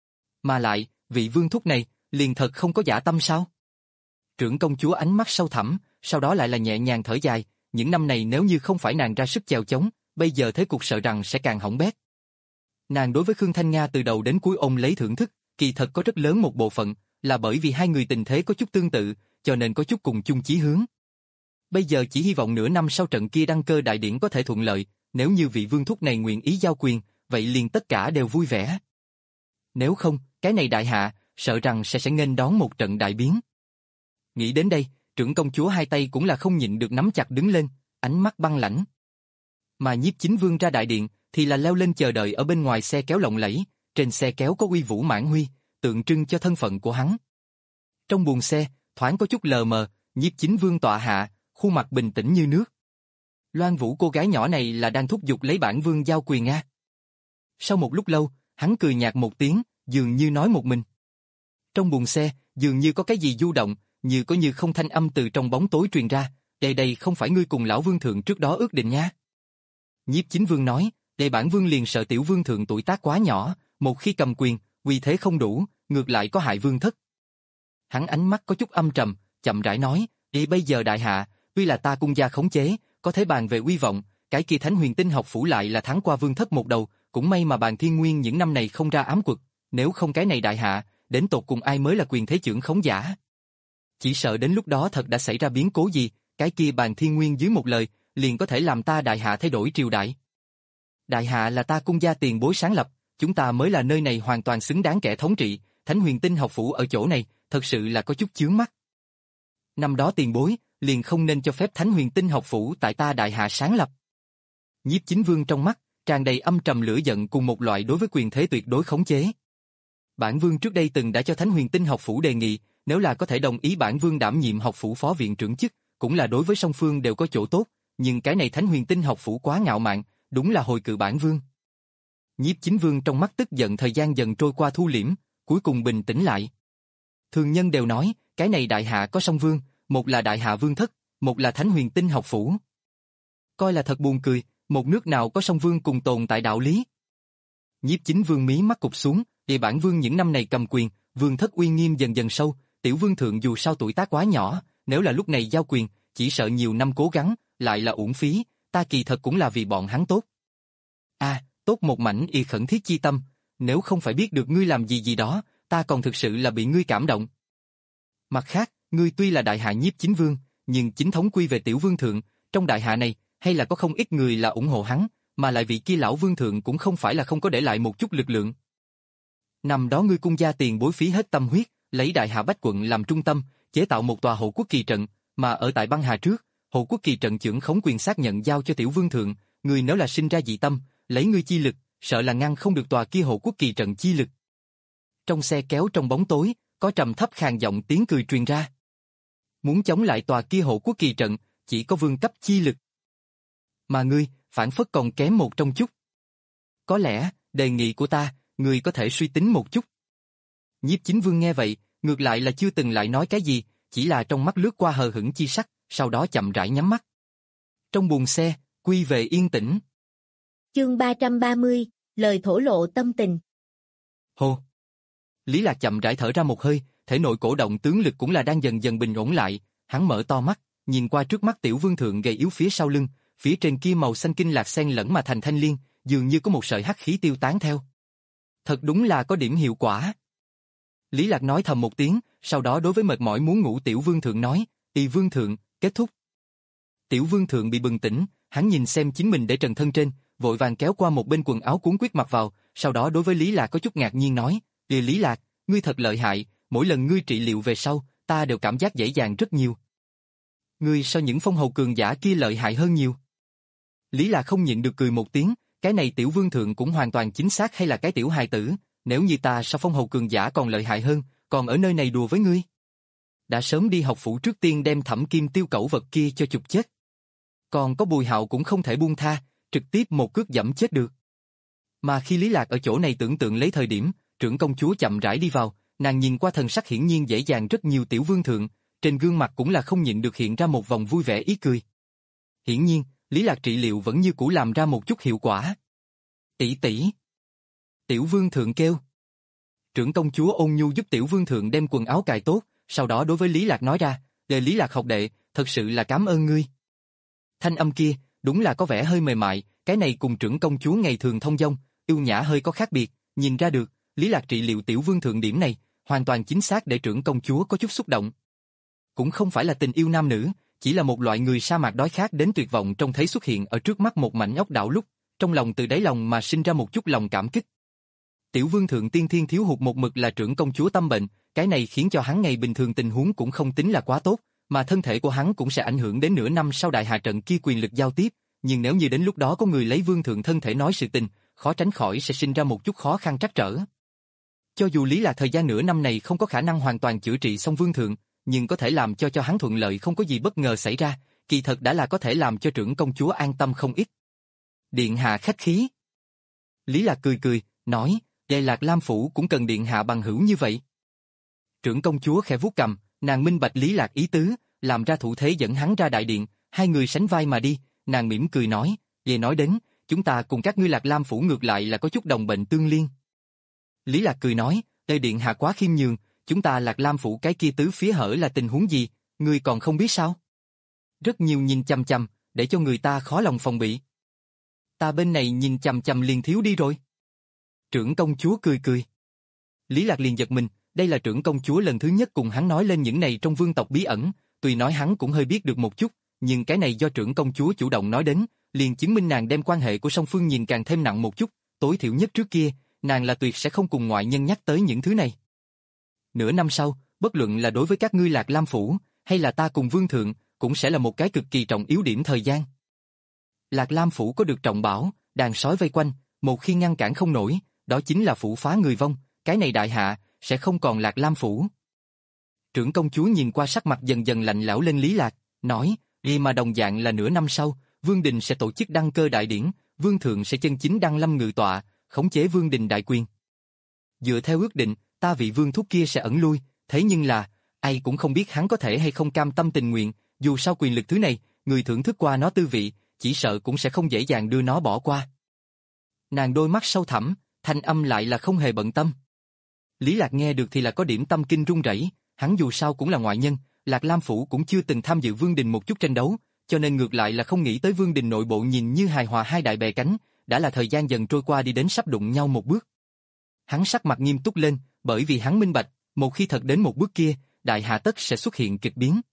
Mà lại, vị vương thúc này, liền thật không có dã tâm sao? Trưởng công chúa ánh mắt sâu thẳm, sau đó lại là nhẹ nhàng thở dài, những năm này nếu như không phải nàng ra sức chèo chống, bây giờ thế cục sợ rằng sẽ càng hỏng bét. Nàng đối với Khương Thanh Nga từ đầu đến cuối ôm lấy thưởng thức, kỳ thật có rất lớn một bộ phận, là bởi vì hai người tình thế có chút tương tự, cho nên có chút cùng chung chí hướng. Bây giờ chỉ hy vọng nửa năm sau trận kia đăng cơ đại điển có thể thuận lợi, nếu như vị vương thúc này nguyện ý giao quyền, vậy liền tất cả đều vui vẻ. Nếu không, cái này đại hạ, sợ rằng sẽ sẽ nghênh đón một trận đại biến. Nghĩ đến đây, trưởng công chúa hai tay cũng là không nhịn được nắm chặt đứng lên, ánh mắt băng lãnh. Mà Nhiếp Chính Vương ra đại điện, thì là leo lên chờ đợi ở bên ngoài xe kéo lộng lẫy, trên xe kéo có uy vũ mãn huy, tượng trưng cho thân phận của hắn. Trong buồng xe, thoáng có chút lờ mờ, Nhiếp Chính Vương tọa hạ, khuôn mặt bình tĩnh như nước. Loan Vũ cô gái nhỏ này là đang thúc giục lấy bản vương giao quyền a. Sau một lúc lâu, hắn cười nhạt một tiếng, dường như nói một mình. Trong buồng xe, dường như có cái gì du động, như có như không thanh âm từ trong bóng tối truyền ra, đây đây không phải ngươi cùng lão vương thượng trước đó ước định nha. Nhiếp Chính Vương nói, đây bản vương liền sợ tiểu vương thượng tuổi tác quá nhỏ, một khi cầm quyền, uy thế không đủ, ngược lại có hại vương thất. Hắn ánh mắt có chút âm trầm, chậm rãi nói, đi bây giờ đại hạ, tuy là ta cung gia khống chế, có thể bàn về uy vọng, cái kia Thánh Huyền Tinh học phủ lại là thắng qua vương thất một đầu, cũng may mà Bàn Thiên Nguyên những năm này không ra ám quật, nếu không cái này đại hạ, đến tột cùng ai mới là quyền thế trưởng khống giả. Chỉ sợ đến lúc đó thật đã xảy ra biến cố gì, cái kia Bàn Thiên Nguyên dưới một lời, liền có thể làm ta đại hạ thay đổi triều đại. Đại hạ là ta cung gia tiền bối sáng lập, chúng ta mới là nơi này hoàn toàn xứng đáng kẻ thống trị, Thánh Huyền Tinh học phủ ở chỗ này, thật sự là có chút chướng mắt. Năm đó tiền bối, liền không nên cho phép Thánh Huyền Tinh học phủ tại ta đại hạ sáng lập. Nhiếp Chính Vương trong mắt, tràn đầy âm trầm lửa giận cùng một loại đối với quyền thế tuyệt đối khống chế. Bản vương trước đây từng đã cho Thánh Huyền Tinh học phủ đề nghị, nếu là có thể đồng ý bản vương đảm nhiệm học phủ phó viện trưởng chức, cũng là đối với song phương đều có chỗ tốt, nhưng cái này Thánh Huyền Tinh học phủ quá ngạo mạn, đúng là hồi cự bản vương. Nhiếp Chính Vương trong mắt tức giận thời gian dần trôi qua thu liễm, cuối cùng bình tĩnh lại. Thường nhân đều nói, cái này đại hạ có song vương, một là đại hạ vương thất, một là Thánh Huyền Tinh học phủ. Coi là thật buồn cười, một nước nào có song vương cùng tồn tại đạo lý. Nhiếp Chính Vương mí mắt cụp xuống, địa bản vương những năm này cầm quyền, vương thất uy nghiêm dần dần sâu, tiểu vương thượng dù sao tuổi tác quá nhỏ, nếu là lúc này giao quyền, chỉ sợ nhiều năm cố gắng, lại là uổng phí, ta kỳ thật cũng là vì bọn hắn tốt. À, tốt một mảnh y khẩn thiết chi tâm, nếu không phải biết được ngươi làm gì gì đó, ta còn thực sự là bị ngươi cảm động. Mặt khác, ngươi tuy là đại hạ Nhiếp Chính Vương, nhưng chính thống quy về tiểu vương thượng, trong đại hạ này, hay là có không ít người là ủng hộ hắn, mà lại vị kia lão vương thượng cũng không phải là không có để lại một chút lực lượng. Năm đó ngươi cung gia tiền bối phí hết tâm huyết, lấy đại hạ bách quận làm trung tâm, chế tạo một tòa hộ quốc kỳ trận, mà ở tại băng hà trước, hộ quốc kỳ trận trưởng khống quyền xác nhận giao cho tiểu vương thượng, ngươi nếu là sinh ra dị tâm, lấy ngươi chi lực, sợ là ngăn không được tòa kia hộ quốc kỳ trận chi lực. Trong xe kéo trong bóng tối, có trầm thấp khàn giọng tiếng cười truyền ra. Muốn chống lại tòa kia hộ quốc kỳ trận, chỉ có vương cấp chi lực. Mà ngươi, phản phất còn kém một trong chút. Có lẽ, đề nghị của ta, ngươi có thể suy tính một chút. Nhiếp Chính Vương nghe vậy, ngược lại là chưa từng lại nói cái gì, chỉ là trong mắt lướt qua hờ hững chi sắc, sau đó chậm rãi nhắm mắt. Trong buồng xe, quy về yên tĩnh. Chương ba trăm ba mươi, lời thổ lộ tâm tình. Hô. Lý Lạc chậm rãi thở ra một hơi, thể nội cổ động tướng lực cũng là đang dần dần bình ổn lại, hắn mở to mắt, nhìn qua trước mắt tiểu vương thượng gầy yếu phía sau lưng, phía trên kia màu xanh kinh lạc xen lẫn mà thành thanh liên, dường như có một sợi hắc khí tiêu tán theo. Thật đúng là có điểm hiệu quả. Lý Lạc nói thầm một tiếng, sau đó đối với mệt mỏi muốn ngủ tiểu vương thượng nói, "Y vương thượng, kết thúc." Tiểu vương thượng bị bừng tỉnh, hắn nhìn xem chính mình để trần thân trên, vội vàng kéo qua một bên quần áo cuốn quyết mặc vào, sau đó đối với Lý Lạc có chút ngạc nhiên nói, "Ê Lý Lạc, ngươi thật lợi hại, mỗi lần ngươi trị liệu về sau, ta đều cảm giác dễ dàng rất nhiều. Ngươi so những phong hầu cường giả kia lợi hại hơn nhiều." Lý Lạc không nhịn được cười một tiếng, cái này tiểu vương thượng cũng hoàn toàn chính xác hay là cái tiểu hài tử, nếu như ta so phong hầu cường giả còn lợi hại hơn, còn ở nơi này đùa với ngươi. Đã sớm đi học phủ trước tiên đem Thẩm Kim Tiêu cẩu vật kia cho chụp chết. Còn có Bùi Hạo cũng không thể buông tha, trực tiếp một cước dẫm chết được. Mà khi Lý Lạc ở chỗ này tưởng tượng lấy thời điểm, trưởng công chúa chậm rãi đi vào, nàng nhìn qua thần sắc hiển nhiên dễ dàng rất nhiều tiểu vương thượng, trên gương mặt cũng là không nhịn được hiện ra một vòng vui vẻ ý cười. Hiển nhiên, Lý Lạc trị liệu vẫn như cũ làm ra một chút hiệu quả. Tỷ tỷ. Tiểu vương thượng kêu. Trưởng công chúa ôn nhu giúp tiểu vương thượng đem quần áo cài tốt, sau đó đối với Lý Lạc nói ra, "Đề Lý Lạc học đệ, thật sự là cảm ơn ngươi." Thanh âm kia, đúng là có vẻ hơi mềm mại, cái này cùng trưởng công chúa ngày thường thông dong, yêu nhã hơi có khác biệt, nhìn ra được, Lý Lạc trị liệu tiểu vương thượng điểm này, hoàn toàn chính xác để trưởng công chúa có chút xúc động. Cũng không phải là tình yêu nam nữ, chỉ là một loại người sa mạc đói khát đến tuyệt vọng trông thấy xuất hiện ở trước mắt một mảnh ốc đảo lúc, trong lòng từ đáy lòng mà sinh ra một chút lòng cảm kích. Tiểu vương thượng tiên thiên thiếu hụt một mực là trưởng công chúa tâm bệnh, cái này khiến cho hắn ngày bình thường tình huống cũng không tính là quá tốt, mà thân thể của hắn cũng sẽ ảnh hưởng đến nửa năm sau đại hạ trận kia quyền lực giao tiếp, nhưng nếu như đến lúc đó có người lấy vương thượng thân thể nói sự tình, khó tránh khỏi sẽ sinh ra một chút khó khăn trắc trở. Cho dù Lý Lạc thời gian nửa năm này không có khả năng hoàn toàn chữa trị xong vương thượng, nhưng có thể làm cho cho hắn thuận lợi không có gì bất ngờ xảy ra, kỳ thật đã là có thể làm cho trưởng công chúa an tâm không ít. Điện hạ khách khí. Lý Lạc cười cười, nói, "Vậy Lạc Lam phủ cũng cần điện hạ bằng hữu như vậy." Trưởng công chúa khẽ vuốt cằm, nàng minh bạch Lý Lạc ý tứ, làm ra thủ thế dẫn hắn ra đại điện, hai người sánh vai mà đi, nàng mỉm cười nói, "Về nói đến, chúng ta cùng các ngươi Lạc Lam phủ ngược lại là có chút đồng bệnh tương liên." Lý Lạc cười nói, "Đây điện hạ quá khiêm nhường, chúng ta Lạc Lam phủ cái kia tứ phía hở là tình huống gì, ngươi còn không biết sao?" Rất nhiều nhìn chằm chằm, để cho người ta khó lòng phòng bị. Ta bên này nhìn chằm chằm liền thiếu đi rồi. Trưởng công chúa cười cười. Lý Lạc liền giật mình, đây là trưởng công chúa lần thứ nhất cùng hắn nói lên những này trong vương tộc bí ẩn, tuy nói hắn cũng hơi biết được một chút, nhưng cái này do trưởng công chúa chủ động nói đến, liền chứng minh nàng đem quan hệ của song phương nhìn càng thêm nặng một chút, tối thiểu nhất trước kia, nàng là tuyệt sẽ không cùng ngoại nhân nhắc tới những thứ này. Nửa năm sau, bất luận là đối với các ngươi Lạc Lam phủ, hay là ta cùng vương thượng, cũng sẽ là một cái cực kỳ trọng yếu điểm thời gian. Lạc Lam phủ có được trọng bảo, đàn sói vây quanh, một khi ngăn cản không nổi, đó chính là phủ phá người vong, cái này đại hạ, sẽ không còn Lạc Lam phủ. Trưởng công chúa nhìn qua sắc mặt dần dần lạnh lẽo lên Lý Lạc, nói, vì mà đồng dạng là nửa năm sau, Vương Đình sẽ tổ chức đăng cơ đại điển, Vương Thượng sẽ chân chính đăng lâm ngự tọa, khống chế Vương Đình đại quyền. Dựa theo ước định, ta vị Vương thúc kia sẽ ẩn lui, thế nhưng là, ai cũng không biết hắn có thể hay không cam tâm tình nguyện, dù sao quyền lực thứ này, người thưởng thức qua nó tư vị, chỉ sợ cũng sẽ không dễ dàng đưa nó bỏ qua. Nàng đôi mắt sâu thẳm, thanh âm lại là không hề bận tâm. Lý Lạc nghe được thì là có điểm tâm kinh run rẩy, hắn dù sao cũng là ngoại nhân, Lạc Lam Phủ cũng chưa từng tham dự Vương Đình một chút tranh đấu, cho nên ngược lại là không nghĩ tới Vương Đình nội bộ nhìn như hài hòa hai đại bè cánh, đã là thời gian dần trôi qua đi đến sắp đụng nhau một bước. Hắn sắc mặt nghiêm túc lên, bởi vì hắn minh bạch, một khi thật đến một bước kia, đại hạ tất sẽ xuất hiện kịch biến.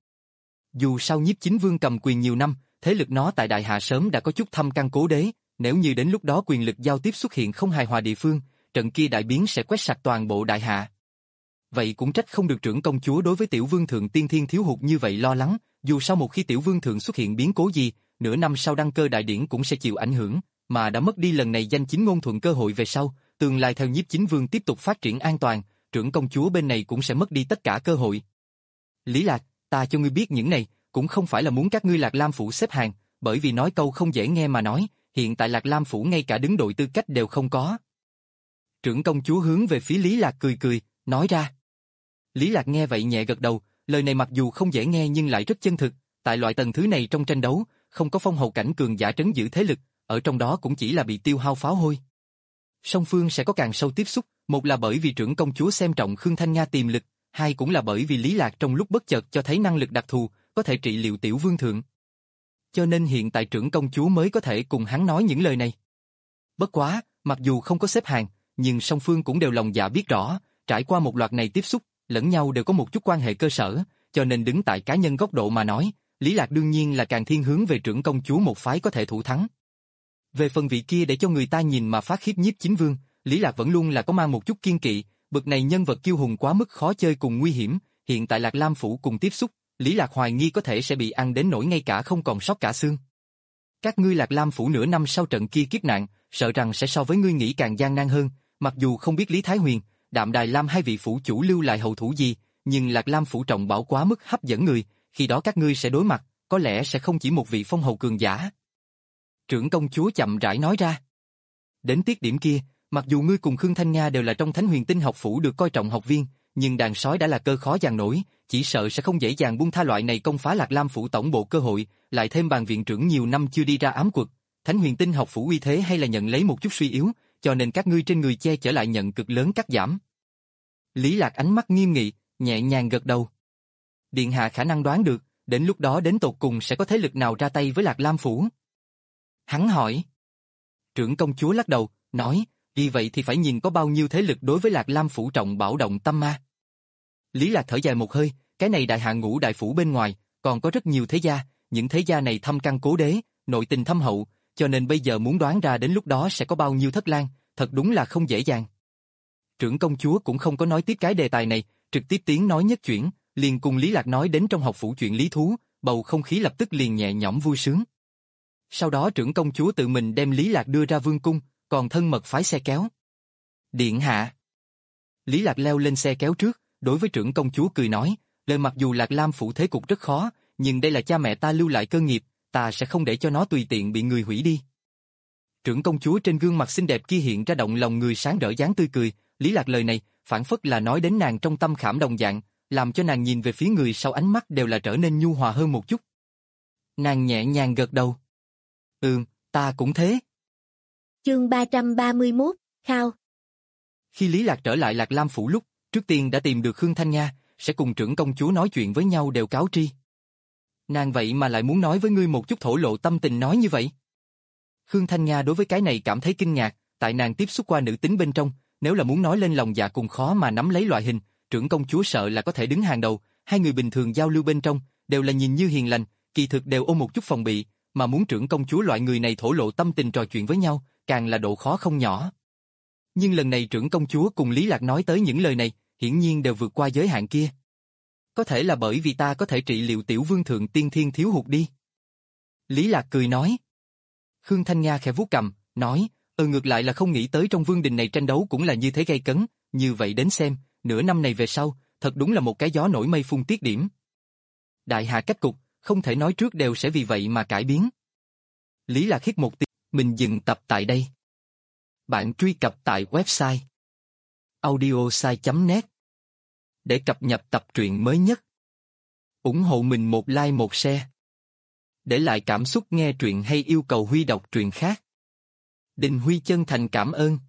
Dù sao Nhiếp Chính Vương cầm quyền nhiều năm, thế lực nó tại đại hạ sớm đã có chút thâm căn cố đế, nếu như đến lúc đó quyền lực giao tiếp xuất hiện không hài hòa địa phương, trận kia đại biến sẽ quét sạch toàn bộ đại hạ. Vậy cũng trách không được trưởng công chúa đối với tiểu vương thượng tiên thiên thiếu hụt như vậy lo lắng, dù sao một khi tiểu vương thượng xuất hiện biến cố gì, nửa năm sau đăng cơ đại điển cũng sẽ chịu ảnh hưởng, mà đã mất đi lần này danh chính ngôn thuận cơ hội về sau, tương lai theo Nhiếp Chính Vương tiếp tục phát triển an toàn, trưởng công chúa bên này cũng sẽ mất đi tất cả cơ hội. Lý Lạc, ta cho ngươi biết những này, cũng không phải là muốn các ngươi Lạc Lam Phủ xếp hàng, bởi vì nói câu không dễ nghe mà nói, hiện tại Lạc Lam Phủ ngay cả đứng đội tư cách đều không có. Trưởng công chúa hướng về phía Lý Lạc cười cười, nói ra. Lý Lạc nghe vậy nhẹ gật đầu, lời này mặc dù không dễ nghe nhưng lại rất chân thực, tại loại tầng thứ này trong tranh đấu, không có phong hầu cảnh cường giả trấn giữ thế lực, ở trong đó cũng chỉ là bị tiêu hao pháo hôi. Song phương sẽ có càng sâu tiếp xúc, một là bởi vì trưởng công chúa xem trọng Khương Thanh Nga tiềm lực, hai cũng là bởi vì Lý Lạc trong lúc bất chợt cho thấy năng lực đặc thù, có thể trị liệu tiểu vương thượng. Cho nên hiện tại trưởng công chúa mới có thể cùng hắn nói những lời này. Bất quá, mặc dù không có xếp hàng, nhưng song phương cũng đều lòng dạ biết rõ, trải qua một loạt này tiếp xúc, lẫn nhau đều có một chút quan hệ cơ sở, cho nên đứng tại cá nhân góc độ mà nói, Lý Lạc đương nhiên là càng thiên hướng về trưởng công chúa một phái có thể thủ thắng. Về phần vị kia để cho người ta nhìn mà phát khiếp Nhiếp Chính Vương, Lý Lạc vẫn luôn là có mang một chút kiên kỵ, bậc này nhân vật kiêu hùng quá mức khó chơi cùng nguy hiểm, hiện tại Lạc Lam Phủ cùng tiếp xúc, Lý Lạc hoài nghi có thể sẽ bị ăn đến nỗi ngay cả không còn sót cả xương. Các ngươi Lạc Lam Phủ nửa năm sau trận kia kiếp nạn, sợ rằng sẽ so với ngươi nghĩ càng gian nan hơn, mặc dù không biết Lý Thái Huyền, Đạm Đài Lam hai vị phủ chủ lưu lại hậu thủ gì, nhưng Lạc Lam Phủ trọng bảo quá mức hấp dẫn người, khi đó các ngươi sẽ đối mặt, có lẽ sẽ không chỉ một vị phong hầu cường giả. Trưởng công chúa chậm rãi nói ra. Đến tiết điểm kia, mặc dù ngươi cùng Khương Thanh Nga đều là trong Thánh Huyền Tinh học phủ được coi trọng học viên, nhưng đàn sói đã là cơ khó dàn nổi, chỉ sợ sẽ không dễ dàng buông tha loại này công phá Lạc Lam Phủ tổng bộ cơ hội, lại thêm bàn viện trưởng nhiều năm chưa đi ra ám quật, Thánh Huyền Tinh học phủ uy thế hay là nhận lấy một chút suy yếu, cho nên các ngươi trên người che chở lại nhận cực lớn cắt giảm. Lý Lạc ánh mắt nghiêm nghị, nhẹ nhàng gật đầu. Điện hạ khả năng đoán được, đến lúc đó đến tột cùng sẽ có thế lực nào ra tay với Lạc Lam Phủ? Hắn hỏi. Trưởng công chúa lắc đầu, nói, vì vậy thì phải nhìn có bao nhiêu thế lực đối với Lạc Lam Phủ trọng bảo động tâm ma. Lý Lạc thở dài một hơi, cái này đại hạ ngũ đại phủ bên ngoài, còn có rất nhiều thế gia, những thế gia này thâm căn cố đế, nội tình thâm hậu, cho nên bây giờ muốn đoán ra đến lúc đó sẽ có bao nhiêu thất lang, thật đúng là không dễ dàng. Trưởng công chúa cũng không có nói tiếp cái đề tài này, trực tiếp tiếng nói nhất chuyển, liền cùng Lý Lạc nói đến trong học phủ chuyện lý thú, bầu không khí lập tức liền nhẹ nhõm vui sướng. Sau đó trưởng công chúa tự mình đem Lý Lạc đưa ra vương cung, còn thân mật phái xe kéo. Điện hạ. Lý Lạc leo lên xe kéo trước, đối với trưởng công chúa cười nói, lời mặc dù Lạc Lam Phủ thế cục rất khó, nhưng đây là cha mẹ ta lưu lại cơ nghiệp, ta sẽ không để cho nó tùy tiện bị người hủy đi. Trưởng công chúa trên gương mặt xinh đẹp kia hiện ra động lòng người sáng rỡ dáng tươi cười, Lý Lạc lời này, phản phất là nói đến nàng trong tâm khảm đồng dạng, làm cho nàng nhìn về phía người sau ánh mắt đều là trở nên nhu hòa hơn một chút. Nàng nhẹ nhàng gật đầu. Ừm, ta cũng thế. Chương ba trăm ba mươi mốt, Khao. Khi Lý Lạc trở lại Lạc Lam Phủ lúc, trước tiên đã tìm được Khương Thanh Nga, sẽ cùng trưởng công chúa nói chuyện với nhau đều cáo tri. Nàng vậy mà lại muốn nói với ngươi một chút thổ lộ tâm tình nói như vậy. Khương Thanh Nga đối với cái này cảm thấy kinh ngạc, tại nàng tiếp xúc qua nữ tính bên trong, nếu là muốn nói lên lòng dạ cùng khó mà nắm lấy loại hình, trưởng công chúa sợ là có thể đứng hàng đầu, hai người bình thường giao lưu bên trong, đều là nhìn như hiền lành, kỳ thực đều ôm một chút phòng bị, mà muốn trưởng công chúa loại người này thổ lộ tâm tình trò chuyện với nhau, càng là độ khó không nhỏ. Nhưng lần này trưởng công chúa cùng Lý Lạc nói tới những lời này, hiển nhiên đều vượt qua giới hạn kia. Có thể là bởi vì ta có thể trị liệu tiểu vương thượng tiên thiên thiếu hụt đi. Lý Lạc cười nói. Khương Thanh Nga khẽ vuốt cằm, nói, ừ ngược lại là không nghĩ tới trong vương đình này tranh đấu cũng là như thế gay cấn, như vậy đến xem, nửa năm này về sau, thật đúng là một cái gió nổi mây phun tiết điểm. Đại hạ cách cục, không thể nói trước đều sẽ vì vậy mà cải biến. Lý Lạc hít một tiếng, mình dừng tập tại đây. Bạn truy cập tại website audiosai chấm net để cập nhật tập truyện mới nhất. Ủng hộ mình một like một share. Để lại cảm xúc nghe truyện hay yêu cầu Huy đọc truyện khác. Đình Huy chân thành cảm ơn.